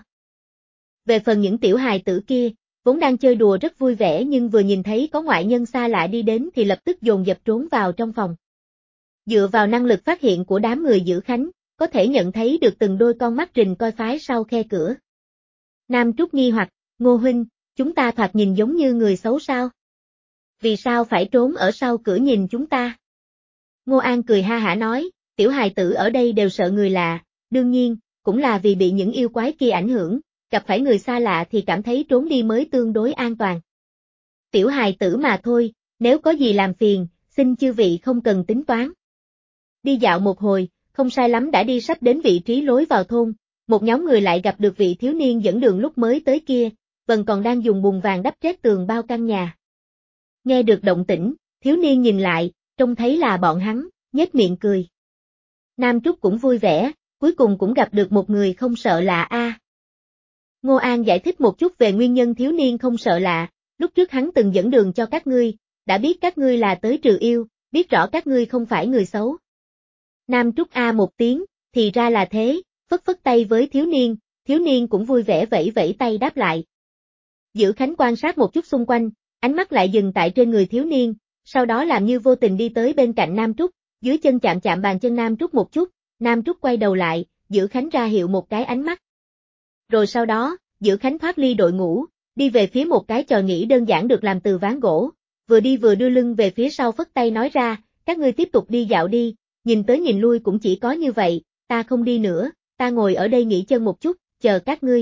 Về phần những tiểu hài tử kia, vốn đang chơi đùa rất vui vẻ nhưng vừa nhìn thấy có ngoại nhân xa lạ đi đến thì lập tức dồn dập trốn vào trong phòng. Dựa vào năng lực phát hiện của đám người Dữ Khánh, có thể nhận thấy được từng đôi con mắt rình coi phái sau khe cửa. Nam Trúc nghi hoặc, Ngô huynh, chúng ta thoạt nhìn giống như người xấu sao? Vì sao phải trốn ở sau cửa nhìn chúng ta? Ngô An cười ha hả nói, tiểu hài tử ở đây đều sợ người lạ, đương nhiên, cũng là vì bị những yêu quái kia ảnh hưởng, gặp phải người xa lạ thì cảm thấy trốn đi mới tương đối an toàn. Tiểu hài tử mà thôi, nếu có gì làm phiền, xin chư vị không cần tính toán. Đi dạo một hồi, không sai lắm đã đi sắp đến vị trí lối vào thôn, một nhóm người lại gặp được vị thiếu niên dẫn đường lúc mới tới kia, vẫn còn đang dùng bùn vàng đắp trét tường bao căn nhà. Nghe được động tĩnh, thiếu niên nhìn lại, trông thấy là bọn hắn, nhếch miệng cười. Nam Trúc cũng vui vẻ, cuối cùng cũng gặp được một người không sợ lạ a. Ngô An giải thích một chút về nguyên nhân thiếu niên không sợ lạ, lúc trước hắn từng dẫn đường cho các ngươi, đã biết các ngươi là tới trừ yêu, biết rõ các ngươi không phải người xấu. Nam Trúc a một tiếng, thì ra là thế, phất phất tay với thiếu niên cũng vui vẻ vẫy vẫy tay đáp lại. Giữ Khánh quan sát một chút xung quanh, ánh mắt lại dừng tại trên người thiếu niên, sau đó làm như vô tình đi tới bên cạnh Nam Trúc, dưới chân chạm chạm bàn chân Nam Trúc một chút, Nam Trúc quay đầu lại, Giữ Khánh ra hiệu một cái ánh mắt. Rồi sau đó, Giữ Khánh thoát ly đội ngũ, đi về phía một cái chòi nghỉ đơn giản được làm từ ván gỗ, vừa đi vừa đưa lưng về phía sau phất tay nói ra, các ngươi tiếp tục đi dạo đi, nhìn tới nhìn lui cũng chỉ có như vậy, ta không đi nữa, ta ngồi ở đây nghỉ chân một chút, chờ các ngươi.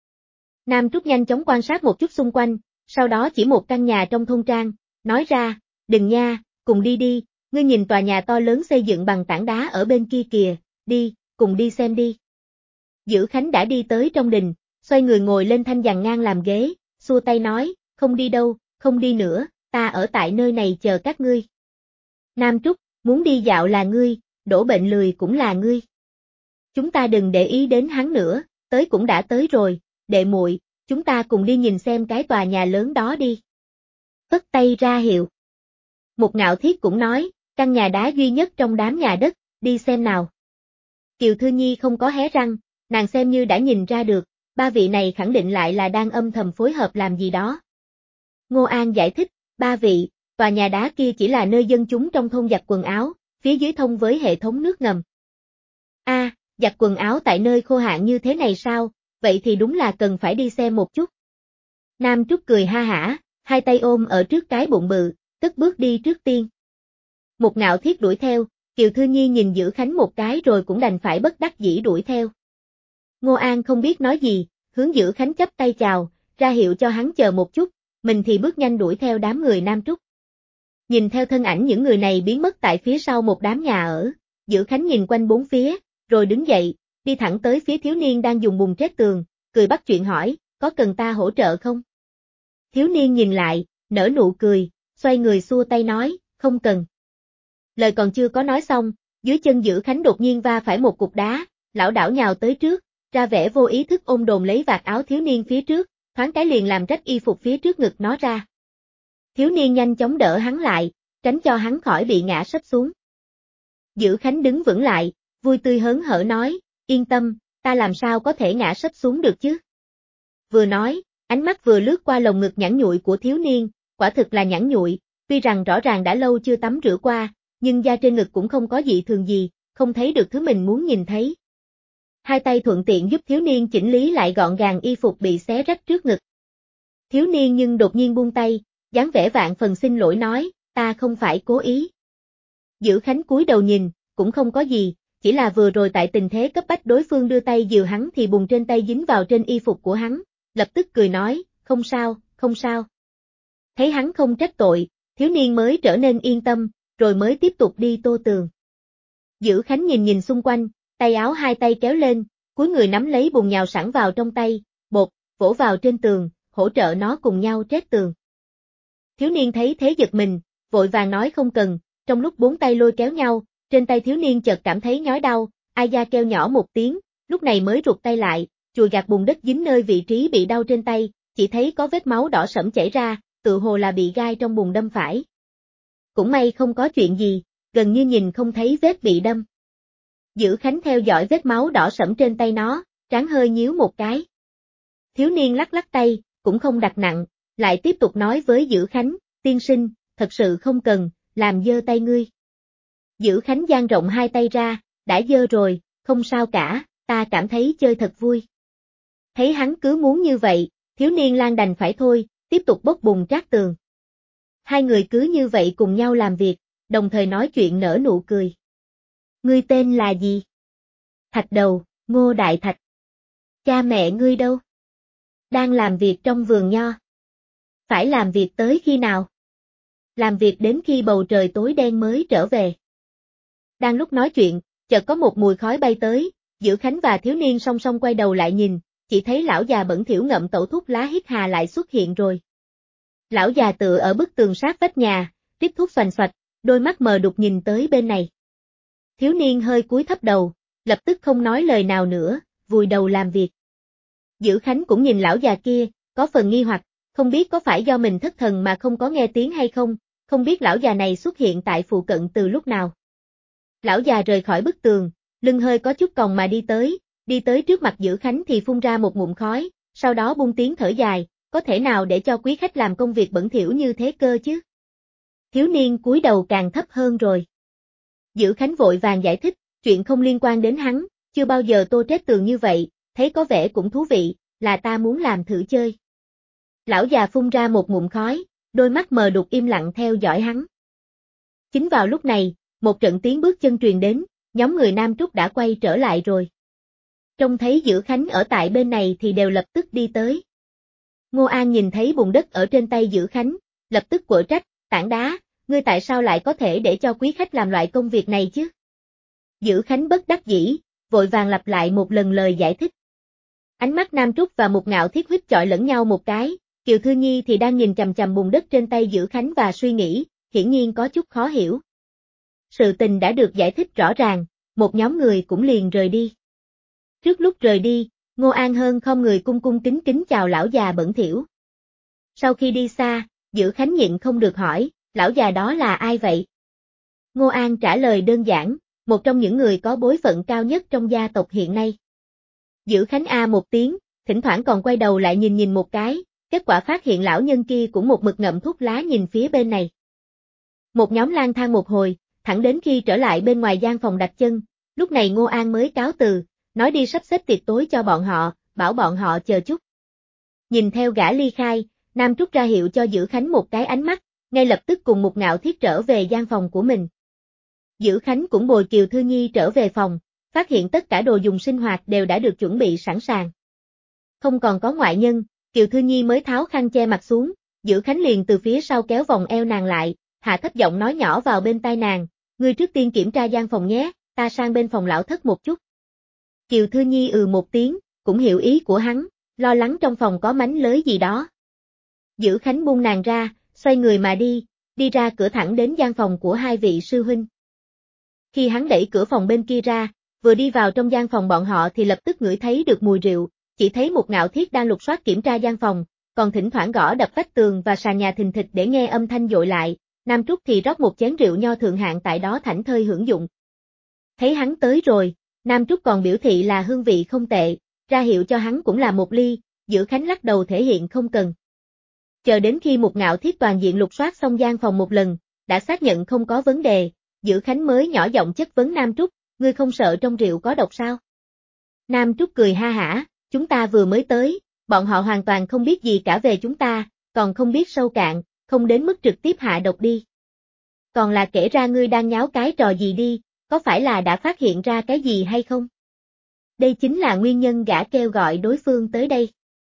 Nam Trúc nhanh chóng quan sát một chút xung quanh, sau đó chỉ một căn nhà trong thôn trang, nói ra, đừng nha, cùng đi đi, ngươi nhìn tòa nhà to lớn xây dựng bằng tảng đá ở bên kia kìa, đi, cùng đi xem đi. Giữ Khánh đã đi tới trong đình, xoay người ngồi lên thanh giàn ngang làm ghế, xua tay nói, không đi đâu, không đi nữa, ta ở tại nơi này chờ các ngươi. Nam Trúc, muốn đi dạo là ngươi, đổ bệnh lười cũng là ngươi. Chúng ta đừng để ý đến hắn nữa, tới cũng đã tới rồi, đệ muội, chúng ta cùng đi nhìn xem cái tòa nhà lớn đó đi. Phất tay ra hiệu. Một Ngạo Thiết cũng nói, căn nhà đá duy nhất trong đám nhà đất, đi xem nào. Kiều Thư Nhi không có hé răng, nàng xem như đã nhìn ra được, ba vị này khẳng định lại là đang âm thầm phối hợp làm gì đó. Ngô An giải thích, ba vị, tòa nhà đá kia chỉ là nơi dân chúng trong thôn giặt quần áo, phía dưới thông với hệ thống nước ngầm. Giặt quần áo tại nơi khô hạn như thế này sao, vậy thì đúng là cần phải đi xem một chút. Nam Trúc cười ha hả, hai tay ôm ở trước cái bụng bự, cất bước đi trước tiên. Một Ngạo Thiết đuổi theo, Kiều Thư Nhi nhìn Giữ Khánh một cái rồi cũng đành phải bất đắc dĩ đuổi theo. Ngô An không biết nói gì, hướng Giữ Khánh chắp tay chào, ra hiệu cho hắn chờ một chút, mình thì bước nhanh đuổi theo đám người Nam Trúc. Nhìn theo thân ảnh những người này biến mất tại phía sau một đám nhà ở, Giữ Khánh nhìn quanh bốn phía, rồi đứng dậy, đi thẳng tới phía thiếu niên đang dùng bùn trét tường, cười bắt chuyện hỏi, có cần ta hỗ trợ không? Thiếu niên nhìn lại, nở nụ cười, xoay người xua tay nói, không cần. Lời còn chưa có nói xong, dưới chân Giữ Khánh đột nhiên va phải một cục đá, lảo đảo nhào tới trước, ra vẻ vô ý thức ôm đồm lấy vạt áo thiếu niên phía trước, thoáng cái liền làm rách y phục phía trước ngực nó ra. Thiếu niên nhanh chóng đỡ hắn lại, tránh cho hắn khỏi bị ngã sấp xuống. Giữ Khánh đứng vững lại, vui tươi hớn hở nói, yên tâm, ta làm sao có thể ngã sấp xuống được chứ? Vừa nói, ánh mắt vừa lướt qua lồng ngực nhẵn nhụi của thiếu niên, quả thực là nhẵn nhụi, tuy rằng rõ ràng đã lâu chưa tắm rửa qua, nhưng da trên ngực cũng không có dị thường gì, không thấy được thứ mình muốn nhìn thấy. Hai tay thuận tiện giúp thiếu niên chỉnh lý lại gọn gàng y phục bị xé rách trước ngực. Thiếu niên nhưng đột nhiên buông tay, dáng vẻ vạn phần xin lỗi nói, ta không phải cố ý. Giữ Khánh cúi đầu nhìn, cũng không có gì, chỉ là vừa rồi tại tình thế cấp bách đối phương đưa tay dìu hắn thì bùn trên tay dính vào trên y phục của hắn, lập tức cười nói, không sao, không sao. Thấy hắn không trách tội, thiếu niên mới trở nên yên tâm, rồi mới tiếp tục đi tô tường. Giữ Khánh nhìn nhìn xung quanh, tay áo hai tay kéo lên, cúi người nắm lấy bùn nhào sẵn vào trong tay, bột, vỗ vào trên tường, hỗ trợ nó cùng nhau trét tường. Thiếu niên thấy thế giật mình, vội vàng nói không cần, trong lúc bốn tay lôi kéo nhau, trên tay thiếu niên chợt cảm thấy nhói đau, ai da kêu nhỏ một tiếng, lúc này mới rụt tay lại, chùi gạt bùn đất dính nơi vị trí bị đau trên tay, chỉ thấy có vết máu đỏ sẫm chảy ra, tự hồ là bị gai trong bùn đâm phải. Cũng may không có chuyện gì, gần như nhìn không thấy vết bị đâm. Giữ Khánh theo dõi vết máu đỏ sẫm trên tay nó, trán hơi nhíu một cái. Thiếu niên lắc lắc tay, cũng không đặt nặng, lại tiếp tục nói với Giữ Khánh, tiên sinh, thật sự không cần, làm dơ tay ngươi. Giữ Khánh dang rộng hai tay ra, đã dơ rồi, không sao cả, ta cảm thấy chơi thật vui. Thấy hắn cứ muốn như vậy, thiếu niên lang đành phải thôi, tiếp tục bốc bùn trát tường. Hai người cứ như vậy cùng nhau làm việc, đồng thời nói chuyện nở nụ cười. Ngươi tên là gì? Thạch Đầu, Ngô Đại Thạch. Cha mẹ ngươi đâu? Đang làm việc trong vườn nho. Phải làm việc tới khi nào? Làm việc đến khi bầu trời tối đen mới trở về. Đang lúc nói chuyện, chợt có một mùi khói bay tới, Dữ Khánh và thiếu niên song song quay đầu lại nhìn, chỉ thấy lão già bẩn thỉu ngậm tẩu thuốc lá hít hà lại xuất hiện rồi. Lão già tựa ở bức tường sát vách nhà, rít thuốc xoành xoạch, đôi mắt mờ đục nhìn tới bên này. Thiếu niên hơi cúi thấp đầu, lập tức không nói lời nào nữa, vùi đầu làm việc. Dữ Khánh cũng nhìn lão già kia, có phần nghi hoặc, không biết có phải do mình thất thần mà không có nghe tiếng hay không, không biết lão già này xuất hiện tại phụ cận từ lúc nào. Lão già rời khỏi bức tường, lưng hơi có chút còng mà đi tới trước mặt Dữ Khánh thì phun ra một ngụm khói, sau đó buông tiếng thở dài, có thể nào để cho quý khách làm công việc bẩn thỉu như thế cơ chứ? Thiếu niên cúi đầu càng thấp hơn rồi. Dữ Khánh vội vàng giải thích, chuyện không liên quan đến hắn, chưa bao giờ tô trét tường như vậy, thấy có vẻ cũng thú vị, là ta muốn làm thử chơi. Lão già phun ra một ngụm khói, đôi mắt mờ đục im lặng theo dõi hắn. Chính vào lúc này, một trận tiếng bước chân truyền đến, nhóm người Nam Trúc đã quay trở lại rồi. Trông thấy Dữ Khánh ở tại bên này thì đều lập tức đi tới. Ngô An nhìn thấy bùn đất ở trên tay Dữ Khánh, lập tức quở trách, tảng đá, ngươi tại sao lại có thể để cho quý khách làm loại công việc này chứ? Dữ Khánh bất đắc dĩ, vội vàng lặp lại một lần lời giải thích. Ánh mắt Nam Trúc và Mục Ngạo Thiết huýt chọi lẫn nhau một cái, Kiều Thư Nhi thì đang nhìn chằm chằm bùn đất trên tay Dữ Khánh và suy nghĩ, hiển nhiên có chút khó hiểu. Sự tình đã được giải thích rõ ràng, một nhóm người cũng liền rời đi. Trước lúc rời đi, Ngô An Hơn không người cung cung kính kính chào lão già bẩn thỉu. Sau khi đi xa, Dữ Khánh nhịn không được hỏi, lão già đó là ai vậy? Ngô An trả lời đơn giản, một trong những người có bối phận cao nhất trong gia tộc hiện nay. Dữ Khánh a một tiếng, thỉnh thoảng còn quay đầu lại nhìn một cái, kết quả phát hiện lão nhân kia cũng một mực ngậm thuốc lá nhìn phía bên này. Một nhóm lang thang một hồi, thẳng đến khi trở lại bên ngoài gian phòng đặt chân, lúc này Ngô An mới cáo từ, nói đi sắp xếp tiệc tối cho bọn họ, bảo bọn họ chờ chút. Nhìn theo gã ly khai, Nam Trúc ra hiệu cho Dữ Khánh một cái ánh mắt, ngay lập tức cùng Mục Ngạo Thiết trở về gian phòng của mình. Dữ Khánh cũng bồi Kiều Thư Nhi trở về phòng, phát hiện tất cả đồ dùng sinh hoạt đều đã được chuẩn bị sẵn sàng. Không còn có ngoại nhân, Kiều Thư Nhi mới tháo khăn che mặt xuống, Dữ Khánh liền từ phía sau kéo vòng eo nàng lại, hạ thấp giọng nói nhỏ vào bên tai nàng, ngươi trước tiên kiểm tra gian phòng nhé, ta sang bên phòng lão thất một chút. Kiều Thư Nhi một tiếng, cũng hiểu ý của hắn, lo lắng trong phòng có mánh lới gì đó. Dữ Khánh buông nàng ra, xoay người mà đi ra cửa thẳng đến gian phòng của hai vị sư huynh. Khi hắn đẩy cửa phòng bên kia ra, vừa đi vào trong gian phòng bọn họ thì lập tức ngửi thấy được mùi rượu, chỉ thấy một Ngạo Thiết đang lục soát kiểm tra gian phòng, còn thỉnh thoảng gõ đập vách tường và sàn nhà thình thịch để nghe âm thanh dội lại, Nam Trúc thì rót một chén rượu nho thượng hạng tại đó thảnh thơi hưởng dụng. Thấy hắn tới rồi, Nam Trúc còn biểu thị là hương vị không tệ, ra hiệu cho hắn cũng là một ly, Dữ Khánh lắc đầu thể hiện không cần. Chờ đến khi một Ngạo Thiết toàn diện lục soát xong gian phòng một lần, đã xác nhận không có vấn đề, Dữ Khánh mới nhỏ giọng chất vấn Nam Trúc, ngươi không sợ trong rượu có độc sao? Nam Trúc cười ha hả, chúng ta vừa mới tới, bọn họ hoàn toàn không biết gì cả về chúng ta, còn không biết sâu cạn, không đến mức trực tiếp hạ độc đi. Còn là kể ra ngươi đang nháo cái trò gì đi, có phải là đã phát hiện ra cái gì hay không? Đây chính là nguyên nhân gã kêu gọi đối phương tới đây.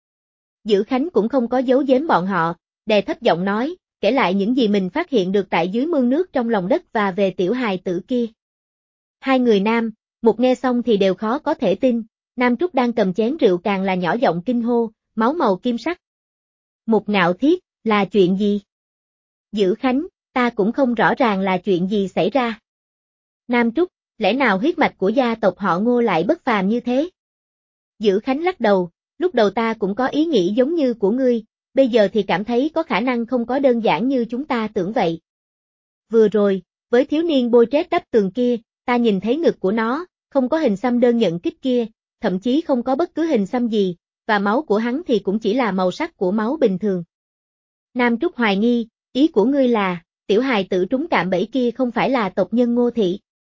Dữ Khánh cũng không có giấu giếm bọn họ, đè thấp giọng nói, kể lại những gì mình phát hiện được tại dưới mương nước trong lòng đất và về tiểu hài tử kia. Hai người nam, một nghe xong thì đều khó có thể tin, Nam Trúc đang cầm chén rượu càng là nhỏ giọng kinh hô, máu màu kim sắc. Một Ngạo Thiết, là chuyện gì? Dữ Khánh, ta cũng không rõ ràng là chuyện gì xảy ra. Nam Trúc, lẽ nào huyết mạch của gia tộc họ Ngô lại bất phàm như thế? Dữ Khánh lắc đầu, lúc đầu ta cũng có ý nghĩ giống như của ngươi, bây giờ thì cảm thấy có khả năng không có đơn giản như chúng ta tưởng vậy. Vừa rồi, với thiếu niên bôi trét đắp tường kia, ta nhìn thấy ngực của nó, không có hình xăm đơn nhận kích kia, thậm chí không có bất cứ hình xăm gì, và máu của hắn thì cũng chỉ là màu sắc của máu bình thường. Nam Trúc hoài nghi, ý của ngươi là, tiểu hài tử trúng cạm bẫy kia không phải là tộc nhân Ngô thị.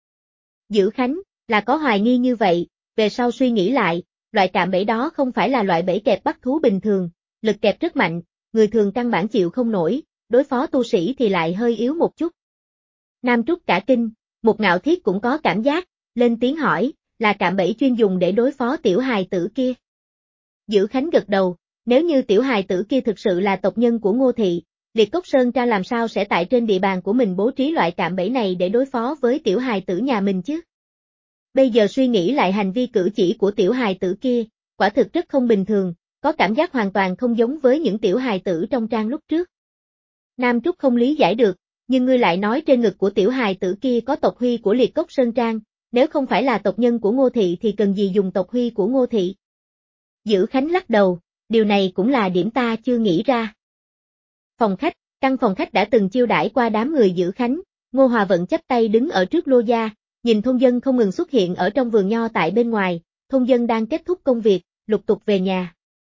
Dữ Khánh, là có hoài nghi như vậy, về sau suy nghĩ lại, loại cạm bẫy đó không phải là loại bẫy kẹp bắt thú bình thường, lực kẹp rất mạnh, người thường căn bản chịu không nổi, đối phó tu sĩ thì lại hơi yếu một chút. Nam Trúc cả kinh, một Ngạo Thiết cũng có cảm giác, lên tiếng hỏi, là cạm bẫy chuyên dùng để đối phó tiểu hài tử kia. Dữ Khánh gật đầu, nếu như tiểu hài tử kia thực sự là tộc nhân của Ngô thị, Liệt Cốc Sơn Trang làm sao sẽ tại trên địa bàn của mình bố trí loại cạm bẫy này để đối phó với tiểu hài tử nhà mình chứ? Bây giờ suy nghĩ lại hành vi cử chỉ của tiểu hài tử kia, quả thực rất không bình thường, có cảm giác hoàn toàn không giống với những tiểu hài tử trong trang lúc trước. Nam Trúc không lý giải được, nhưng ngươi lại nói trên ngực của tiểu hài tử kia có tộc huy của Liệt Cốc Sơn Trang, nếu không phải là tộc nhân của Ngô Thị thì cần gì dùng tộc huy của Ngô Thị? Dữ Khánh lắc đầu, điều này cũng là điểm ta chưa nghĩ ra. Phòng khách, căn phòng khách đã từng chiêu đãi qua đám người Dữ Khánh, Ngô Hòa Vận chắp tay đứng ở trước lô gia, nhìn thôn dân không ngừng xuất hiện ở trong vườn nho tại bên ngoài, thôn dân đang kết thúc công việc, lục tục về nhà.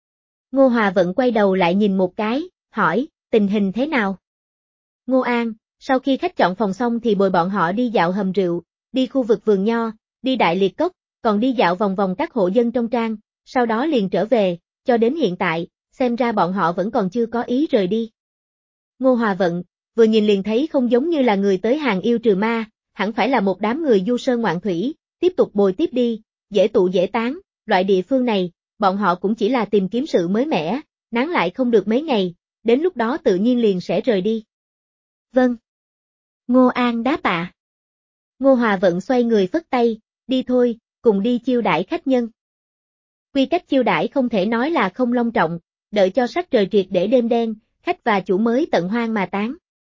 Ngô Hòa Vận quay đầu lại nhìn một cái, hỏi, tình hình thế nào? Ngô An, sau khi khách chọn phòng xong thì bồi bọn họ đi dạo hầm rượu, đi khu vực vườn nho, đi Đại Liệt Cốc, còn đi dạo vòng vòng các hộ dân trong trang, sau đó liền trở về, cho đến hiện tại, xem ra bọn họ vẫn còn chưa có ý rời đi. Ngô Hòa Vận, vừa nhìn liền thấy không giống như là người tới hàng yêu trừ ma, hẳn phải là một đám người du sơn ngoạn thủy, tiếp tục bồi tiếp đi, dễ tụ dễ tán, loại địa phương này, bọn họ cũng chỉ là tìm kiếm sự mới mẻ, nán lại không được mấy ngày, đến lúc đó tự nhiên liền sẽ rời đi. Vâng. Ngô An đáp ạ. Ngô Hòa Vận xoay người phất tay, đi thôi, cùng đi chiêu đãi khách nhân. Quy cách chiêu đãi không thể nói là không long trọng, đợi cho sắc trời triệt để đêm đen, khách và chủ mới tận hoang mà tán.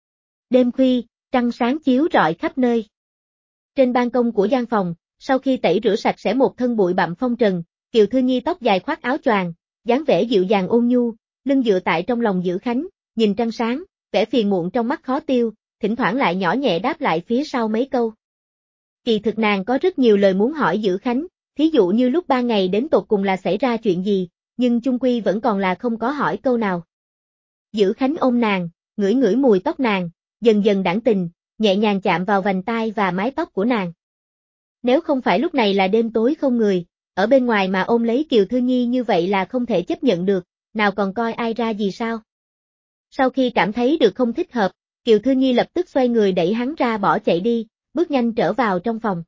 Đêm khuya, trăng sáng chiếu rọi khắp nơi. Trên ban công của gian phòng, sau khi tẩy rửa sạch sẽ một thân bụi bặm phong trần, Kiều Thư Nhi tóc dài khoác áo choàng, dáng vẻ dịu dàng ôn nhu, lưng dựa tại trong lòng Dữ Khánh, nhìn trăng sáng, vẻ phiền muộn trong mắt khó tiêu, thỉnh thoảng lại nhỏ nhẹ đáp lại phía sau mấy câu. Kỳ thực nàng có rất nhiều lời muốn hỏi Dữ Khánh, thí dụ như lúc 3 ngày đến tột cùng là xảy ra chuyện gì, nhưng chung quy vẫn còn là không có hỏi câu nào. Dữ Khánh ôm nàng, ngửi ngửi mùi tóc nàng, dần dần đãng tình, nhẹ nhàng chạm vào vành tai và mái tóc của nàng. Nếu không phải lúc này là đêm tối không người, ở bên ngoài mà ôm lấy Kiều Thư Nhi như vậy là không thể chấp nhận được, nào còn coi ai ra gì sao. Sau khi cảm thấy được không thích hợp, Kiều Thư Nhi lập tức xoay người đẩy hắn ra bỏ chạy đi, bước nhanh trở vào trong phòng.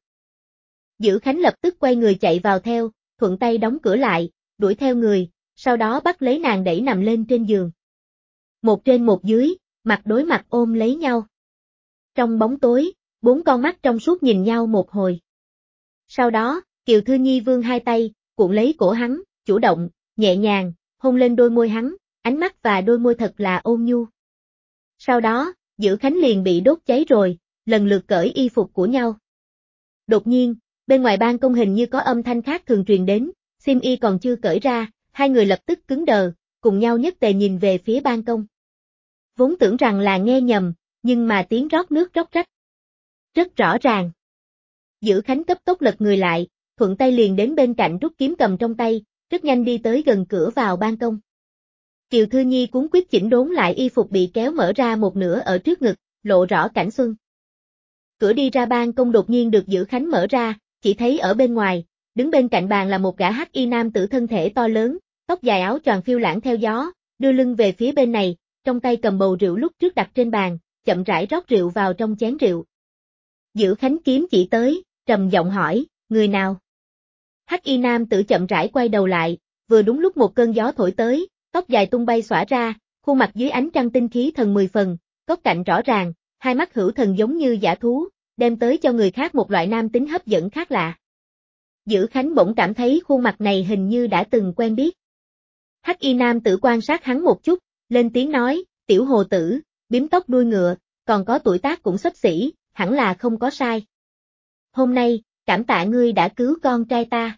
Dữ Khánh lập tức quay người chạy vào theo, thuận tay đóng cửa lại, đuổi theo người, sau đó bắt lấy nàng đẩy nằm lên trên giường. Một trên một dưới, mặt đối mặt ôm lấy nhau. Trong bóng tối, 4 con mắt trong suốt nhìn nhau một hồi. Sau đó, Kiều Thư Nhi vươn hai tay, cuộn lấy cổ hắn, chủ động, nhẹ nhàng, hôn lên đôi môi hắn, ánh mắt và đôi môi thật là ôn nhu. Sau đó, Dữ Khánh liền bị đốt cháy rồi, lần lượt cởi y phục của nhau. Đột nhiên, bên ngoài ban công hình như có âm thanh khác thường truyền đến, xiêm y còn chưa cởi ra, hai người lập tức cứng đờ, cùng nhau nhất tề nhìn về phía ban công. Vốn tưởng rằng là nghe nhầm, nhưng mà tiếng rót nước róc rách. Rất rõ ràng. Dữ Khánh cấp tốc lật người lại, thuận tay liền đến bên cạnh rút kiếm cầm trong tay, rất nhanh đi tới gần cửa vào ban công. Kiều Thư Nhi cuốn quyết chỉnh đốn lại y phục bị kéo mở ra một nửa ở trước ngực, lộ rõ cảnh xuân. Cửa đi ra ban công đột nhiên được Dữ Khánh mở ra, chỉ thấy ở bên ngoài, đứng bên cạnh bàn là một gã hắc y nam tử thân thể to lớn, tóc dài áo choàng phiêu lãng theo gió, đưa lưng về phía bên này, trong tay cầm bầu rượu lúc trước đặt trên bàn, chậm rãi rót rượu vào trong chén rượu. Dữ Khánh kiếm chỉ tới, trầm giọng hỏi, người nào? Hắc y nam tử chậm rãi quay đầu lại, vừa đúng lúc một cơn gió thổi tới, tóc dài tung bay xõa ra, khuôn mặt dưới ánh trăng tinh khí thần 10 phần, góc cạnh rõ ràng, hai mắt hữu thần giống như dã thú, đem tới cho người khác một loại nam tính hấp dẫn khác lạ. Dữ Khánh bỗng cảm thấy khuôn mặt này hình như đã từng quen biết. Hắc y nam tử quan sát hắn một chút, lên tiếng nói, tiểu hồ tử, bím tóc đuôi ngựa, còn có tuổi tác cũng xấp xỉ, hẳn là không có sai. Hôm nay, cảm tạ ngươi đã cứu con trai ta.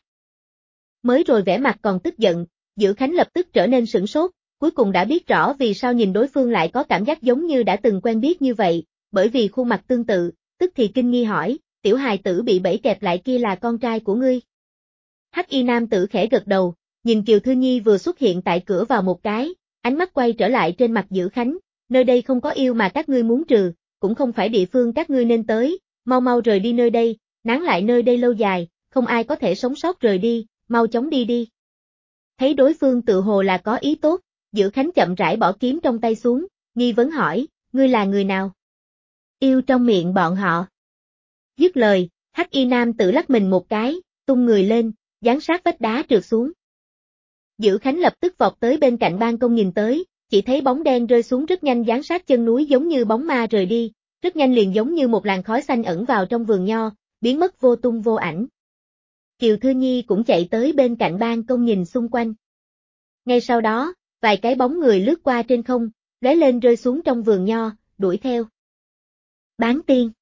Mới rồi vẻ mặt còn tức giận, Dữ Khánh lập tức trở nên sửng sốt, cuối cùng đã biết rõ vì sao nhìn đối phương lại có cảm giác giống như đã từng quen biết như vậy, bởi vì khuôn mặt tương tự, tức thì kinh nghi hỏi, tiểu hài tử bị bẫy kẹp lại kia là con trai của ngươi. Hắc y nam tử khẽ gật đầu, nhìn Kiều Thư Nhi vừa xuất hiện tại cửa vào một cái, ánh mắt quay trở lại trên mặt Dữ Khánh, nơi đây không có yêu mà các ngươi muốn trừ, cũng không phải địa phương các ngươi nên tới, mau mau rời đi nơi đây, nán lại nơi đây lâu dài, không ai có thể sống sót rời đi, mau chóng đi đi. Thấy đối phương tự hồ là có ý tốt, Dữ Khánh chậm rãi bỏ kiếm trong tay xuống, nghi vấn hỏi, ngươi là người nào? Yêu trong miệng bọn họ. Dứt lời, hắc y nam tự lắc mình một cái, tung người lên, giáng sát vách đá trượt xuống. Dữ Khánh lập tức vọt tới bên cạnh ban công nhìn tới, Chỉ thấy bóng đen rơi xuống rất nhanh dán sát chân núi giống như bóng ma rời đi, rất nhanh liền giống như một làn khói xanh ẩn vào trong vườn nho, biến mất vô tung vô ảnh. Kiều Thư Nhi cũng chạy tới bên cạnh ban công nhìn xung quanh. Ngay sau đó, vài cái bóng người lướt qua trên không, lóe lên rơi xuống trong vườn nho, đuổi theo. Bán tiên.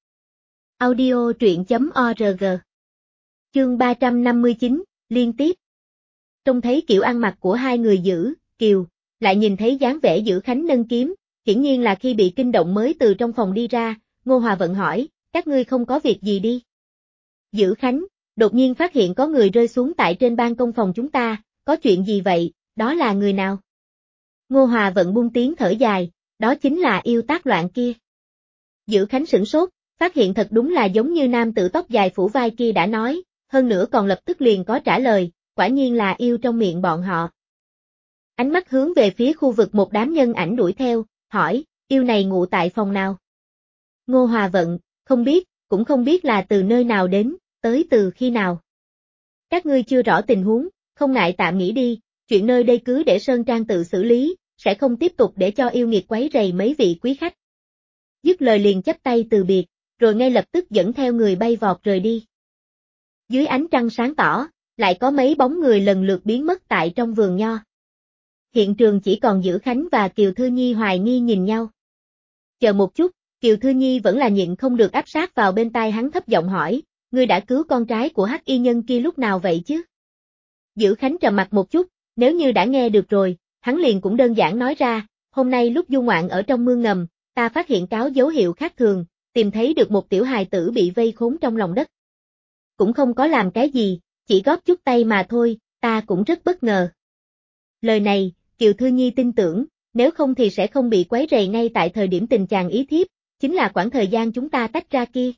Audio truyện.org. Chương 359, liên tiếp. Trông thấy kiểu ăn mặc của hai người Dữ, Kiều, lại nhìn thấy dáng vẻ Dữ Khánh nâng kiếm, hiển nhiên là khi bị kinh động mới từ trong phòng đi ra, Ngô Hòa Vận hỏi, các ngươi không có việc gì đi. Dữ Khánh, đột nhiên phát hiện có người rơi xuống tại trên ban công phòng chúng ta, có chuyện gì vậy, đó là người nào? Ngô Hòa Vận buông tiếng thở dài, đó chính là yêu tác loạn kia. Dữ Khánh sửng sốt, phát hiện thật đúng là giống như nam tử tóc dài phủ vai kia đã nói, hơn nữa còn lập tức liền có trả lời, quả nhiên là yêu trong miệng bọn họ. Ánh mắt hướng về phía khu vực một đám nhân ảnh đuổi theo, hỏi, yêu này ngụ tại phòng nào? Ngô Hòa Vận, không biết, cũng không biết là từ nơi nào đến, tới từ khi nào. Các ngươi chưa rõ tình huống, không ngại tạm nghỉ đi, chuyện nơi đây cứ để Sơn Trang tự xử lý, sẽ không tiếp tục để cho yêu nghiệt quấy rầy mấy vị quý khách. Dứt lời liền chắp tay từ biệt, rồi ngay lập tức dẫn theo người bay vọt rời đi. Dưới ánh trăng sáng tỏ, lại có mấy bóng người lần lượt biến mất tại trong vườn nho. Hiện trường chỉ còn Dữ Khánh và Kiều Thư Nhi hoài nghi nhìn nhau. Chờ một chút, Kiều Thư Nhi vẫn là nhịn không được áp sát vào bên tai hắn thấp giọng hỏi, ngươi đã cứu con trai của Hắc Y Nhân kia lúc nào vậy chứ? Dữ Khánh trầm mặt một chút, nếu như đã nghe được rồi, hắn liền cũng đơn giản nói ra, hôm nay lúc du ngoạn ở trong mương ngầm, ta phát hiện cáo dấu hiệu khác thường, tìm thấy được một tiểu hài tử bị vây khốn trong lòng đất. Cũng không có làm cái gì, chỉ góp chút tay mà thôi, ta cũng rất bất ngờ. Lời này, Kiều Thư Nhi tin tưởng, nếu không thì sẽ không bị quấy rầy ngay tại thời điểm tình chàng ý thiếp, chính là khoảng thời gian chúng ta tách ra kia.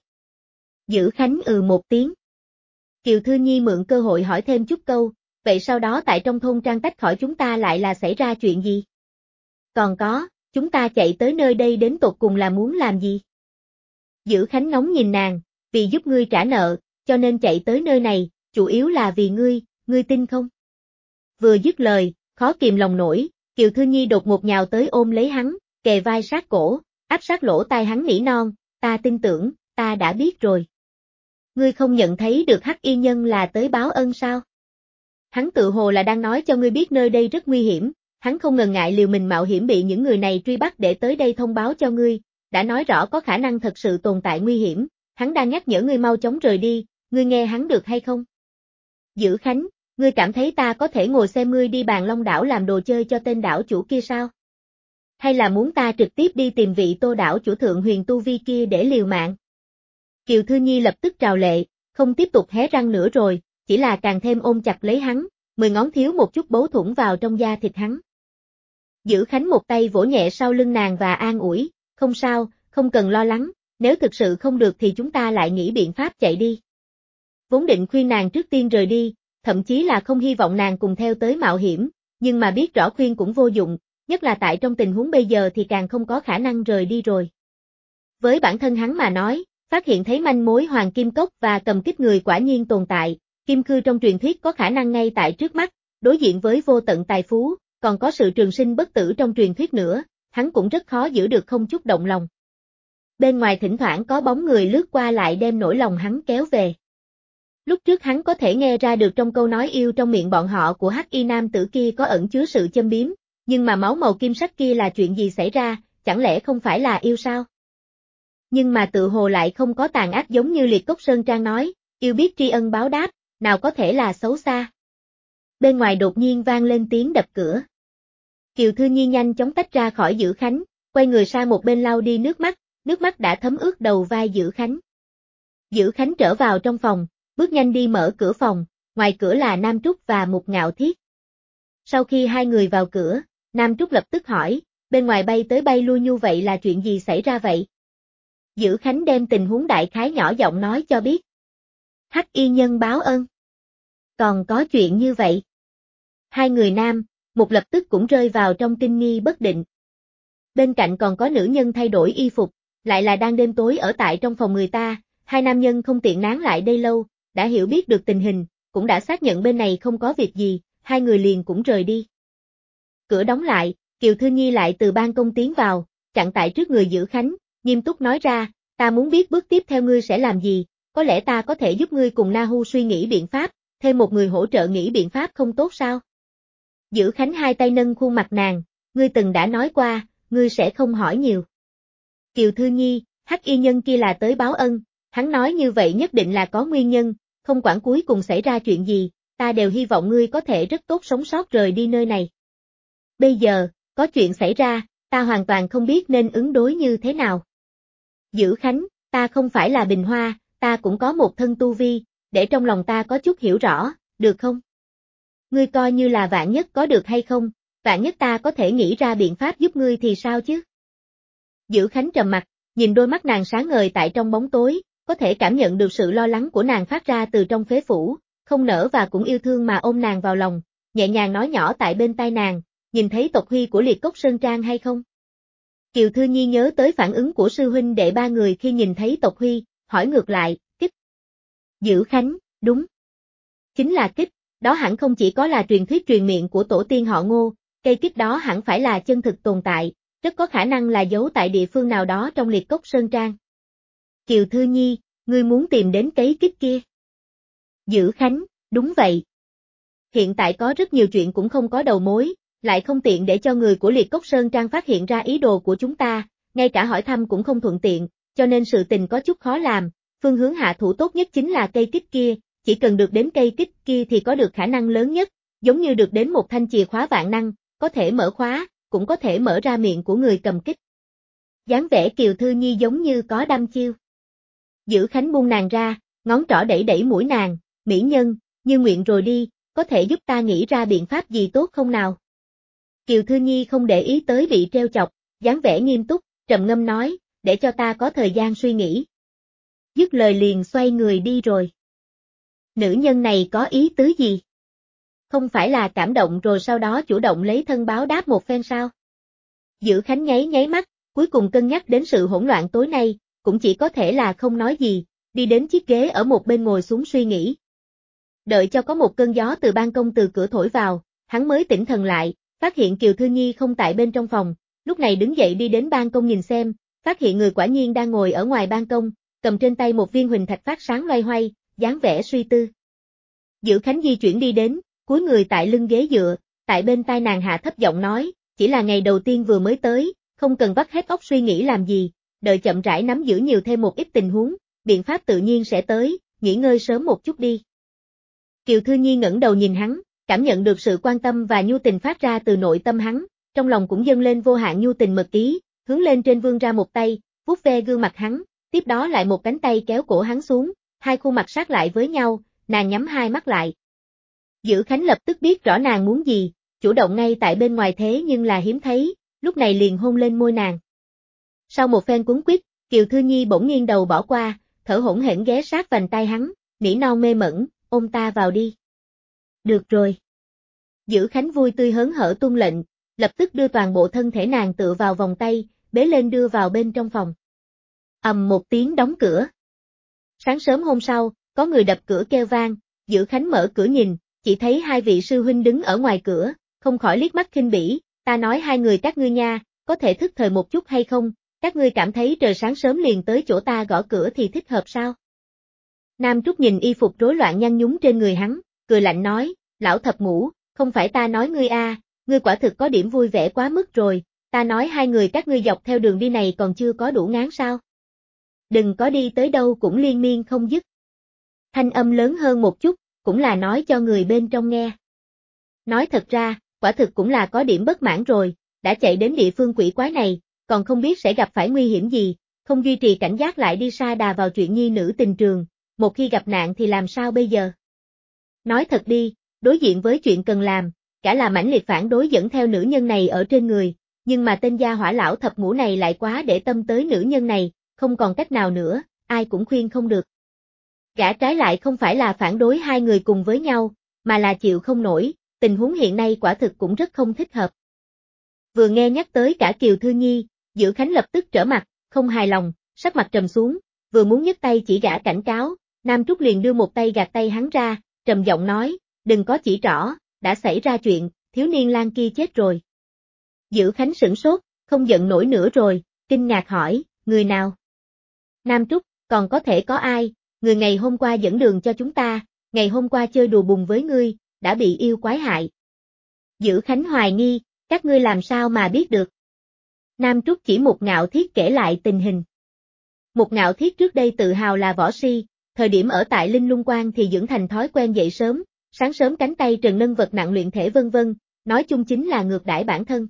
Dữ Khánh một tiếng. Kiều Thư Nhi mượn cơ hội hỏi thêm chút câu, vậy sau đó tại trong thôn trang tách khỏi chúng ta lại là xảy ra chuyện gì? Còn có, chúng ta chạy tới nơi đây đến tột cùng là muốn làm gì? Dữ Khánh ngóng nhìn nàng, vì giúp ngươi trả nợ, cho nên chạy tới nơi này, chủ yếu là vì ngươi tin không? Vừa dứt lời, khó kìm lòng nổi, Kiều Thư Nhi đột ngột nhào tới ôm lấy hắn, kề vai sát cổ, áp sát lỗ tai hắn nỉ non, ta tin tưởng, ta đã biết rồi. Ngươi không nhận thấy được Hắc Y Nhân là tới báo ân sao? Hắn tự hồ là đang nói cho ngươi biết nơi đây rất nguy hiểm, hắn không ngần ngại liều mình mạo hiểm bị những người này truy bắt để tới đây thông báo cho ngươi, đã nói rõ có khả năng thật sự tồn tại nguy hiểm, hắn đang nhắc nhở ngươi mau chóng rời đi, ngươi nghe hắn được hay không? Dữ Khánh, ngươi cảm thấy ta có thể ngồi xem ngươi đi Bàn Long đảo làm đồ chơi cho tên đảo chủ kia sao? Hay là muốn ta trực tiếp đi tìm vị Tô đảo chủ thượng huyền tu vi kia để liều mạng? Kiều Thư Nhi lập tức trào lệ, không tiếp tục hé răng nữa rồi, chỉ là càng thêm ôm chặt lấy hắn, 10 ngón thiếu một chút bấu thủng vào trong da thịt hắn. Dữ Khánh một tay vỗ nhẹ sau lưng nàng và an ủi, không sao, không cần lo lắng, nếu thực sự không được thì chúng ta lại nghĩ biện pháp chạy đi. Vốn định khuyên nàng trước tiên rời đi, thậm chí là không hy vọng nàng cùng theo tới mạo hiểm, nhưng mà biết rõ khuyên cũng vô dụng, nhất là tại trong tình huống bây giờ thì càng không có khả năng rời đi rồi. Với bản thân hắn mà nói, phát hiện thấy manh mối Hoàng Kim Cốc và cầm kích người quả nhiên tồn tại, Kim Cư trong truyền thuyết có khả năng ngay tại trước mắt, đối diện với vô tận tài phú, còn có sự trường sinh bất tử trong truyền thuyết nữa, hắn cũng rất khó giữ được không chút động lòng. Bên ngoài thỉnh thoảng có bóng người lướt qua lại đem nỗi lòng hắn kéo về. Lúc trước hắn có thể nghe ra được trong câu nói yêu trong miệng bọn họ của Hắc Y nam tử kia có ẩn chứa sự châm biếm, nhưng mà máu màu kim sắc kia là chuyện gì xảy ra, chẳng lẽ không phải là yêu sao? Nhưng mà tự hồ lại không có tàn ác giống như Liệt Cốc Sơn Trang nói, yêu biết tri ân báo đáp, nào có thể là xấu xa. Bên ngoài đột nhiên vang lên tiếng đập cửa. Kiều Thư Nhi nhanh chóng tách ra khỏi Dữ Khánh, quay người sang một bên lau đi nước mắt đã thấm ướt đầu vai Dữ Khánh. Dữ Khánh trở vào trong phòng, bước nhanh đi mở cửa phòng, ngoài cửa là Nam Trúc và Mục Ngạo Thiết. Sau khi hai người vào cửa, Nam Trúc lập tức hỏi, bên ngoài bay tới bay lui như vậy là chuyện gì xảy ra vậy? Dữ Khánh đem tình huống đại khái nhỏ giọng nói cho biết. Hắc Y Nhân báo ân. Còn có chuyện như vậy. Hai người nam, Mục lập tức cũng rơi vào trong kinh nghi bất định. Bên cạnh còn có nữ nhân thay đổi y phục, lại là đang đêm tối ở tại trong phòng người ta, hai nam nhân không tiện nán lại đây lâu, đã hiểu biết được tình hình, cũng đã xác nhận bên này không có việc gì, hai người liền cũng rời đi. Cửa đóng lại, Kiều Thư Nhi lại từ ban công tiến vào, chặn tại trước người Dữ Khánh, nghiêm túc nói ra, ta muốn biết bước tiếp theo ngươi sẽ làm gì, có lẽ ta có thể giúp ngươi cùng Na Hu suy nghĩ biện pháp, thêm một người hỗ trợ nghĩ biện pháp không tốt sao? Dữ Khánh hai tay nâng khuôn mặt nàng, ngươi từng đã nói qua, ngươi sẽ không hỏi nhiều. Kiều Thư Nhi, hắc y nhân kia là tới báo ân, hắn nói như vậy nhất định là có nguyên nhân, không quản cuối cùng xảy ra chuyện gì, ta đều hy vọng ngươi có thể rất tốt sống sót rời đi nơi này. Bây giờ, có chuyện xảy ra, ta hoàn toàn không biết nên ứng đối như thế nào. Dữ Khánh, ta không phải là bình hoa, ta cũng có một thân tu vi, để trong lòng ta có chút hiểu rõ, được không? Ngươi coi như là vạn nhất có được hay không, vạn nhất ta có thể nghĩ ra biện pháp giúp ngươi thì sao chứ? Dữ Khánh trầm mặt, nhìn đôi mắt nàng sáng ngời tại trong bóng tối, có thể cảm nhận được sự lo lắng của nàng phát ra từ trong phế phủ, không nỡ và cũng yêu thương mà ôm nàng vào lòng, nhẹ nhàng nói nhỏ tại bên tai nàng, nhìn thấy tộc huy của Liệt Cốc Sơn Trang hay không? Kiều Thư Nhi nhớ tới phản ứng của sư huynh đệ ba người khi nhìn thấy tộc huy, hỏi ngược lại, kích. Dữ Khánh, đúng. Chính là kích, đó hẳn không chỉ có là truyền thuyết truyền miệng của tổ tiên họ Ngô, cây kích đó hẳn phải là chân thực tồn tại, rất có khả năng là giấu tại địa phương nào đó trong Liệt Cốc Sơn Trang. Kiều Thư Nhi, ngươi muốn tìm đến cấy kích kia. Dữ Khánh, đúng vậy. Hiện tại có rất nhiều chuyện cũng không có đầu mối, lại không tiện để cho người của Liệt Cốc Sơn Trang phát hiện ra ý đồ của chúng ta, ngay cả hỏi thăm cũng không thuận tiện, cho nên sự tình có chút khó làm, phương hướng hạ thủ tốt nhất chính là cây kích kia, chỉ cần được đến cây kích kia thì có được khả năng lớn nhất, giống như được đến một thanh chìa khóa vạn năng, có thể mở khóa, cũng có thể mở ra miệng của người cầm kích. Dáng vẻ Kiều Thư Nhi giống như có đăm chiêu. Dữ Khánh buông nàng ra, ngón trỏ đẩy đẩy mũi nàng, mỹ nhân, như nguyện rồi đi, có thể giúp ta nghĩ ra biện pháp gì tốt không nào? Kiều Thư Nhi không để ý tới bị treo chọc, dáng vẻ nghiêm túc, trầm ngâm nói, để cho ta có thời gian suy nghĩ. Dứt lời liền xoay người đi rồi. Nữ nhân này có ý tứ gì? Không phải là cảm động rồi sau đó chủ động lấy thân báo đáp một phen sao? Dữ Khánh nháy nháy mắt, cuối cùng cân nhắc đến sự hỗn loạn tối nay, cũng chỉ có thể là không nói gì, đi đến chiếc ghế ở một bên ngồi xuống suy nghĩ. Đợi cho có một cơn gió từ ban công từ cửa thổi vào, hắn mới tỉnh thần lại, phát hiện Kiều Thư Nhi không tại bên trong phòng, lúc này đứng dậy đi đến ban công nhìn xem, phát hiện người quả nhiên đang ngồi ở ngoài ban công, cầm trên tay một viên huỳnh thạch phát sáng loay hoay, dáng vẻ suy tư. Dữ Khánh di chuyển đi đến, cúi người tại lưng ghế dựa, tại bên tai nàng hạ thấp giọng nói, chỉ là ngày đầu tiên vừa mới tới, không cần vắt hết óc suy nghĩ làm gì, đợi chậm rãi nắm giữ nhiều thêm một ít tình huống, biện pháp tự nhiên sẽ tới, nghỉ ngơi sớm một chút đi. Kiều Thư Nhi ngẩng đầu nhìn hắn, cảm nhận được sự quan tâm và nhu tình phát ra từ nội tâm hắn, trong lòng cũng dâng lên vô hạn nhu tình mật ý, hướng lên trên vươn ra một tay, vuốt ve gương mặt hắn, tiếp đó lại một cánh tay kéo cổ hắn xuống, hai khuôn mặt sát lại với nhau, nàng nhắm hai mắt lại. Dữ Khánh lập tức biết rõ nàng muốn gì, chủ động ngay tại bên ngoài thế nhưng là hiếm thấy, lúc này liền hôn lên môi nàng. Sau một phen cuốn quýt, Kiều Thư Nhi bỗng nghiêng đầu bỏ qua, thở hổn hển ghé sát vành tai hắn, nỉ non mê mẩn, ôm ta vào đi. Được rồi. Dữ Khánh vui tươi hớn hở tuân lệnh, lập tức đưa toàn bộ thân thể nàng tựa vào vòng tay, bế lên đưa vào bên trong phòng. Ầm một tiếng đóng cửa. Sáng sớm hôm sau, có người đập cửa kêu vang, Dữ Khánh mở cửa nhìn, chỉ thấy hai vị sư huynh đứng ở ngoài cửa, không khỏi liếc mắt khinh bỉ, ta nói hai người các ngươi nha, có thể thức thời một chút hay không, các ngươi cảm thấy trời sáng sớm liền tới chỗ ta gõ cửa thì thích hợp sao? Nam Trúc nhìn y phục rối loạn nhăn nhúm trên người hắn, cười lạnh nói, lão thập ngũ, không phải ta nói ngươi ngươi quả thực có điểm vui vẻ quá mức rồi, ta nói hai người các ngươi dọc theo đường đi này còn chưa có đủ ngán sao? Đừng có đi tới đâu cũng liên miên không dứt. Thanh âm lớn hơn một chút, cũng là nói cho người bên trong nghe. Nói thật ra, quả thực cũng là có điểm bất mãn rồi, đã chạy đến địa phương quỷ quái này, còn không biết sẽ gặp phải nguy hiểm gì, không duy trì cảnh giác lại đi sa đà vào chuyện nhi nữ tình trường, một khi gặp nạn thì làm sao bây giờ? Nói thật đi, đối diện với chuyện cần làm, cả là mãnh liệt phản đối dẫn theo nữ nhân này ở trên người, nhưng mà tên gia hỏa lão thập ngũ này lại quá để tâm tới nữ nhân này, không còn cách nào nữa, ai cũng khuyên không được. Gã trái lại không phải là phản đối hai người cùng với nhau, mà là chịu không nổi, tình huống hiện nay quả thực cũng rất không thích hợp. Vừa nghe nhắc tới cả Kiều Thư Nhi, Dữ Khánh lập tức trở mặt, không hài lòng, sắc mặt trầm xuống, vừa muốn nhấc tay chỉ gã cảnh cáo, Nam Trúc liền đưa một tay gạt tay hắn ra, trầm giọng nói, đừng có chỉ trỏ, đã xảy ra chuyện, thiếu niên lang kia chết rồi. Dữ Khánh sửng sốt, không giận nổi nữa rồi, kinh ngạc hỏi, người nào? Nam Trúc, còn có thể có ai, người ngày hôm qua dẫn đường cho chúng ta, ngày hôm qua chơi đùa bùng với ngươi, đã bị yêu quái hại. Dữ Khánh hoài nghi, các ngươi làm sao mà biết được? Nam Trúc chỉ Mục Ngạo Thiết kể lại tình hình. Mục Ngạo Thiết trước đây tự hào là võ si, thời điểm ở tại Linh Lung Quan thì dưỡng thành thói quen dậy sớm, sáng sớm cánh tay trần nâng vật nặng luyện thể vân vân, nói chung chính là ngược đãi bản thân.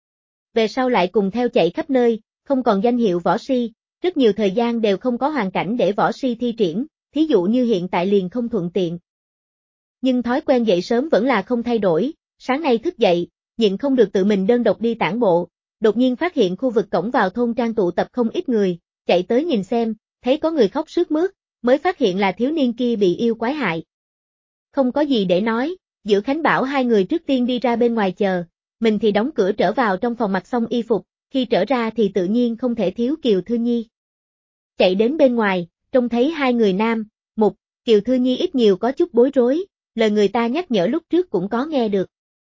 Về sau lại cùng theo chạy khắp nơi, không còn danh hiệu võ si, rất nhiều thời gian đều không có hoàn cảnh để võ si thi triển, thí dụ như hiện tại liền không thuận tiện. Nhưng thói quen dậy sớm vẫn là không thay đổi, sáng nay thức dậy, nhịn không được tự mình đơn độc đi tản bộ, đột nhiên phát hiện khu vực cổng vào thôn trang tụ tập không ít người, chạy tới nhìn xem, thấy có người khóc sướt mướt, mới phát hiện là thiếu niên kia bị yêu quái hại. Không có gì để nói, Dữ Khánh bảo hai người trước tiên đi ra bên ngoài chờ, mình thì đóng cửa trở vào trong phòng mặc xong y phục, khi trở ra thì tự nhiên không thể thiếu Kiều Thư Nhi. Chạy đến bên ngoài, trông thấy hai người nam, Mục, Kiều Thư Nhi ít nhiều có chút bối rối, lời người ta nhắc nhở lúc trước cũng có nghe được.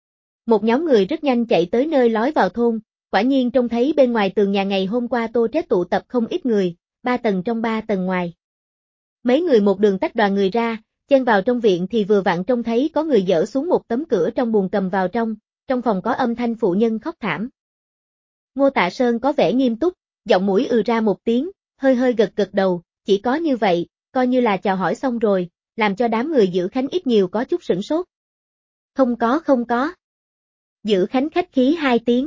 Một nhóm người rất nhanh chạy tới nơi lối vào thôn, quả nhiên trông thấy bên ngoài tường nhà ngày hôm qua Tô Trết tụ tập không ít người, 3 tầng trong 3 tầng ngoài. Mấy người một đường tách đoàn người ra, chen vào trong viện thì vừa vặn trông thấy có người dỡ xuống một tấm cửa trong buồng cầm vào trong phòng có âm thanh phụ nhân khóc thảm. Ngô Tạ Sơn có vẻ nghiêm túc, giọng mũi ra một tiếng, hơi hơi gật gật đầu, chỉ có như vậy, coi như là chào hỏi xong rồi, làm cho đám người Dữ Khánh ít nhiều có chút sửng sốt. Không có. Dữ Khánh khách khí 2 tiếng.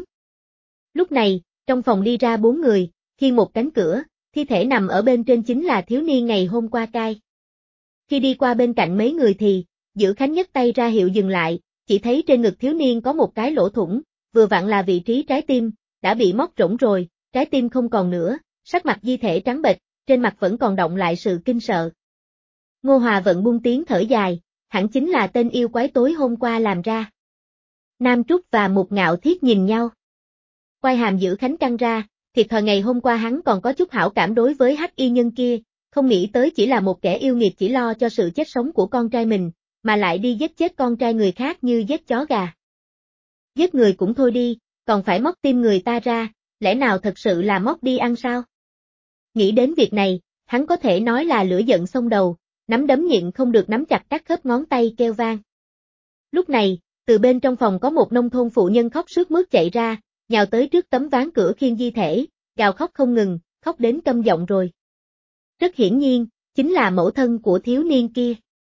Lúc này, trong phòng đi ra 4 người, khi một cánh cửa, thi thể nằm ở bên trên chính là thiếu niên ngày hôm qua cai. Khi đi qua bên cạnh mấy người thì, Dữ Khánh nhấc tay ra hiệu dừng lại, chỉ thấy trên ngực thiếu niên có một cái lỗ thủng, vừa vặn là vị trí trái tim, đã bị móc rỗng rồi, trái tim không còn nữa, sắc mặt di thể trắng bệch, trên mặt vẫn còn đọng lại sự kinh sợ. Ngô Hòa Vận buông tiếng thở dài, hẳn chính là tên yêu quái tối hôm qua làm ra. Nam Trúc và Mục Ngạo Thiết nhìn nhau. Quai hàm Dữ Khánh căng ra, thiệt thòi ngày hôm qua hắn còn có chút hảo cảm đối với hắc y nhân kia, không nghĩ tới chỉ là một kẻ yêu nghiệt chỉ lo cho sự chết sống của con trai mình, mà lại đi giết chết con trai người khác như giết chó gà. Giết người cũng thôi đi, còn phải móc tim người ta ra, lẽ nào thật sự là móc đi ăn sao? Nghĩ đến việc này, hắn có thể nói là lửa giận xông đầu, nắm đấm nhịn không được nắm chặt các khớp ngón tay kêu vang. Lúc này, từ bên trong phòng có một nông thôn phụ nhân khóc sướt mướt chạy ra, nhào tới trước tấm ván cửa khiêng di thể, gào khóc không ngừng, khóc đến câm giọng rồi. Rất hiển nhiên, chính là mẫu thân của thiếu niên kia.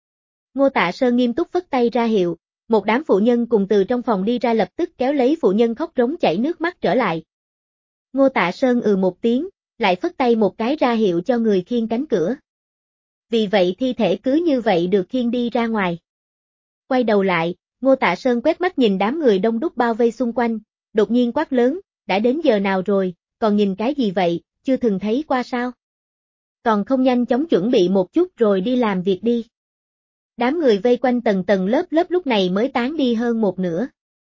Ngô Tạ Sơn nghiêm túc phất tay ra hiệu, một đám phụ nhân cùng từ trong phòng đi ra lập tức kéo lấy phụ nhân khóc rống chảy nước mắt trở lại. Ngô Tạ Sơn một tiếng, lại phất tay một cái ra hiệu cho người khiêng cánh cửa. Vì vậy thi thể cứ như vậy được khiêng đi ra ngoài. Quay đầu lại, Ngô Tạ Sơn quét mắt nhìn đám người đông đúc bao vây xung quanh, đột nhiên quát lớn, đã đến giờ nào rồi, còn nhìn cái gì vậy, chưa từng thấy qua sao? Còn không nhanh chóng chuẩn bị một chút rồi đi làm việc đi. Đám người vây quanh tầng tầng lớp lớp lúc này mới tán đi hơn một nửa.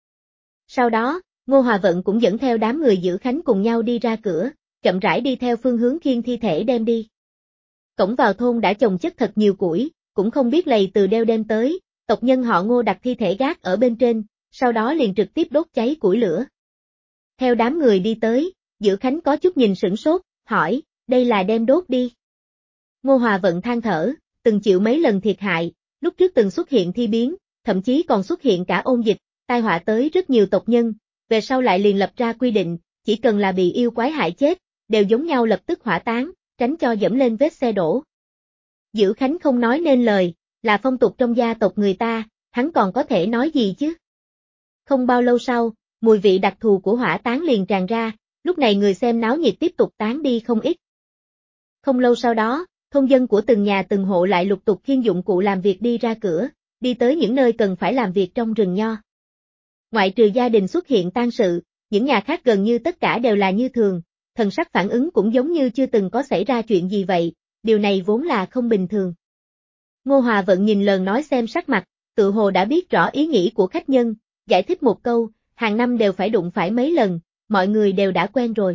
Sau đó, Ngô Hòa Vận cũng dẫn theo đám người Dữ Khánh cùng nhau đi ra cửa, chậm rãi đi theo phương hướng khiêng thi thể đem đi. Cổng vào thôn đã chồng chất thật nhiều củi, cũng không biết lầy từ đeo đem tới, tộc nhân họ Ngô đặt thi thể gác ở bên trên, sau đó liền trực tiếp đốt cháy củi lửa. Theo đám người đi tới, Dữ Khánh có chút nhìn sửng sốt, hỏi, đây là đem đốt đi. Ngô Hòa Vận than thở, từng chịu mấy lần thiệt hại, lúc trước từng xuất hiện thi biến, thậm chí còn xuất hiện cả ôn dịch, tai họa tới rất nhiều tộc nhân, về sau lại liền lập ra quy định, chỉ cần là bị yêu quái hại chết, đều giống nhau lập tức hỏa táng, tránh cho dẫm lên vết xe đổ. Dữ Khánh không nói nên lời, là phong tục trong gia tộc người ta, hắn còn có thể nói gì chứ? Không bao lâu sau, mùi vị đặc thù của hỏa táng liền tràn ra, lúc này người xem náo nhiệt tiếp tục tán đi không ít. Không lâu sau đó, thôn dân của từng nhà từng hộ lại lục tục khiêng dụng cụ làm việc đi ra cửa, đi tới những nơi cần phải làm việc trong rừng nho. Ngoại trừ gia đình xuất hiện tang sự, những nhà khác gần như tất cả đều là như thường, thần sắc phản ứng cũng giống như chưa từng có xảy ra chuyện gì vậy, điều này vốn là không bình thường. Ngô Hòa Vận nhìn lần nói xem sắc mặt, tự hồ đã biết rõ ý nghĩ của khách nhân, giải thích một câu, hàng năm đều phải đụng phải mấy lần, mọi người đều đã quen rồi.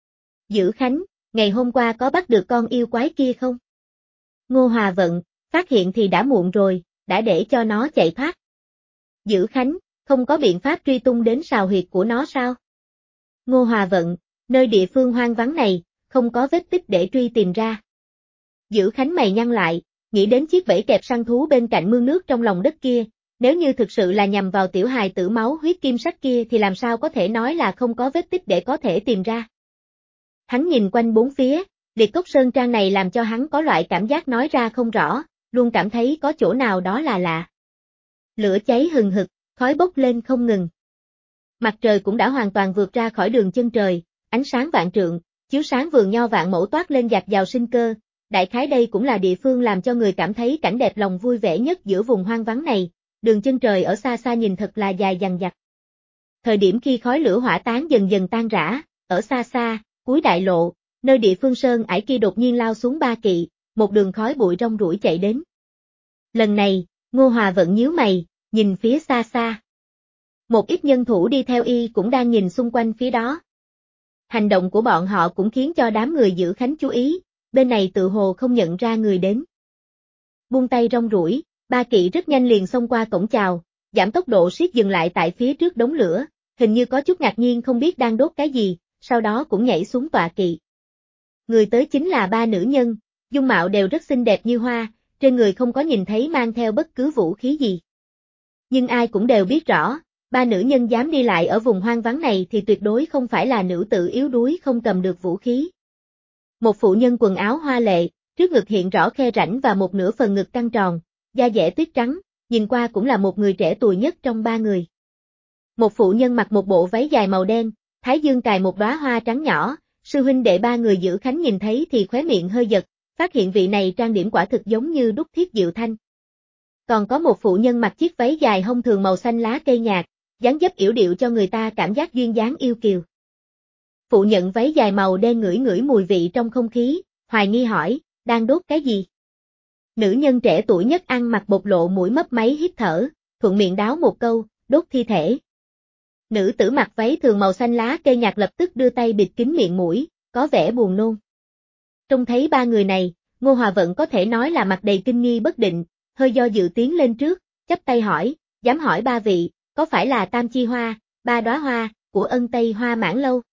Dữ Khánh, ngày hôm qua có bắt được con yêu quái kia không? Ngô Hòa Vận, phát hiện thì đã muộn rồi, đã để cho nó chạy thoát. Dữ Khánh, không có biện pháp truy tung đến sào huyệt của nó sao? Ngô Hòa Vận, nơi địa phương hoang vắng này, không có vết tích để truy tìm ra. Dữ Khánh mày nhăn lại, nghĩ đến chiếc bẫy kẹp săn thú bên cạnh mương nước trong lòng đất kia, nếu như thực sự là nhằm vào tiểu hài tử máu huyết kim sắc kia thì làm sao có thể nói là không có vết tích để có thể tìm ra. Hắn nhìn quanh bốn phía, Liệt Cốc Sơn Trang này làm cho hắn có loại cảm giác nói ra không rõ, luôn cảm thấy có chỗ nào đó là lạ. Lửa cháy hừng hực, khói bốc lên không ngừng. Mặt trời cũng đã hoàn toàn vượt ra khỏi đường chân trời, ánh sáng vạn trượng, chiếu sáng vườn nho vạn mẫu toát lên dạt dào sinh cơ. Đại khái đây cũng là địa phương làm cho người cảm thấy cảnh đẹp lòng vui vẻ nhất giữa vùng hoang vắng này, đường chân trời ở xa xa nhìn thật là dài dằng dặc. Thời điểm khi khói lửa hỏa tán dần dần tan rã, ở xa xa, cuối đại lộ, nơi địa phương sơn ải kia đột nhiên lao xuống ba kỵ, một đường khói bụi rong ruổi chạy đến. Lần này, Ngô Hòa Vận nhíu mày, nhìn phía xa xa. Một ít nhân thủ đi theo y cũng đang nhìn xung quanh phía đó. Hành động của bọn họ cũng khiến cho đám người Dữ Khánh chú ý, bên này tự hồ không nhận ra người đến. Buông tay rong ruổi, ba kỵ rất nhanh liền xông qua cổng chào, giảm tốc độ siết dừng lại tại phía trước đống lửa, hình như có chút ngạc nhiên không biết đang đốt cái gì, sau đó cũng nhảy xuống tọa kỵ. Người tới chính là ba nữ nhân, dung mạo đều rất xinh đẹp như hoa, trên người không có nhìn thấy mang theo bất cứ vũ khí gì. Nhưng ai cũng đều biết rõ, ba nữ nhân dám đi lại ở vùng hoang vắng này thì tuyệt đối không phải là nữ tử yếu đuối không cầm được vũ khí. Một phụ nhân quần áo hoa lệ, trước ngực hiện rõ khe rãnh và một nửa phần ngực căng tròn, da dẻ tuyết trắng, nhìn qua cũng là một người trẻ tuổi nhất trong ba người. Một phụ nhân mặc một bộ váy dài màu đen, thái dương cài một đóa hoa trắng nhỏ, sư huynh đệ ba người Dữ Khánh nhìn thấy thì khóe miệng hơi giật, phát hiện vị này trang điểm quả thực giống như đúc thiết Diệu Thanh. Còn có một phụ nhân mặc chiếc váy dài hông thường màu xanh lá cây nhạt, dáng dấp yểu điệu cho người ta cảm giác duyên dáng yêu kiều. Phụ nhận váy dài màu đen ngửi ngửi mùi vị trong không khí, hoài nghi hỏi, đang đốt cái gì? Nữ nhân trẻ tuổi nhất ăn mặc bộc lộ mũi mấp máy hít thở, thuận miệng đáo một câu, đốt thi thể. Nữ tử mặc váy thường màu xanh lá cây nhạt lập tức đưa tay bịt kín miệng mũi, có vẻ buồn nôn. Trông thấy ba người này, Ngô Hòa Vận có thể nói là mặt đầy kinh nghi bất định, hơi do dự tiến lên trước, chắp tay hỏi, dám hỏi ba vị, có phải là Tam Chi Hoa, ba đóa hoa, của Ân Tây Hoa Mãn Lâu?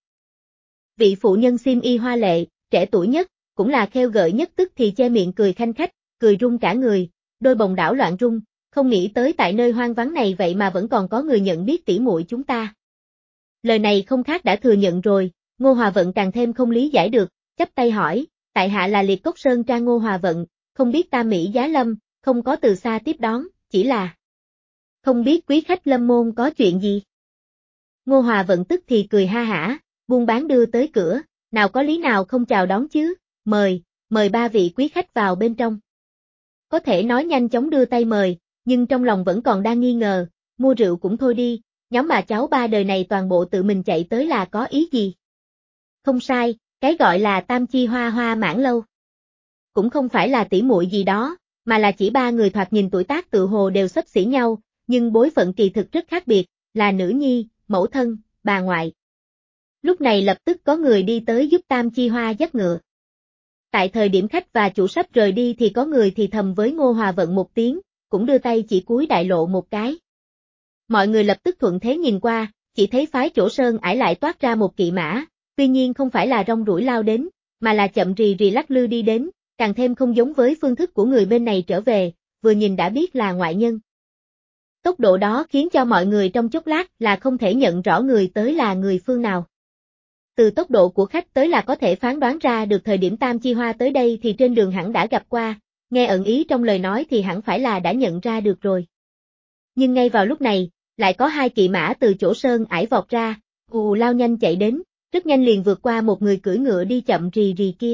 Vị phụ nhân xiêm y hoa lệ, trẻ tuổi nhất, cũng là khêu gợi nhất tức thì che miệng cười khanh khách, cười rung cả người, đôi bồng đảo loạn rung, không nghĩ tới tại nơi hoang vắng này vậy mà vẫn còn có người nhận biết tỉ muội chúng ta. Lời này không khác đã thừa nhận rồi, Ngô Hòa Vận càng thêm không lý giải được, chắp tay hỏi, tại hạ là Liệt Cốc Sơn Trang Ngô Hòa Vận, không biết Tam Mỹ Giá Lâm, không có từ xa tiếp đón, chỉ là không biết quý khách lâm môn có chuyện gì. Ngô Hòa Vận tức thì cười ha hả, buôn bán đưa tới cửa, nào có lý nào không chào đón chứ, mời ba vị quý khách vào bên trong. Có thể nói nhanh chóng đưa tay mời, nhưng trong lòng vẫn còn đang nghi ngờ, mua rượu cũng thôi đi, nhóm bà cháu ba đời này toàn bộ tự mình chạy tới là có ý gì? Không sai, cái gọi là Tam Chi Hoa Hoa Mãn Lâu. Cũng không phải là tỉ muội gì đó, mà là chỉ ba người thoạt nhìn tuổi tác tự hồ đều xấp xỉ nhau, nhưng bối phận kỳ thực rất khác biệt, là nữ nhi, mẫu thân, bà ngoại. Lúc này lập tức có người đi tới giúp Tam Chi Hoa dắt ngựa. Tại thời điểm khách và chủ sắp rời đi thì có người thì thầm với Ngô Hòa Vận một tiếng, cũng đưa tay chỉ cuối đại lộ một cái. Mọi người lập tức thuận thế nhìn qua, chỉ thấy phái chỗ sơn ải lại toát ra một kỵ mã, tuy nhiên không phải là rong ruổi lao đến, mà là chậm rì rì lắc lư đi đến, càng thêm không giống với phương thức của người bên này trở về, vừa nhìn đã biết là ngoại nhân. Tốc độ đó khiến cho mọi người trong chốc lát là không thể nhận rõ người tới là người phương nào. Từ tốc độ của khách tới là có thể phán đoán ra được thời điểm Tam Chi Hoa tới đây thì trên đường hẳn đã gặp qua, nghe ẩn ý trong lời nói thì hẳn phải là đã nhận ra được rồi. Nhưng ngay vào lúc này, lại có hai kỵ mã từ chỗ sơn ải vọt ra, lao nhanh chạy đến, rất nhanh liền vượt qua một người cưỡi ngựa đi chậm rì rì kia.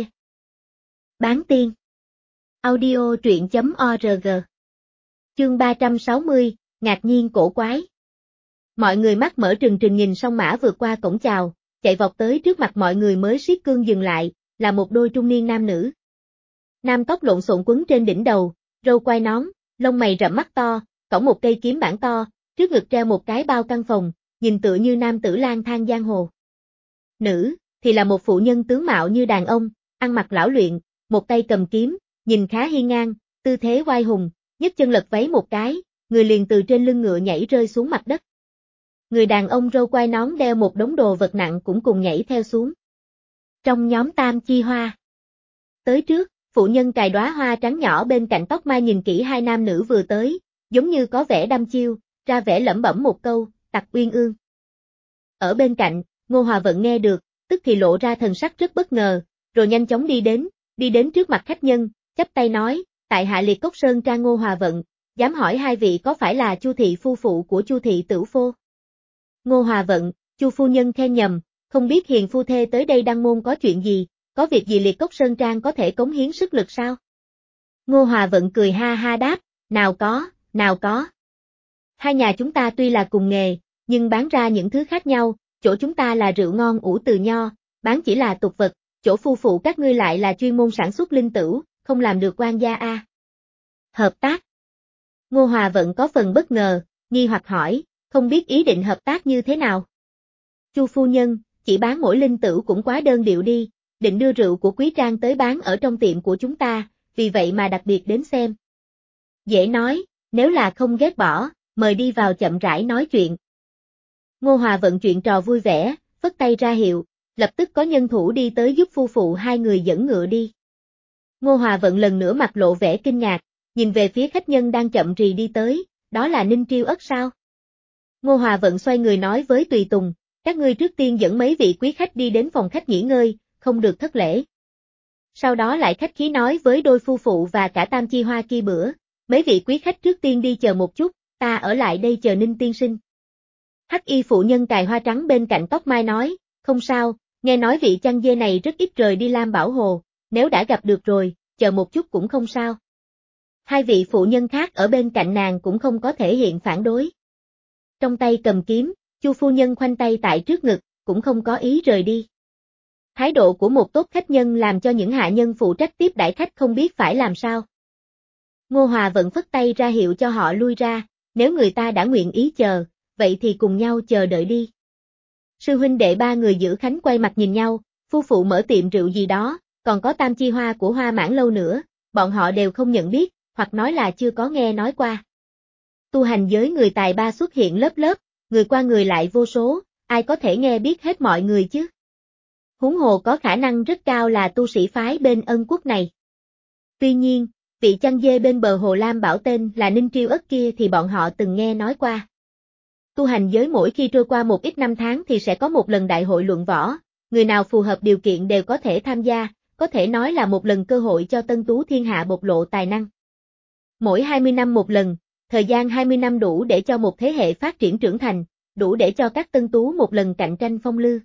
Bán tiên. Audio truyện.org. Chương 360, ngạc nhiên cổ quái. Mọi người mắt mở trừng trừng nhìn song mã vượt qua cổng chào, chạy vọt tới trước mặt mọi người mới siết cương dừng lại, là một đôi trung niên nam nữ. Nam tóc lộn xộn quấn trên đỉnh đầu, râu quai nón, lông mày rậm mắt to, cõng một cây kiếm bản to, trước ngực treo một cái bao căn phòng, nhìn tựa như nam tử lang thang giang hồ. Nữ, thì là một phụ nhân tướng mạo như đàn ông, ăn mặc lão luyện, một tay cầm kiếm, nhìn khá hiên ngang, tư thế oai hùng, nhấc chân lật váy một cái, người liền từ trên lưng ngựa nhảy rơi xuống mặt đất. Người đàn ông râu quai nón đeo một đống đồ vật nặng cũng cùng nhảy theo xuống. Trong nhóm Tam Chi Hoa. Tới trước, phụ nhân cài đóa hoa trắng nhỏ bên cạnh tóc mai nhìn kỹ hai nam nữ vừa tới, giống như có vẻ đăm chiêu, ra vẻ lẩm bẩm một câu, Tặc Uyên Ương. Ở bên cạnh, Ngô Hòa Vận nghe được, tức thì lộ ra thần sắc rất bất ngờ, rồi nhanh chóng đi đến trước mặt khách nhân, chắp tay nói, tại hạ Liệt Cốc Sơn Trang Ngô Hòa Vận, dám hỏi hai vị có phải là Chu thị phu phụ của Chu thị tửu phô? Ngô Hòa Vận, Chu phu nhân khen nhầm, không biết hiền phu thê tới đây đăng môn có chuyện gì, có việc gì Liệt Cốc Sơn Trang có thể cống hiến sức lực sao? Ngô Hòa Vận cười ha ha đáp, nào có. Hai nhà chúng ta tuy là cùng nghề, nhưng bán ra những thứ khác nhau, chỗ chúng ta là rượu ngon ủ từ nho, bán chỉ là tục vật, chỗ phu phụ các ngươi lại là chuyên môn sản xuất linh tửu, không làm được quan gia a. Hợp tác. Ngô Hòa Vận có phần bất ngờ, nghi hoặc hỏi, không biết ý định hợp tác như thế nào? Chu phu nhân, chỉ bán mỗi linh tửu cũng quá đơn điệu đi, định đưa rượu của Quý Trang tới bán ở trong tiệm của chúng ta, vì vậy mà đặc biệt đến xem. Dễ nói, nếu là không ghét bỏ, mời đi vào chậm rãi nói chuyện. Ngô Hòa Vận chuyện trò vui vẻ, phất tay ra hiệu, lập tức có nhân thủ đi tới giúp phu phụ hai người dẫn ngựa đi. Ngô Hòa Vận lần nữa mặt lộ vẻ kinh ngạc, nhìn về phía khách nhân đang chậm rì đi tới, đó là Ninh Triêu Ất sao? Ngô Hòa Vận xoay người nói với tùy tùng, các ngươi trước tiên dẫn mấy vị quý khách đi đến phòng khách nghỉ ngơi, không được thất lễ. Sau đó lại khách khí nói với đôi phu phụ và cả Tam Chi Hoa kia bữa, mấy vị quý khách trước tiên đi chờ một chút, ta ở lại đây chờ Ninh tiên sinh. Hắc y phụ nhân cài hoa trắng bên cạnh tóc mai nói, không sao, nghe nói vị chăn dê này rất ít rời đi Lam Bảo Hồ, nếu đã gặp được rồi, chờ một chút cũng không sao. Hai vị phụ nhân khác ở bên cạnh nàng cũng không có thể hiện phản đối. Trong tay cầm kiếm, Chu phu nhân khoanh tay tại trước ngực, cũng không có ý rời đi. Thái độ của một tốt khách nhân làm cho những hạ nhân phụ trách tiếp đãi khách không biết phải làm sao. Ngô Hòa Vận phất tay ra hiệu cho họ lui ra, nếu người ta đã nguyện ý chờ, vậy thì cùng nhau chờ đợi đi. Sư huynh đệ ba người giữ khánh quay mặt nhìn nhau, phu phụ mở tiệm rượu gì đó, còn có Tam Chi Hoa của Hoa Mãn Lâu nữa, bọn họ đều không nhận biết, hoặc nói là chưa có nghe nói qua. Tu hành giới người tài ba xuất hiện lớp lớp, người qua người lại vô số, ai có thể nghe biết hết mọi người chứ? Huống hồ có khả năng rất cao là tu sĩ phái bên Ân Quốc này. Tuy nhiên, vị chăn dê bên bờ hồ Lam Bảo tên là Ninh Triêu Ất kia thì bọn họ từng nghe nói qua. Tu hành giới mỗi khi trôi qua một ít năm tháng thì sẽ có một lần đại hội luận võ, người nào phù hợp điều kiện đều có thể tham gia, có thể nói là một lần cơ hội cho tân tú thiên hạ bộc lộ tài năng. Mỗi 20 năm một lần, thời gian 20 năm đủ để cho một thế hệ phát triển trưởng thành, đủ để cho các tân tú một lần cạnh tranh phong lưu.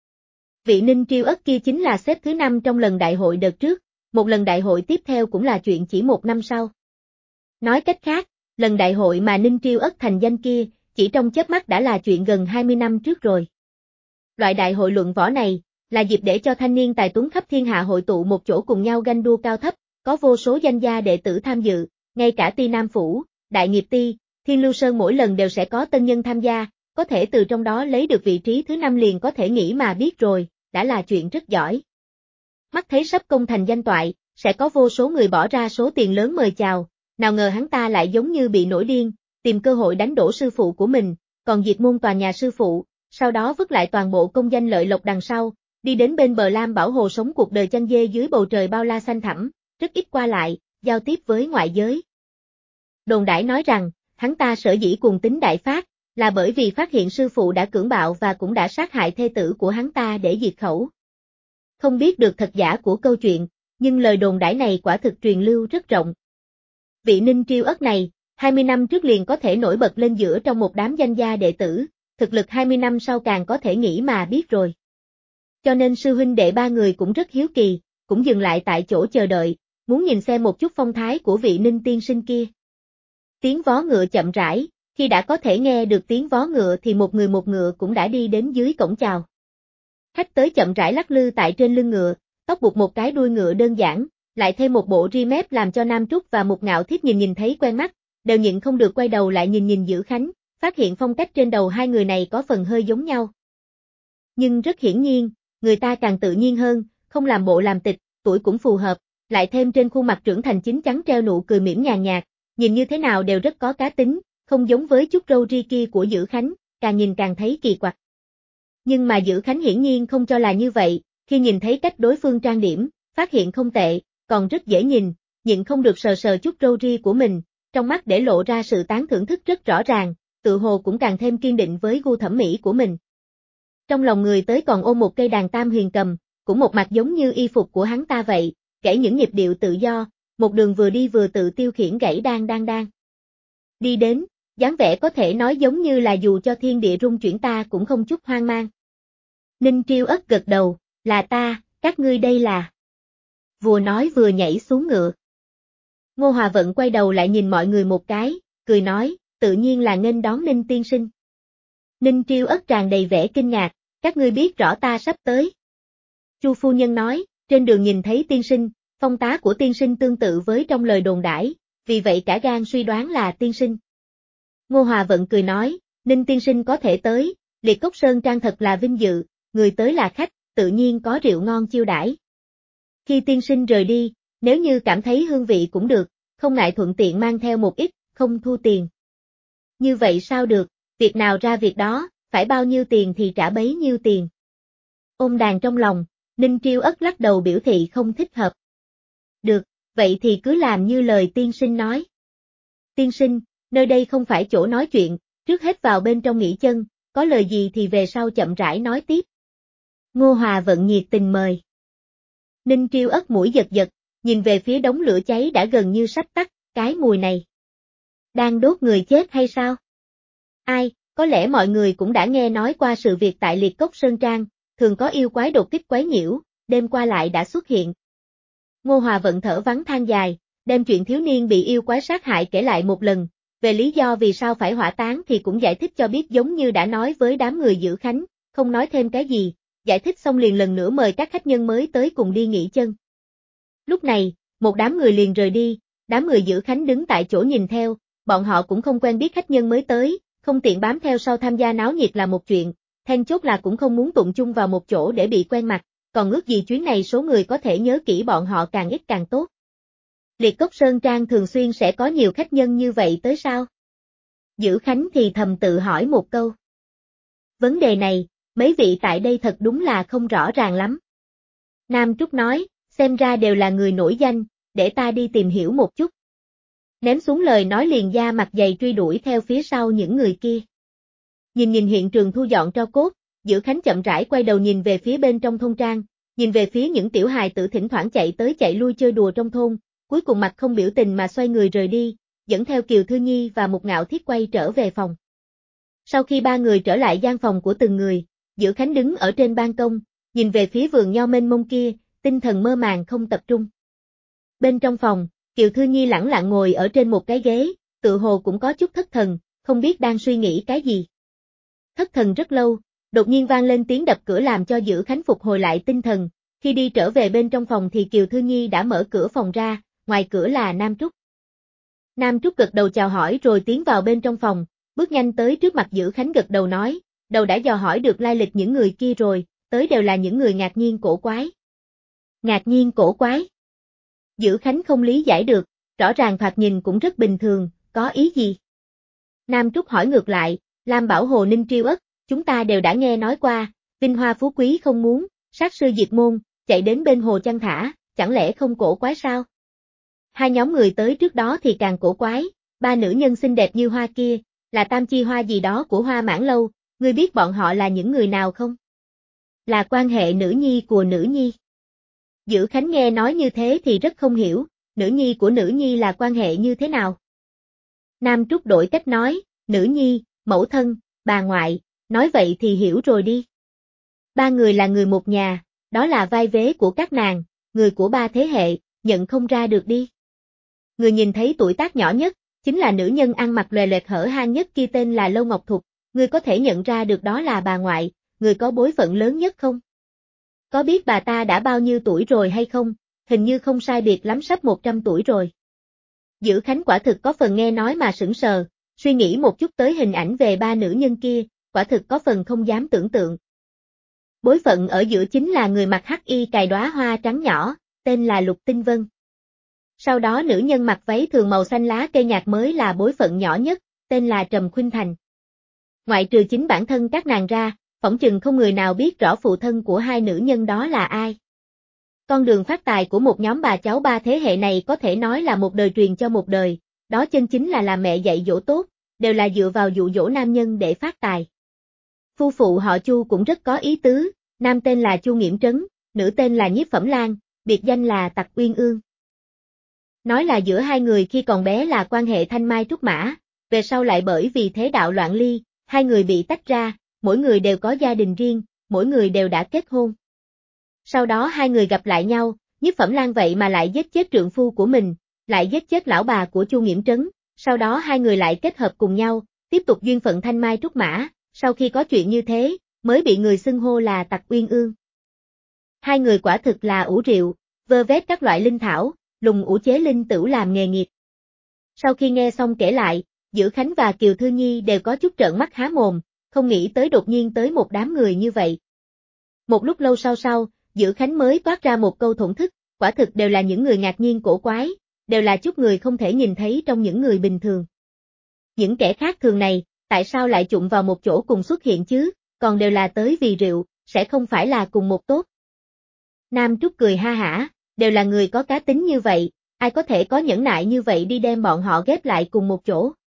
Vị Ninh Triêu Ất kia chính là xếp thứ 5 trong lần đại hội đợt trước, một lần đại hội tiếp theo cũng là chuyện chỉ một năm sau. Nói cách khác, lần đại hội mà Ninh Triêu Ất thành danh kia, chỉ trong chớp mắt đã là chuyện gần 20 năm trước rồi. Loại đại hội luận võ này, là dịp để cho thanh niên tài tuấn khắp thiên hạ hội tụ một chỗ cùng nhau ganh đua cao thấp, có vô số danh gia đệ tử tham dự, ngay cả Ti Nam Phủ, Đại Nghiệp Ti, Thiên Lưu Sơn mỗi lần đều sẽ có tân nhân tham gia, có thể từ trong đó lấy được vị trí thứ 5 liền có thể nghĩ mà biết rồi, đã là chuyện rất giỏi. Mắt thấy sắp công thành danh toại, sẽ có vô số người bỏ ra số tiền lớn mời chào, nào ngờ hắn ta lại giống như bị nổi điên, tìm cơ hội đánh đổ sư phụ của mình, còn diệt môn tòa nhà sư phụ, sau đó vứt lại toàn bộ công danh lợi lộc đằng sau, đi đến bên bờ Lam Bảo Hồ sống cuộc đời chăn dê dưới bầu trời bao la xanh thẳm, rất ít qua lại, giao tiếp với ngoại giới. Đồn đãi nói rằng, hắn ta sở dĩ cuồng tính đại phát, là bởi vì phát hiện sư phụ đã cưỡng bạo và cũng đã sát hại thê tử của hắn ta để diệt khẩu. Không biết được thật giả của câu chuyện, nhưng lời đồn đãi này quả thực truyền lưu rất rộng. Vị Ninh Triêu Ất này, 20 năm trước liền có thể nổi bật lên giữa trong một đám danh gia đệ tử, thực lực 20 năm sau càng có thể nghĩ mà biết rồi. Cho nên sư huynh đệ ba người cũng rất hiếu kỳ, cũng dừng lại tại chỗ chờ đợi, muốn nhìn xem một chút phong thái của vị Ninh tiên sinh kia. Tiếng vó ngựa chậm rãi, khi đã có thể nghe được tiếng vó ngựa thì một người một ngựa cũng đã đi đến dưới cổng chào. Khách tới chậm rãi lắc lư tại trên lưng ngựa, tóc buộc một cái đuôi ngựa đơn giản, lại thêm một bộ ri mép làm cho Nam Trúc và Mục Ngạo Thiết nhìn thấy quen mắt, đều nhịn không được quay đầu lại nhìn Dữ Khánh, phát hiện phong cách trên đầu hai người này có phần hơi giống nhau. Nhưng rất hiển nhiên, người ta càng tự nhiên hơn, không làm bộ làm tịch, tuổi cũng phù hợp, lại thêm trên khuôn mặt trưởng thành chín chắn treo nụ cười mỉm nhàn nhạt, nhìn như thế nào đều rất có cá tính, không giống với chút râu ri kia của Dữ Khánh, càng nhìn càng thấy kỳ quặc. Nhưng mà Dữ Khánh hiển nhiên không cho là như vậy, khi nhìn thấy cách đối phương trang điểm, phát hiện không tệ, còn rất dễ nhìn, nhịn không được sờ sờ chút râu ria của mình, trong mắt để lộ ra sự tán thưởng thức rất rõ ràng, tự hồ cũng càng thêm kiên định với gu thẩm mỹ của mình. Trong lòng người tới còn ôm một cây đàn tam huyền cầm, cũng một mặt giống như y phục của hắn ta vậy, kể những nhịp điệu tự do, một đường vừa đi vừa tự tiêu khiển gãy đan. Đi đến, dáng vẻ có thể nói giống như là dù cho thiên địa rung chuyển ta cũng không chút hoang mang. Ninh Triêu Ất gật đầu, là ta, các ngươi đây là. Vừa nói vừa nhảy xuống ngựa. Ngô Hòa Vận quay đầu lại nhìn mọi người một cái, cười nói, tự nhiên là nghênh đón Ninh tiên sinh. Ninh Triêu Ất tràn đầy vẻ kinh ngạc, các ngươi biết rõ ta sắp tới. Chu phu nhân nói, trên đường nhìn thấy tiên sinh, phong tá của tiên sinh tương tự với trong lời đồn đãi, vì vậy cả gan suy đoán là tiên sinh. Ngô Hòa Vận cười nói, Ninh tiên sinh có thể tới, Liệt Cốc Sơn Trang thật là vinh dự, người tới là khách, tự nhiên có rượu ngon chiêu đãi. Khi tiên sinh rời đi, nếu như cảm thấy hương vị cũng được, không ngại thuận tiện mang theo một ít, không thu tiền. Như vậy sao được, việc nào ra việc đó, phải bao nhiêu tiền thì trả bấy nhiêu tiền. Ôm đàn trong lòng, Ninh Triêu Ất lắc đầu biểu thị không thích hợp. Được, vậy thì cứ làm như lời tiên sinh nói. Tiên sinh, nơi đây không phải chỗ nói chuyện, trước hết vào bên trong nghỉ chân, có lời gì thì về sau chậm rãi nói tiếp. Ngô Hòa Vận nhiệt tình mời. Ninh Triêu Ất mũi giật giật, nhìn về phía đống lửa cháy đã gần như sắp tắt, cái mùi này. Đang đốt người chết hay sao? Ai, có lẽ mọi người cũng đã nghe nói qua sự việc tại Liệt Cốc Sơn Trang, thường có yêu quái đột kích quấy nhiễu, đêm qua lại đã xuất hiện. Ngô Hòa Vận thở vắng than dài, đem chuyện thiếu niên bị yêu quái sát hại kể lại một lần, về lý do vì sao phải hỏa táng thì cũng giải thích cho biết giống như đã nói với đám người Dữ Khánh, không nói thêm cái gì, giải thích xong liền lần nữa mời các khách nhân mới tới cùng đi nghỉ chân. Lúc này, một đám người liền rời đi, đám người Dữ Khánh đứng tại chỗ nhìn theo, bọn họ cũng không quen biết khách nhân mới tới, không tiện bám theo sau tham gia náo nhiệt là một chuyện, then chốt là cũng không muốn tụng chung vào một chỗ để bị quen mặt, còn ước gì chuyến này số người có thể nhớ kỹ bọn họ càng ít càng tốt. Liệt Cốc Sơn Trang thường xuyên sẽ có nhiều khách nhân như vậy tới sao? Dữ Khánh thì thầm tự hỏi một câu. Vấn đề này, mấy vị tại đây thật đúng là không rõ ràng lắm. Nam Trúc nói, xem ra đều là người nổi danh, để ta đi tìm hiểu một chút. Ném xuống lời nói liền da mặt dày truy đuổi theo phía sau những người kia. Nhìn hiện trường thu dọn tro cốt, Dữ Khánh chậm rãi quay đầu nhìn về phía bên trong thôn trang, nhìn về phía những tiểu hài tử thỉnh thoảng chạy tới chạy lui chơi đùa trong thôn, cuối cùng mặt không biểu tình mà xoay người rời đi, dẫn theo Kiều Thư Nhi và Mục Ngạo Thiết quay trở về phòng. Sau khi ba người trở lại gian phòng của từng người, Dữ Khánh đứng ở trên ban công, nhìn về phía vườn nho mênh mông kia, tinh thần mơ màng không tập trung. Bên trong phòng, Kiều Thư Nhi lẳng lặng ngồi ở trên một cái ghế, tự hồ cũng có chút thất thần, không biết đang suy nghĩ cái gì. Thất thần rất lâu, đột nhiên vang lên tiếng đập cửa làm cho Dữ Khánh phục hồi lại tinh thần, khi đi trở về bên trong phòng thì Kiều Thư Nhi đã mở cửa phòng ra, ngoài cửa là Nam Trúc. Nam Trúc gật đầu chào hỏi rồi tiến vào bên trong phòng, bước nhanh tới trước mặt Dữ Khánh gật đầu nói, đầu đã dò hỏi được lai lịch những người kia rồi, tới đều là những người ngạc nhiên cổ quái. Ngạc nhiên cổ quái? Dữ Khánh không lý giải được, rõ ràng thoạt nhìn cũng rất bình thường, có ý gì? Nam Trúc hỏi ngược lại, Lam Bảo Hồ Ninh Triêu Ất, chúng ta đều đã nghe nói qua, vinh hoa phú quý không muốn, sát sư diệt môn, chạy đến bên hồ chăn thả, chẳng lẽ không cổ quái sao? Hai nhóm người tới trước đó thì càng cổ quái, ba nữ nhân xinh đẹp như hoa kia, là tam chi hoa gì đó của Hoa Mãn Lâu, ngươi biết bọn họ là những người nào không? Là quan hệ nữ nhi của nữ nhi. Dữ Khánh nghe nói như thế thì rất không hiểu, nữ nhi của nữ nhi là quan hệ như thế nào? Nam Trúc đổi cách nói, nữ nhi, mẫu thân, bà ngoại, nói vậy thì hiểu rồi đi. Ba người là người một nhà, đó là vai vế của các nàng, người của ba thế hệ, nhận không ra được đi. Người nhìn thấy tuổi tác nhỏ nhất, chính là nữ nhân ăn mặc lòe loẹt hở hang nhất kia tên là Lâu Ngọc Thục, người có thể nhận ra được đó là bà ngoại, người có bối phận lớn nhất không? Có biết bà ta đã bao nhiêu tuổi rồi hay không? Hình như không sai biệt lắm sắp 100 tuổi rồi. Dữ Khánh quả thực có phần nghe nói mà sững sờ, suy nghĩ một chút tới hình ảnh về ba nữ nhân kia, quả thực có phần không dám tưởng tượng. Bối phận ở giữa chính là người mặc hắc y cài đóa hoa trắng nhỏ, tên là Lục Tinh Vân. Sau đó nữ nhân mặc váy thường màu xanh lá cây nhạt mới là bối phận nhỏ nhất, tên là Trầm Khuynh Thành. Ngoại trừ chính bản thân các nàng ra, phỏng chừng không người nào biết rõ phụ thân của hai nữ nhân đó là ai. Con đường phát tài của một nhóm bà cháu ba thế hệ này có thể nói là một đời truyền cho một đời, đó chân chính là làm mẹ dạy dỗ tốt, đều là dựa vào dụ dỗ nam nhân để phát tài. Phu phụ họ Chu cũng rất có ý tứ, nam tên là Chu Nghiễm Trấn, nữ tên là Nhiếp Phẩm Lan, biệt danh là Tặc Uyên Ương. Nói là giữa hai người khi còn bé là quan hệ thanh mai trúc mã, về sau lại bởi vì thế đạo loạn ly, hai người bị tách ra, mỗi người đều có gia đình riêng, mỗi người đều đã kết hôn. Sau đó hai người gặp lại nhau, Nhiếp Phẩm Lan vậy mà lại giết chết trượng phu của mình, lại giết chết lão bà của Chu Nghiễm Trấn, sau đó hai người lại kết hợp cùng nhau, tiếp tục duyên phận thanh mai trúc mã, sau khi có chuyện như thế, mới bị người xưng hô là Tặc Uyên Ương. Hai người quả thực là ủ rượu, vơ vét các loại linh thảo, lùng ủ chế linh tửu làm nghề nghiệp. Sau khi nghe xong kể lại, Dữ Khánh và Kiều Thư Nhi đều có chút trợn mắt há mồm, không nghĩ tới đột nhiên tới một đám người như vậy. Một lúc lâu sau, Dữ Khánh mới toát ra một câu thổn thức, quả thực đều là những người ngạc nhiên cổ quái, đều là chút người không thể nhìn thấy trong những người bình thường. Những kẻ khác thường này, tại sao lại chụm vào một chỗ cùng xuất hiện chứ, còn đều là tới vì rượu, sẽ không phải là cùng một tốt. Nam Trúc cười ha hả, đều là người có cá tính như vậy, ai có thể có nhẫn nại như vậy đi đem bọn họ ghép lại cùng một chỗ.